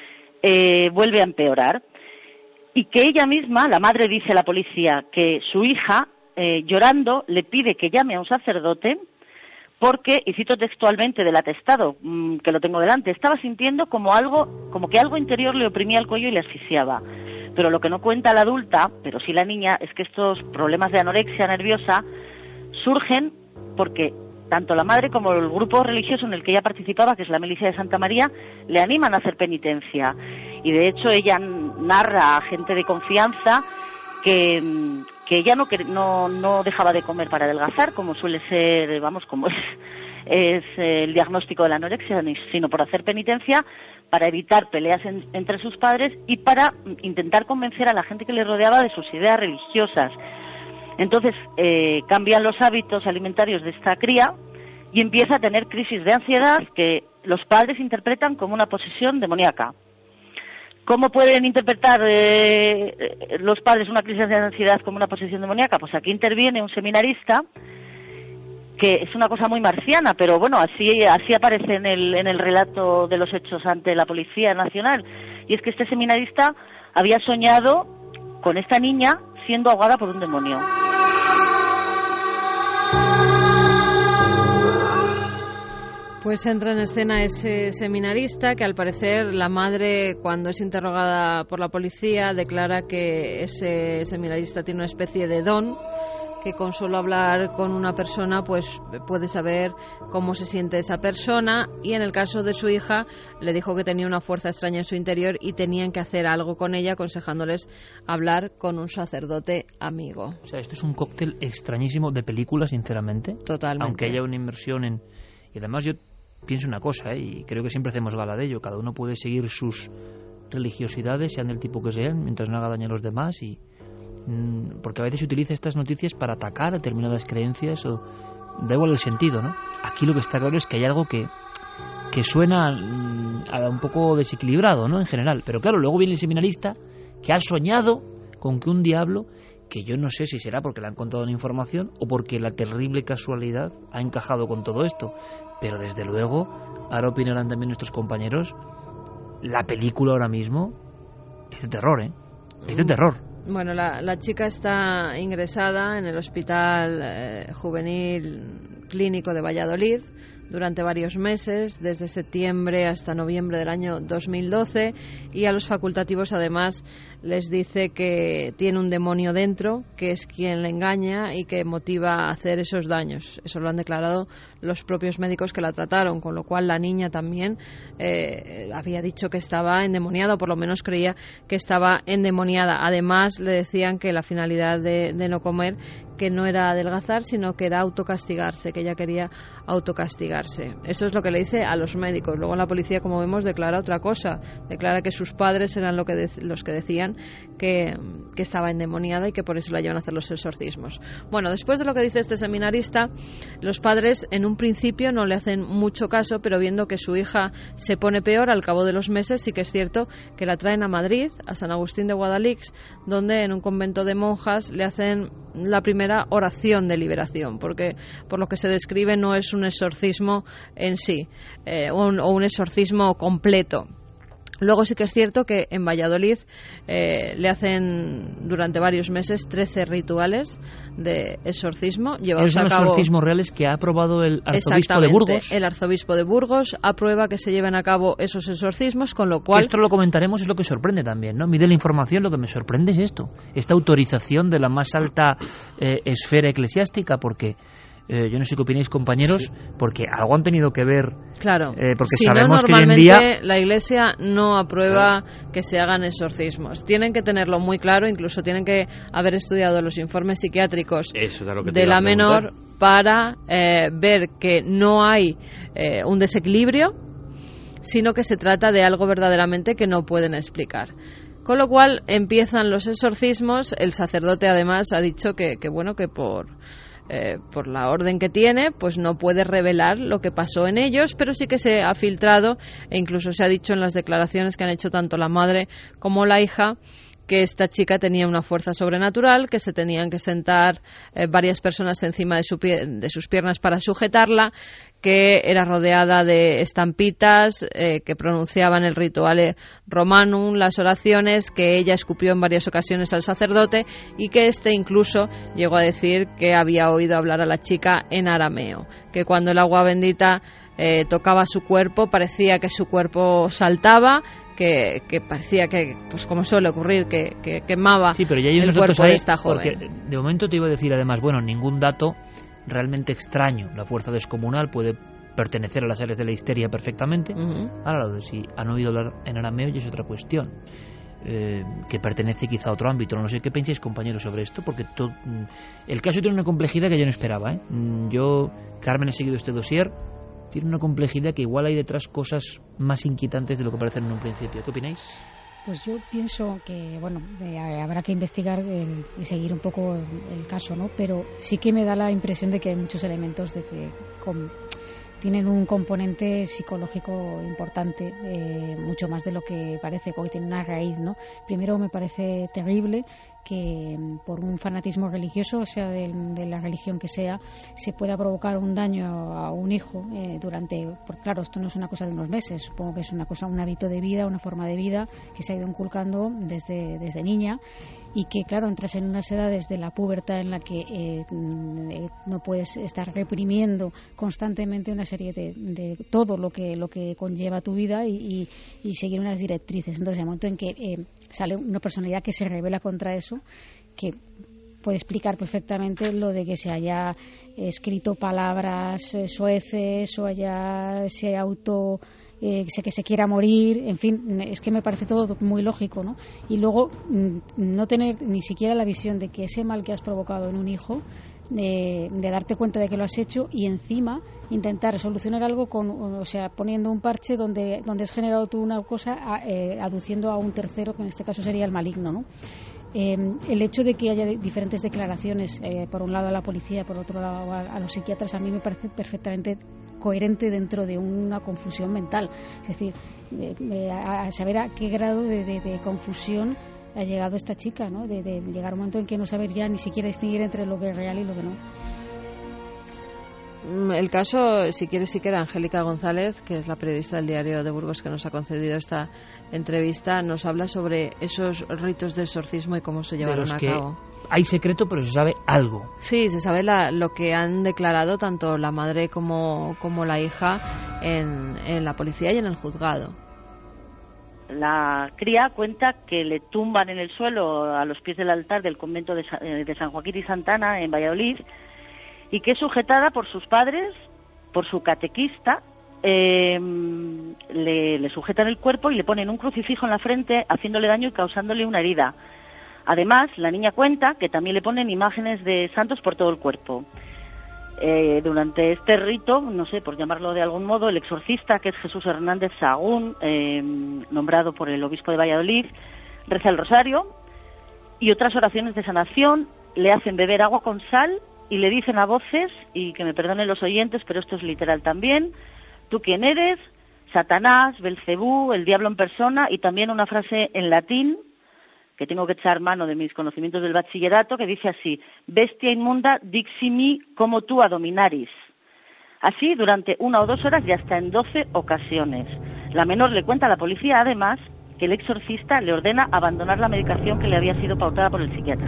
eh, vuelve a empeorar, y que ella misma, la madre, dice a la policía que su hija, eh, llorando, le pide que llame a un sacerdote porque, y cito textualmente del atestado, mmm, que lo tengo delante, estaba sintiendo como algo, como que algo interior le oprimía el cuello y le asfixiaba. Pero lo que no cuenta la adulta, pero sí la niña, es que estos problemas de anorexia nerviosa surgen porque tanto la madre como el grupo religioso en el que ella participaba, que es la Milicia de Santa María, le animan a hacer penitencia. Y de hecho ella narra a gente de confianza que... que ella no, no no dejaba de comer para adelgazar, como suele ser, vamos, como es, es el diagnóstico de la anorexia, sino por hacer penitencia, para evitar peleas en, entre sus padres y para intentar convencer a la gente que le rodeaba de sus ideas religiosas. Entonces eh, cambian los hábitos alimentarios de esta cría y empieza a tener crisis de ansiedad que los padres interpretan como una posesión demoníaca. ¿Cómo pueden interpretar eh, los padres una crisis de ansiedad como una posesión demoníaca? Pues aquí interviene un seminarista, que es una cosa muy marciana, pero bueno, así así aparece en el, en el relato de los hechos ante la Policía Nacional. Y es que este seminarista había soñado con esta niña siendo ahogada por un demonio. Pues entra en escena ese seminarista que, al parecer, la madre, cuando es interrogada por la policía, declara que ese seminarista tiene una especie de don, que con solo hablar con una persona pues puede saber cómo se siente esa persona, y en el caso de su hija le dijo que tenía una fuerza extraña en su interior y tenían que hacer algo con ella, aconsejándoles hablar con un sacerdote amigo. O sea, esto es un cóctel extrañísimo de película, sinceramente. Totalmente. Aunque haya una inmersión en... Y además yo pienso una cosa, ¿eh? Y creo que siempre hacemos gala de ello. Cada uno puede seguir sus religiosidades, sean del tipo que sean, mientras no haga daño a los demás, y mmm, porque a veces se utiliza estas noticias para atacar a determinadas creencias, o da igual el sentido, ¿no? Aquí lo que está claro es que hay algo que que suena mmm, a un poco desequilibrado, ¿no? En general. Pero claro, luego viene el seminarista que ha soñado con que un diablo, que yo no sé si será porque le han contado la información o porque la terrible casualidad ha encajado con todo esto. Pero desde luego, ahora opinarán también nuestros compañeros, la película ahora mismo es de terror, ¿eh? Es de terror. Bueno, la, la chica está ingresada en el Hospital eh, Juvenil Clínico de Valladolid durante varios meses, desde septiembre hasta noviembre del año dos mil doce, y a los facultativos además les dice que tiene un demonio dentro, que es quien le engaña y que motiva a hacer esos daños. Eso lo han declarado los propios médicos que la trataron, con lo cual la niña también eh, había dicho que estaba endemoniada, o por lo menos creía que estaba endemoniada. Además le decían que la finalidad de, de no comer, que no era adelgazar, sino que era autocastigarse, que ella quería autocastigarse. Eso es lo que le dice a los médicos. Luego la policía, como vemos, declara otra cosa. Declara que sus padres eran lo que de, los que decían que, que estaba endemoniada y que por eso la llevan a hacer los exorcismos. Bueno, después de lo que dice este seminarista, los padres en un principio no le hacen mucho caso, pero viendo que su hija se pone peor al cabo de los meses, sí que es cierto que la traen a Madrid, a San Agustín de Guadalix, donde en un convento de monjas le hacen la primera oración de liberación, porque por lo que se describe no es un exorcismo en sí, eh, un, o un exorcismo completo. Luego sí que es cierto que en Valladolid eh, le hacen durante varios meses trece rituales de exorcismo llevados Esos son a cabo. Los exorcismos reales que ha aprobado el arzobispo de Burgos. El arzobispo de Burgos aprueba que se lleven a cabo esos exorcismos, con lo cual... Que esto lo comentaremos, es lo que sorprende también, ¿no? Mide la información, lo que me sorprende es esto, esta autorización de la más alta eh, esfera eclesiástica, porque... Eh, yo no sé qué opináis, compañeros, porque algo han tenido que ver. Claro, eh, porque si sabemos no, que hoy en día la Iglesia no aprueba claro. que se hagan exorcismos. Tienen que tenerlo muy claro, incluso tienen que haber estudiado los informes psiquiátricos de la menor para eh, ver que no hay eh, un desequilibrio, sino que se trata de algo verdaderamente que no pueden explicar. Con lo cual empiezan los exorcismos. El sacerdote además ha dicho que, que bueno, que por Eh, por la orden que tiene, pues no puede revelar lo que pasó en ellos, pero sí que se ha filtrado e incluso se ha dicho en las declaraciones que han hecho tanto la madre como la hija que esta chica tenía una fuerza sobrenatural, que se tenían que sentar eh, varias personas encima de, su pie, de sus piernas para sujetarla, que era rodeada de estampitas eh, que pronunciaban el ritual romanum, las oraciones, que ella escupió en varias ocasiones al sacerdote y que éste incluso llegó a decir que había oído hablar a la chica en arameo, que cuando el agua bendita eh, tocaba su cuerpo parecía que su cuerpo saltaba, que, que parecía que, pues como suele ocurrir, que, que quemaba sí, pero ya hay el cuerpo ahí, de esta joven. Porque de momento te iba a decir además, bueno, ningún dato realmente extraño. La fuerza descomunal puede pertenecer a las áreas de la histeria perfectamente. Uh-huh. Ahora, lo de si han oído hablar en arameo ya es otra cuestión, eh, que pertenece quizá a otro ámbito. No sé qué pensáis, compañeros, sobre esto, porque to, el caso tiene una complejidad que yo no esperaba, ¿eh? Yo, Carmen, he seguido este dossier. Tiene una complejidad que igual hay detrás cosas más inquietantes de lo que parecen en un principio. ¿Qué opináis? Pues yo pienso que, bueno, eh, habrá que investigar el, y seguir un poco el, el caso, ¿no? Pero sí que me da la impresión de que hay muchos elementos de que con, tienen un componente psicológico importante, eh, mucho más de lo que parece, que tiene una raíz, ¿no? Primero, me parece terrible que por un fanatismo religioso, o sea, de, de la religión que sea, se pueda provocar un daño a un hijo eh, durante, porque claro, esto no es una cosa de unos meses, supongo que es una cosa, un hábito de vida, una forma de vida que se ha ido inculcando desde, desde niña, y que claro, entras en unas edades de la pubertad en la que eh, no puedes estar reprimiendo constantemente una serie de, de todo lo que lo que conlleva tu vida y, y, y seguir unas directrices. Entonces, el momento en que eh, sale una personalidad que se revela contra eso, que puede explicar perfectamente lo de que se haya escrito palabras eh, soeces o haya se auto eh, que se quiera morir, en fin, es que me parece todo muy lógico, ¿no? Y luego no tener ni siquiera la visión de que ese mal que has provocado en un hijo, de, de darte cuenta de que lo has hecho y encima intentar solucionar algo con, o sea, poniendo un parche donde donde has generado tú una cosa eh, aduciendo a un tercero, que en este caso sería el maligno, ¿no? Eh, el hecho de que haya diferentes declaraciones, eh, por un lado a la policía, por otro lado a, a los psiquiatras, a mí me parece perfectamente coherente dentro de una confusión mental. Es decir, eh, eh, a, a saber a qué grado de, de, de confusión ha llegado esta chica, ¿no? De, de llegar a un momento en que no saber ya ni siquiera distinguir entre lo que es real y lo que no. El caso, si quieres, sí que era Angélica González, que es la periodista del Diario de Burgos que nos ha concedido esta entrevista, nos habla sobre esos ritos de exorcismo y cómo se llevaron a cabo. Hay secreto, pero se sabe algo. Sí, se sabe la, lo que han declarado tanto la madre como, como la hija en, en la policía y en el juzgado. La cría cuenta que le tumban en el suelo a los pies del altar del convento de, de San Joaquín y Santana en Valladolid, y que es sujetada por sus padres, por su catequista, eh, le, le sujetan el cuerpo y le ponen un crucifijo en la frente, haciéndole daño y causándole una herida. Además, la niña cuenta que también le ponen imágenes de santos por todo el cuerpo. Eh, durante este rito, no sé, por llamarlo de algún modo, el exorcista, que es Jesús Hernández Sahagún, eh, nombrado por el obispo de Valladolid, reza el rosario y otras oraciones de sanación, le hacen beber agua con sal y le dicen a voces, y que me perdonen los oyentes, pero esto es literal también: ¿tú quién eres? Satanás, Belcebú, el diablo en persona, y también una frase en latín, que tengo que echar mano de mis conocimientos del bachillerato, que dice así: bestia inmunda, diximi como tu adominaris. Así durante una o dos horas y hasta en doce ocasiones. La menor le cuenta a la policía, además, que el exorcista le ordena abandonar la medicación que le había sido pautada por el psiquiatra.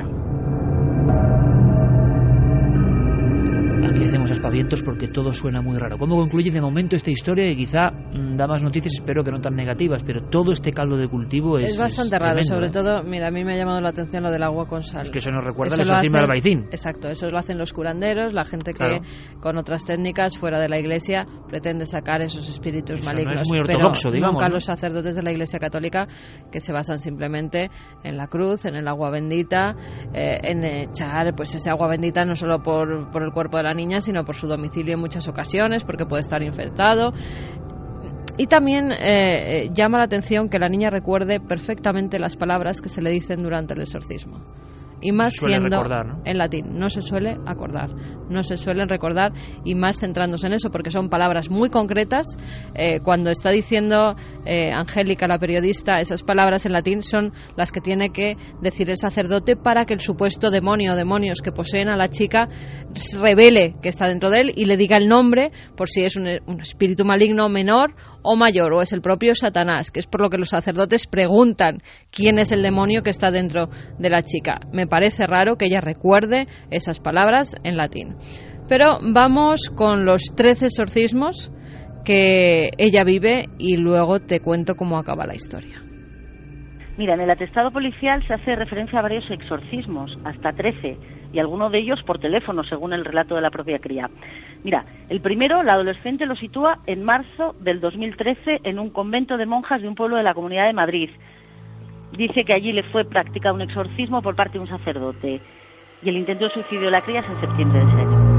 Aquí hacemos aspavientos porque todo suena muy raro. ¿Cómo concluye de momento esta historia? Y quizá mmm, da más noticias, espero que no tan negativas, pero todo este caldo de cultivo es... Es bastante es raro, tremendo, sobre ¿eh? todo, mira, a mí me ha llamado la atención lo del agua con sal. Es que eso nos recuerda Eso al exorcismo del Albaicín. Exacto, eso lo hacen los curanderos, la gente que Claro. con otras técnicas fuera de la Iglesia pretende sacar esos espíritus Eso malignos. no es muy ortodoxo, pero digamos, nunca ¿no? los sacerdotes de la Iglesia Católica, que se basan simplemente en la cruz, en el agua bendita, eh, en echar pues ese agua bendita no solo por, por el cuerpo de la niña, sino por su domicilio en muchas ocasiones, porque puede estar infectado. Y también eh, llama la atención que la niña recuerde perfectamente las palabras que se le dicen durante el exorcismo. Y más Suele siendo recordar, ¿no? en latín, no se suele acordar, no se suelen recordar, y más centrándose en eso, porque son palabras muy concretas. Eh, cuando está diciendo eh, Angélica, la periodista, esas palabras en latín son las que tiene que decir el sacerdote para que el supuesto demonio o demonios que poseen a la chica revele que está dentro de él y le diga el nombre, por si es un, un espíritu maligno menor o mayor, o es el propio Satanás, que es por lo que los sacerdotes preguntan quién es el demonio que está dentro de la chica. Me parece raro que ella recuerde esas palabras en latín. Pero vamos con los trece exorcismos que ella vive y luego te cuento cómo acaba la historia. Mira, en el atestado policial se hace referencia a varios exorcismos, hasta trece, y alguno de ellos por teléfono, según el relato de la propia cría. Mira, el primero, la adolescente lo sitúa en marzo del dos mil trece en un convento de monjas de un pueblo de la Comunidad de Madrid. Dice que allí le fue practicado un exorcismo por parte de un sacerdote, y el intento de suicidio de la cría es en septiembre de ese año.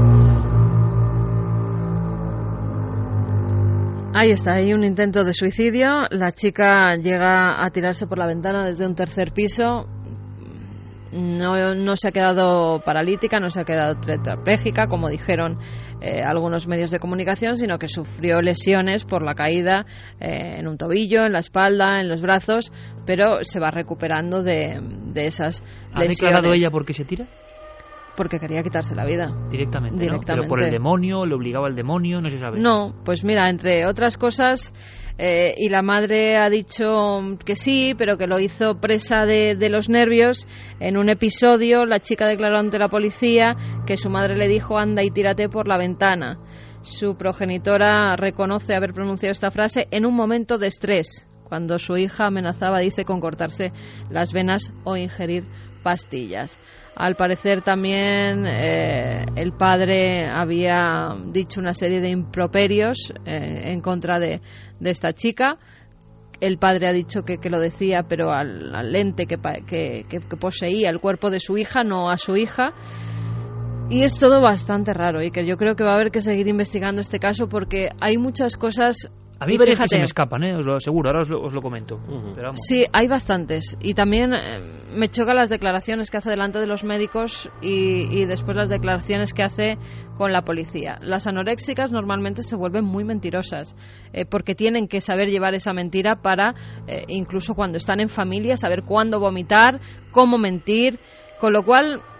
Ahí está, hay un intento de suicidio. La chica llega a tirarse por la ventana desde un tercer piso. No, no se ha quedado paralítica, no se ha quedado tetrapléjica, como dijeron eh, algunos medios de comunicación, sino que sufrió lesiones por la caída eh, en un tobillo, en la espalda, en los brazos, pero se va recuperando de, de esas ¿Ha lesiones. ¿Ha declarado ella por qué se tira? Porque quería quitarse la vida. Directamente, Directamente. ¿no? Pero por el demonio, le obligaba al demonio, no se sabe. No, pues mira, entre otras cosas, eh, y la madre ha dicho que sí, pero que lo hizo presa de, de los nervios. En un episodio, la chica declaró ante la policía que su madre le dijo: anda y tírate por la ventana. Su progenitora reconoce haber pronunciado esta frase en un momento de estrés, cuando su hija amenazaba, dice, con cortarse las venas o ingerir pastillas. Al parecer también eh, el padre había dicho una serie de improperios eh, en contra de, de esta chica. El padre ha dicho que, que lo decía, pero al, al ente que, que, que, que poseía el cuerpo de su hija, no a su hija. Y es todo bastante raro, y que yo creo que va a haber que seguir investigando este caso, porque hay muchas cosas. A mí varias que se me escapan, ¿eh? Os lo aseguro, ahora os lo, os lo comento. Uh-huh. Pero vamos. Sí, hay bastantes. Y también eh, me chocan las declaraciones que hace delante de los médicos y, y después las declaraciones que hace con la policía. Las anoréxicas normalmente se vuelven muy mentirosas, eh, porque tienen que saber llevar esa mentira para, eh, incluso cuando están en familia, saber cuándo vomitar, cómo mentir, con lo cual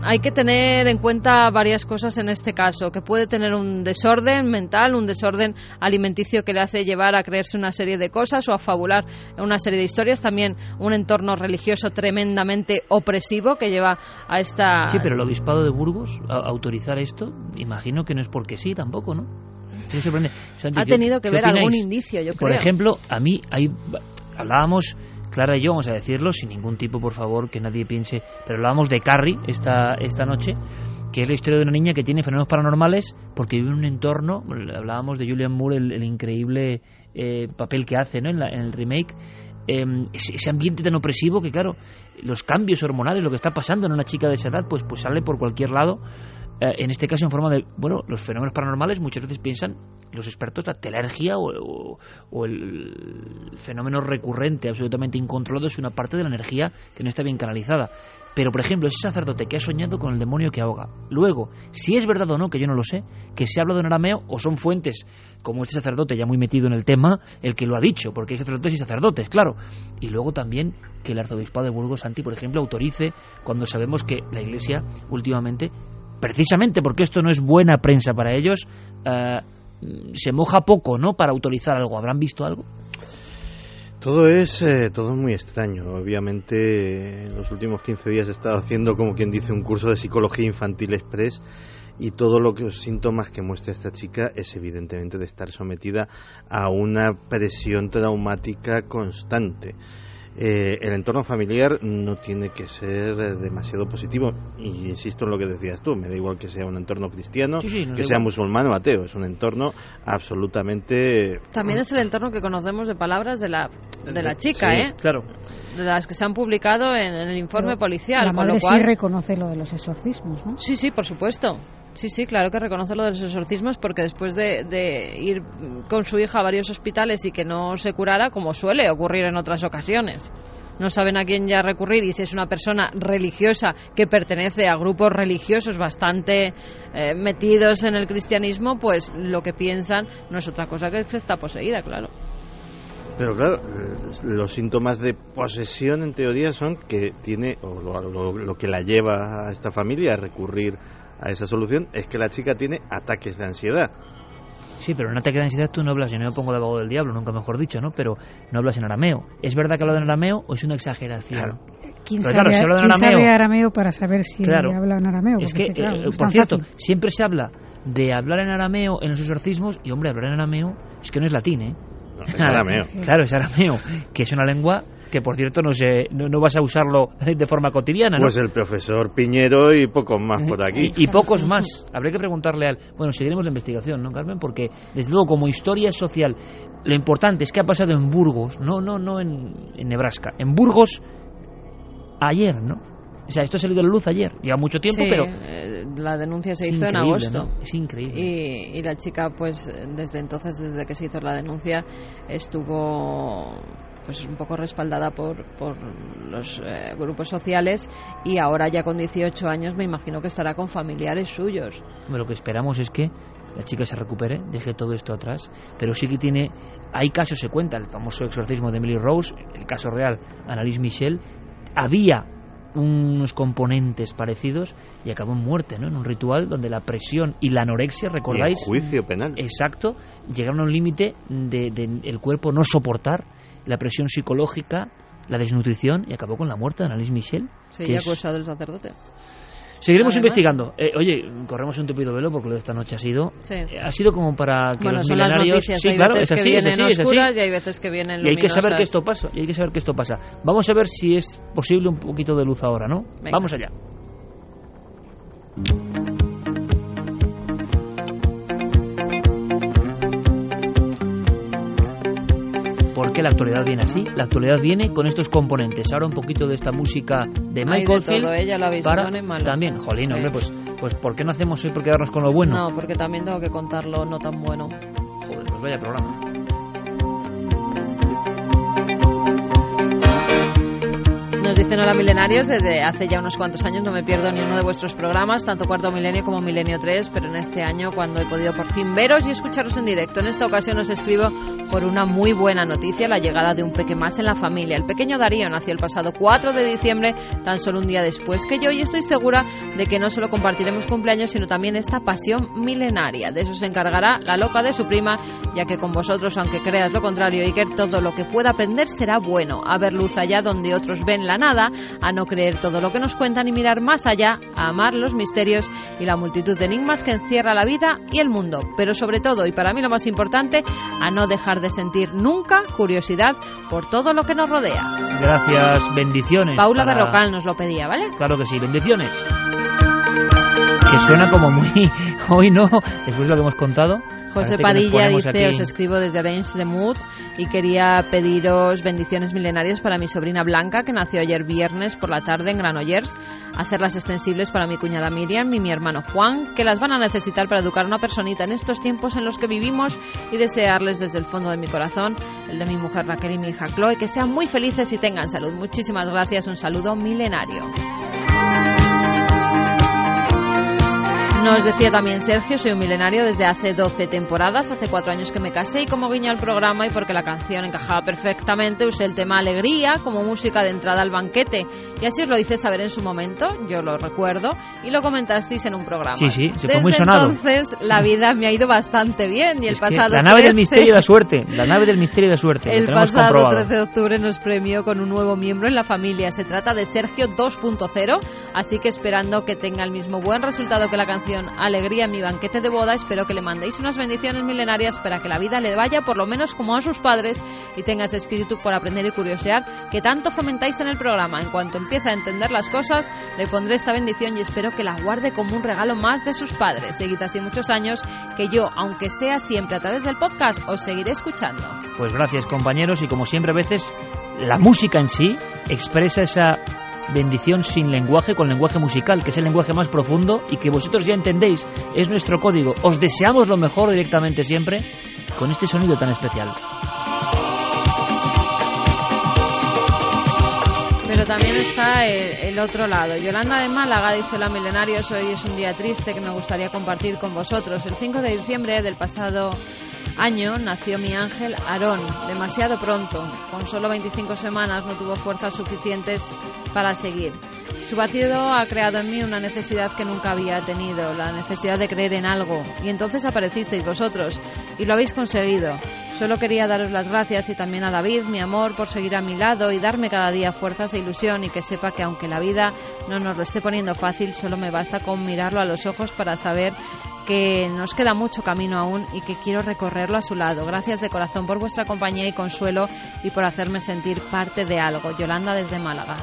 hay que tener en cuenta varias cosas en este caso, que puede tener un desorden mental, un desorden alimenticio que le hace llevar a creerse una serie de cosas o a fabular una serie de historias, también un entorno religioso tremendamente opresivo que lleva a esta... Sí, pero el obispado de Burgos, a autorizar esto, imagino que no es porque sí tampoco, ¿no? Me sorprende. Santi, ha tenido que ver opináis? Algún indicio, yo Por creo. ejemplo, a mí, hay, hablábamos... Clara y yo, vamos a decirlo, sin ningún tipo, por favor, que nadie piense, pero hablábamos de Carrie esta, esta noche, que es la historia de una niña que tiene fenómenos paranormales porque vive en un entorno, hablábamos de Julianne Moore, el, el increíble eh, papel que hace, ¿no?, en, la, en el remake, eh, ese, ese ambiente tan opresivo que, claro, los cambios hormonales, lo que está pasando en una chica de esa edad, pues, pues sale por cualquier lado. En este caso en forma de, bueno, los fenómenos paranormales muchas veces piensan los expertos la telergia o, o, o el fenómeno recurrente absolutamente incontrolado es una parte de la energía que no está bien canalizada. Pero, por ejemplo, ese sacerdote que ha soñado con el demonio que ahoga. Luego, si es verdad o no, que yo no lo sé, que se ha hablado en arameo o son fuentes como este sacerdote ya muy metido en el tema el que lo ha dicho, porque hay sacerdotes y sacerdotes, claro. Y luego también que el arzobispado de Burgos, Santi, por ejemplo, autorice cuando sabemos que la Iglesia últimamente, precisamente porque esto no es buena prensa para ellos, eh, se moja poco, ¿no?, para autorizar algo. ¿Habrán visto algo? Todo es eh, todo es muy extraño. Obviamente, en los últimos quince días he estado haciendo, como quien dice, un curso de psicología infantil express, y todo lo que los síntomas que muestra esta chica es evidentemente de estar sometida a una presión traumática constante. Eh, el entorno familiar no tiene que ser demasiado positivo, y insisto en lo que decías tú, me da igual que sea un entorno cristiano, sí, sí, no que sea igual. Musulmán o ateo, es un entorno absolutamente... También es el entorno que conocemos de palabras de la de la chica, sí, ¿eh? Claro. De las que se han publicado en, en el informe Pero policial. La madre con lo cual... sí reconoce lo de los exorcismos, ¿no? Sí, sí, por supuesto. Sí, sí, claro que reconoce lo de los exorcismos, porque después de, de ir con su hija a varios hospitales y que no se curara, como suele ocurrir en otras ocasiones, no saben a quién ya recurrir, y si es una persona religiosa que pertenece a grupos religiosos bastante eh, metidos en el cristianismo, pues lo que piensan no es otra cosa que que está poseída, claro. Pero claro, los síntomas de posesión en teoría son que tiene, o lo, lo, lo que la lleva a esta familia a recurrir a esa solución, es que la chica tiene ataques de ansiedad. Sí, pero en un ataque de ansiedad tú no hablas, yo no me pongo de abogado del diablo, nunca mejor dicho, ¿no? Pero no hablas en arameo. ¿Es verdad que hablas en arameo o es una exageración? Claro. ¿Quién, pero sabe, claro, si habla en ¿quién arameo, sabe arameo para saber si claro, habla en arameo? Es que, que, claro, eh, es por tan cierto, fácil. siempre se habla de hablar en arameo en los exorcismos, y hombre, hablar en arameo es que no es latín, ¿eh? No, es arameo. Claro, es arameo, que es una lengua que, por cierto, no se, no, no vas a usarlo de forma cotidiana, ¿no? Pues el profesor Piñero y pocos más por aquí. Y, y pocos más. Habría que preguntarle al... Bueno, seguiremos la investigación, ¿no, Carmen? Porque, desde luego, como historia social, lo importante es que ha pasado en Burgos, no no no en, en Nebraska, en Burgos ayer, ¿no? O sea, esto ha salido a la luz ayer. Lleva mucho tiempo, sí, pero... Eh, la denuncia se hizo en agosto. ¿no? Es increíble. Y, y la chica, pues, desde entonces, desde que se hizo la denuncia, estuvo... pues un poco respaldada por, por los eh, grupos sociales, y ahora ya con dieciocho años me imagino que estará con familiares suyos. Bueno, lo que esperamos es que la chica se recupere, deje todo esto atrás, pero sí que tiene... Hay casos, se cuenta, el famoso exorcismo de Emily Rose, el caso real, Annalise Michel, había unos componentes parecidos y acabó en muerte, ¿no? En un ritual donde la presión y la anorexia, ¿recordáis? Y el juicio penal. Exacto, llegaron a un límite de, de el cuerpo no soportar la presión psicológica, la desnutrición, y acabó con la muerte de Annalise Michel. Sí, ya acusado el sacerdote. Seguiremos Además, investigando. Eh, oye, corremos un tupido velo porque lo de esta noche ha sido... Sí. Eh, ha sido como para que bueno, los son milenarios... Las noticias, sí, hay claro, veces es así, que es vienen así, oscuras es así. y hay veces que vienen luminosas. Y hay que saber que esto pasa, y hay que saber que esto pasa. Vamos a ver si es posible un poquito de luz ahora, ¿no? Venga. Vamos allá. ¿Por qué la actualidad viene así? La actualidad viene con estos componentes. Ahora un poquito de esta música de Michael Field. Todo, ella la para visión es mala. también, jolín, Sí. hombre, pues, pues ¿por qué no hacemos hoy por quedarnos con lo bueno? No, porque también tengo que contar lo no tan bueno. Joder, pues vaya programa. Nos dicen Hola Milenarios, desde hace ya unos cuantos años no me pierdo ni uno de vuestros programas, tanto Cuarto Milenio como Milenio tres, pero en este año cuando he podido por fin veros y escucharos en directo. En esta ocasión os escribo por una muy buena noticia, la llegada de un peque más en la familia. El pequeño Darío nació el pasado cuatro de diciembre, tan solo un día después que yo, y estoy segura de que no solo compartiremos cumpleaños, sino también esta pasión milenaria. De eso se encargará la loca de su prima, ya que con vosotros, aunque creas lo contrario, Iker, todo lo que pueda aprender será bueno, a ver luz allá donde otros ven la nada, a no creer todo lo que nos cuentan y mirar más allá, a amar los misterios y la multitud de enigmas que encierra la vida y el mundo, pero sobre todo, y para mí lo más importante, a no dejar de sentir nunca curiosidad por todo lo que nos rodea. Gracias, bendiciones. Paula para... Berrocal nos lo pedía, ¿vale? Claro que sí, bendiciones. Que suena como muy... Hoy no, después de lo que hemos contado. José Padilla dice, aquí... os escribo desde Orange de Mood y quería pediros bendiciones milenarias para mi sobrina Blanca, que nació ayer viernes por la tarde en Granollers, hacerlas extensibles para mi cuñada Miriam y mi hermano Juan, que las van a necesitar para educar a una personita en estos tiempos en los que vivimos, y desearles desde el fondo de mi corazón, el de mi mujer Raquel y mi hija Chloe, que sean muy felices y tengan salud. Muchísimas gracias, un saludo milenario. Nos decía también Sergio, soy un milenario desde hace doce temporadas, hace cuatro años que me casé, y como guiño al programa y porque la canción encajaba perfectamente, usé el tema Alegría como música de entrada al banquete, y así os lo hice saber en su momento, yo lo recuerdo, y lo comentasteis en un programa. Sí, sí, se fue Desde muy sonado. entonces la vida me ha ido bastante bien, y el es que pasado la nave trece... del misterio de la suerte, la nave del misterio de la suerte. El lo tenemos pasado comprobado. trece de octubre nos premió con un nuevo miembro en la familia. Se trata de Sergio dos punto cero, así que esperando que tenga el mismo buen resultado que la canción Alegría en mi banquete de boda, espero que le mandéis unas bendiciones milenarias para que la vida le vaya por lo menos como a sus padres y tenga ese espíritu por aprender y curiosear que tanto fomentáis en el programa. En cuanto empiece a entender las cosas, le pondré esta bendición y espero que la guarde como un regalo más de sus padres. Seguid así muchos años, que yo, aunque sea siempre a través del podcast, os seguiré escuchando. Pues gracias, compañeros, y como siempre a veces la música en sí expresa esa bendición sin lenguaje, con lenguaje musical, que es el lenguaje más profundo y que vosotros ya entendéis, es nuestro código. Os deseamos lo mejor directamente siempre con este sonido tan especial. Pero también está el, el otro lado. Yolanda de Málaga dice, hola milenarios, hoy es un día triste que me gustaría compartir con vosotros. El cinco de diciembre del pasado año nació mi ángel Aarón, demasiado pronto. Con solo veinticinco semanas no tuvo fuerzas suficientes para seguir. Su batido ha creado en mí una necesidad que nunca había tenido, la necesidad de creer en algo. Y entonces aparecisteis vosotros y lo habéis conseguido. Solo quería daros las gracias, y también a David, mi amor, por seguir a mi lado y darme cada día fuerzas e ilusión, y que sepa que aunque la vida no nos lo esté poniendo fácil, solo me basta con mirarlo a los ojos para saber que nos queda mucho camino aún y que quiero recorrerlo a su lado. Gracias de corazón por vuestra compañía y consuelo y por hacerme sentir parte de algo. Yolanda desde Málaga.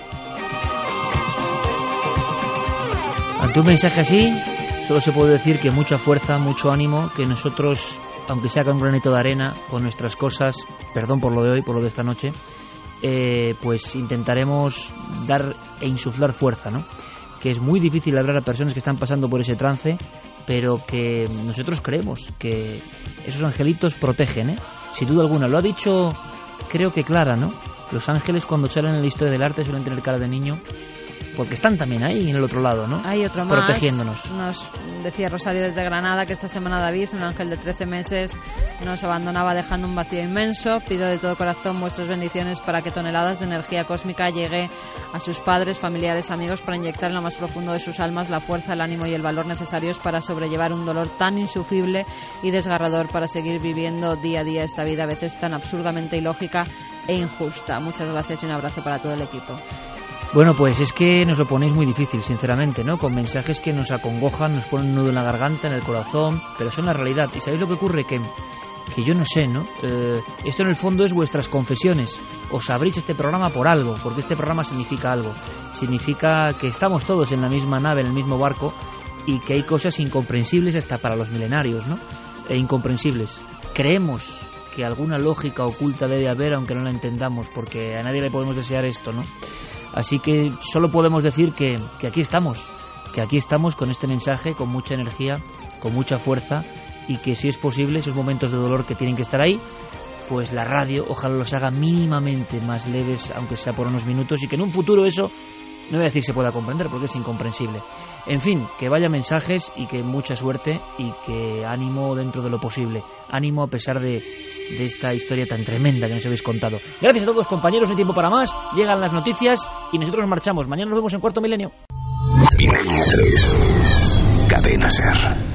Ante un mensaje así, solo se puede decir que mucha fuerza, mucho ánimo, que nosotros, aunque sea con un granito de arena, con nuestras cosas, perdón por lo de hoy, por lo de esta noche, eh, pues intentaremos dar e insuflar fuerza, ¿no? Que es muy difícil hablar a personas que están pasando por ese trance, pero que nosotros creemos que esos angelitos protegen, ¿eh? Sin duda alguna. Lo ha dicho, creo que Clara, ¿no? Los ángeles, cuando salen en la historia del arte, suelen tener cara de niño, porque están también ahí en el otro lado, ¿no? Hay otro más. Protegiéndonos. Nos decía Rosario desde Granada que esta semana David, un ángel de trece meses, nos abandonaba dejando un vacío inmenso. Pido de todo corazón vuestras bendiciones para que toneladas de energía cósmica llegue a sus padres, familiares, amigos, para inyectar en lo más profundo de sus almas la fuerza, el ánimo y el valor necesarios para sobrellevar un dolor tan insufrible y desgarrador, para seguir viviendo día a día esta vida a veces tan absurdamente ilógica e injusta. Muchas gracias y un abrazo para todo el equipo. Bueno, pues es que nos lo ponéis muy difícil, sinceramente, ¿no? Con mensajes que nos acongojan, nos ponen un nudo en la garganta, en el corazón, pero son la realidad. ¿Y sabéis lo que ocurre? Que, que yo no sé, ¿no? Eh, esto en el fondo es vuestras confesiones. Os abrís este programa por algo, porque este programa significa algo. Significa que estamos todos en la misma nave, en el mismo barco, y que hay cosas incomprensibles hasta para los milenarios, ¿no? E incomprensibles. Creemos que alguna lógica oculta debe haber, aunque no la entendamos, porque a nadie le podemos desear esto, ¿no? Así que solo podemos decir que, que aquí estamos, que aquí estamos con este mensaje, con mucha energía, con mucha fuerza, y que si es posible esos momentos de dolor que tienen que estar ahí, pues la radio ojalá los haga mínimamente más leves, aunque sea por unos minutos, y que en un futuro eso, no voy a decir se pueda comprender porque es incomprensible. En fin, que vaya mensajes y que mucha suerte y que ánimo dentro de lo posible. Ánimo a pesar de, de esta historia tan tremenda que nos habéis contado. Gracias a todos, compañeros, no hay tiempo para más. Llegan las noticias y nosotros nos marchamos. Mañana nos vemos en Cuarto Milenio. Milenio tres. Cadena Ser.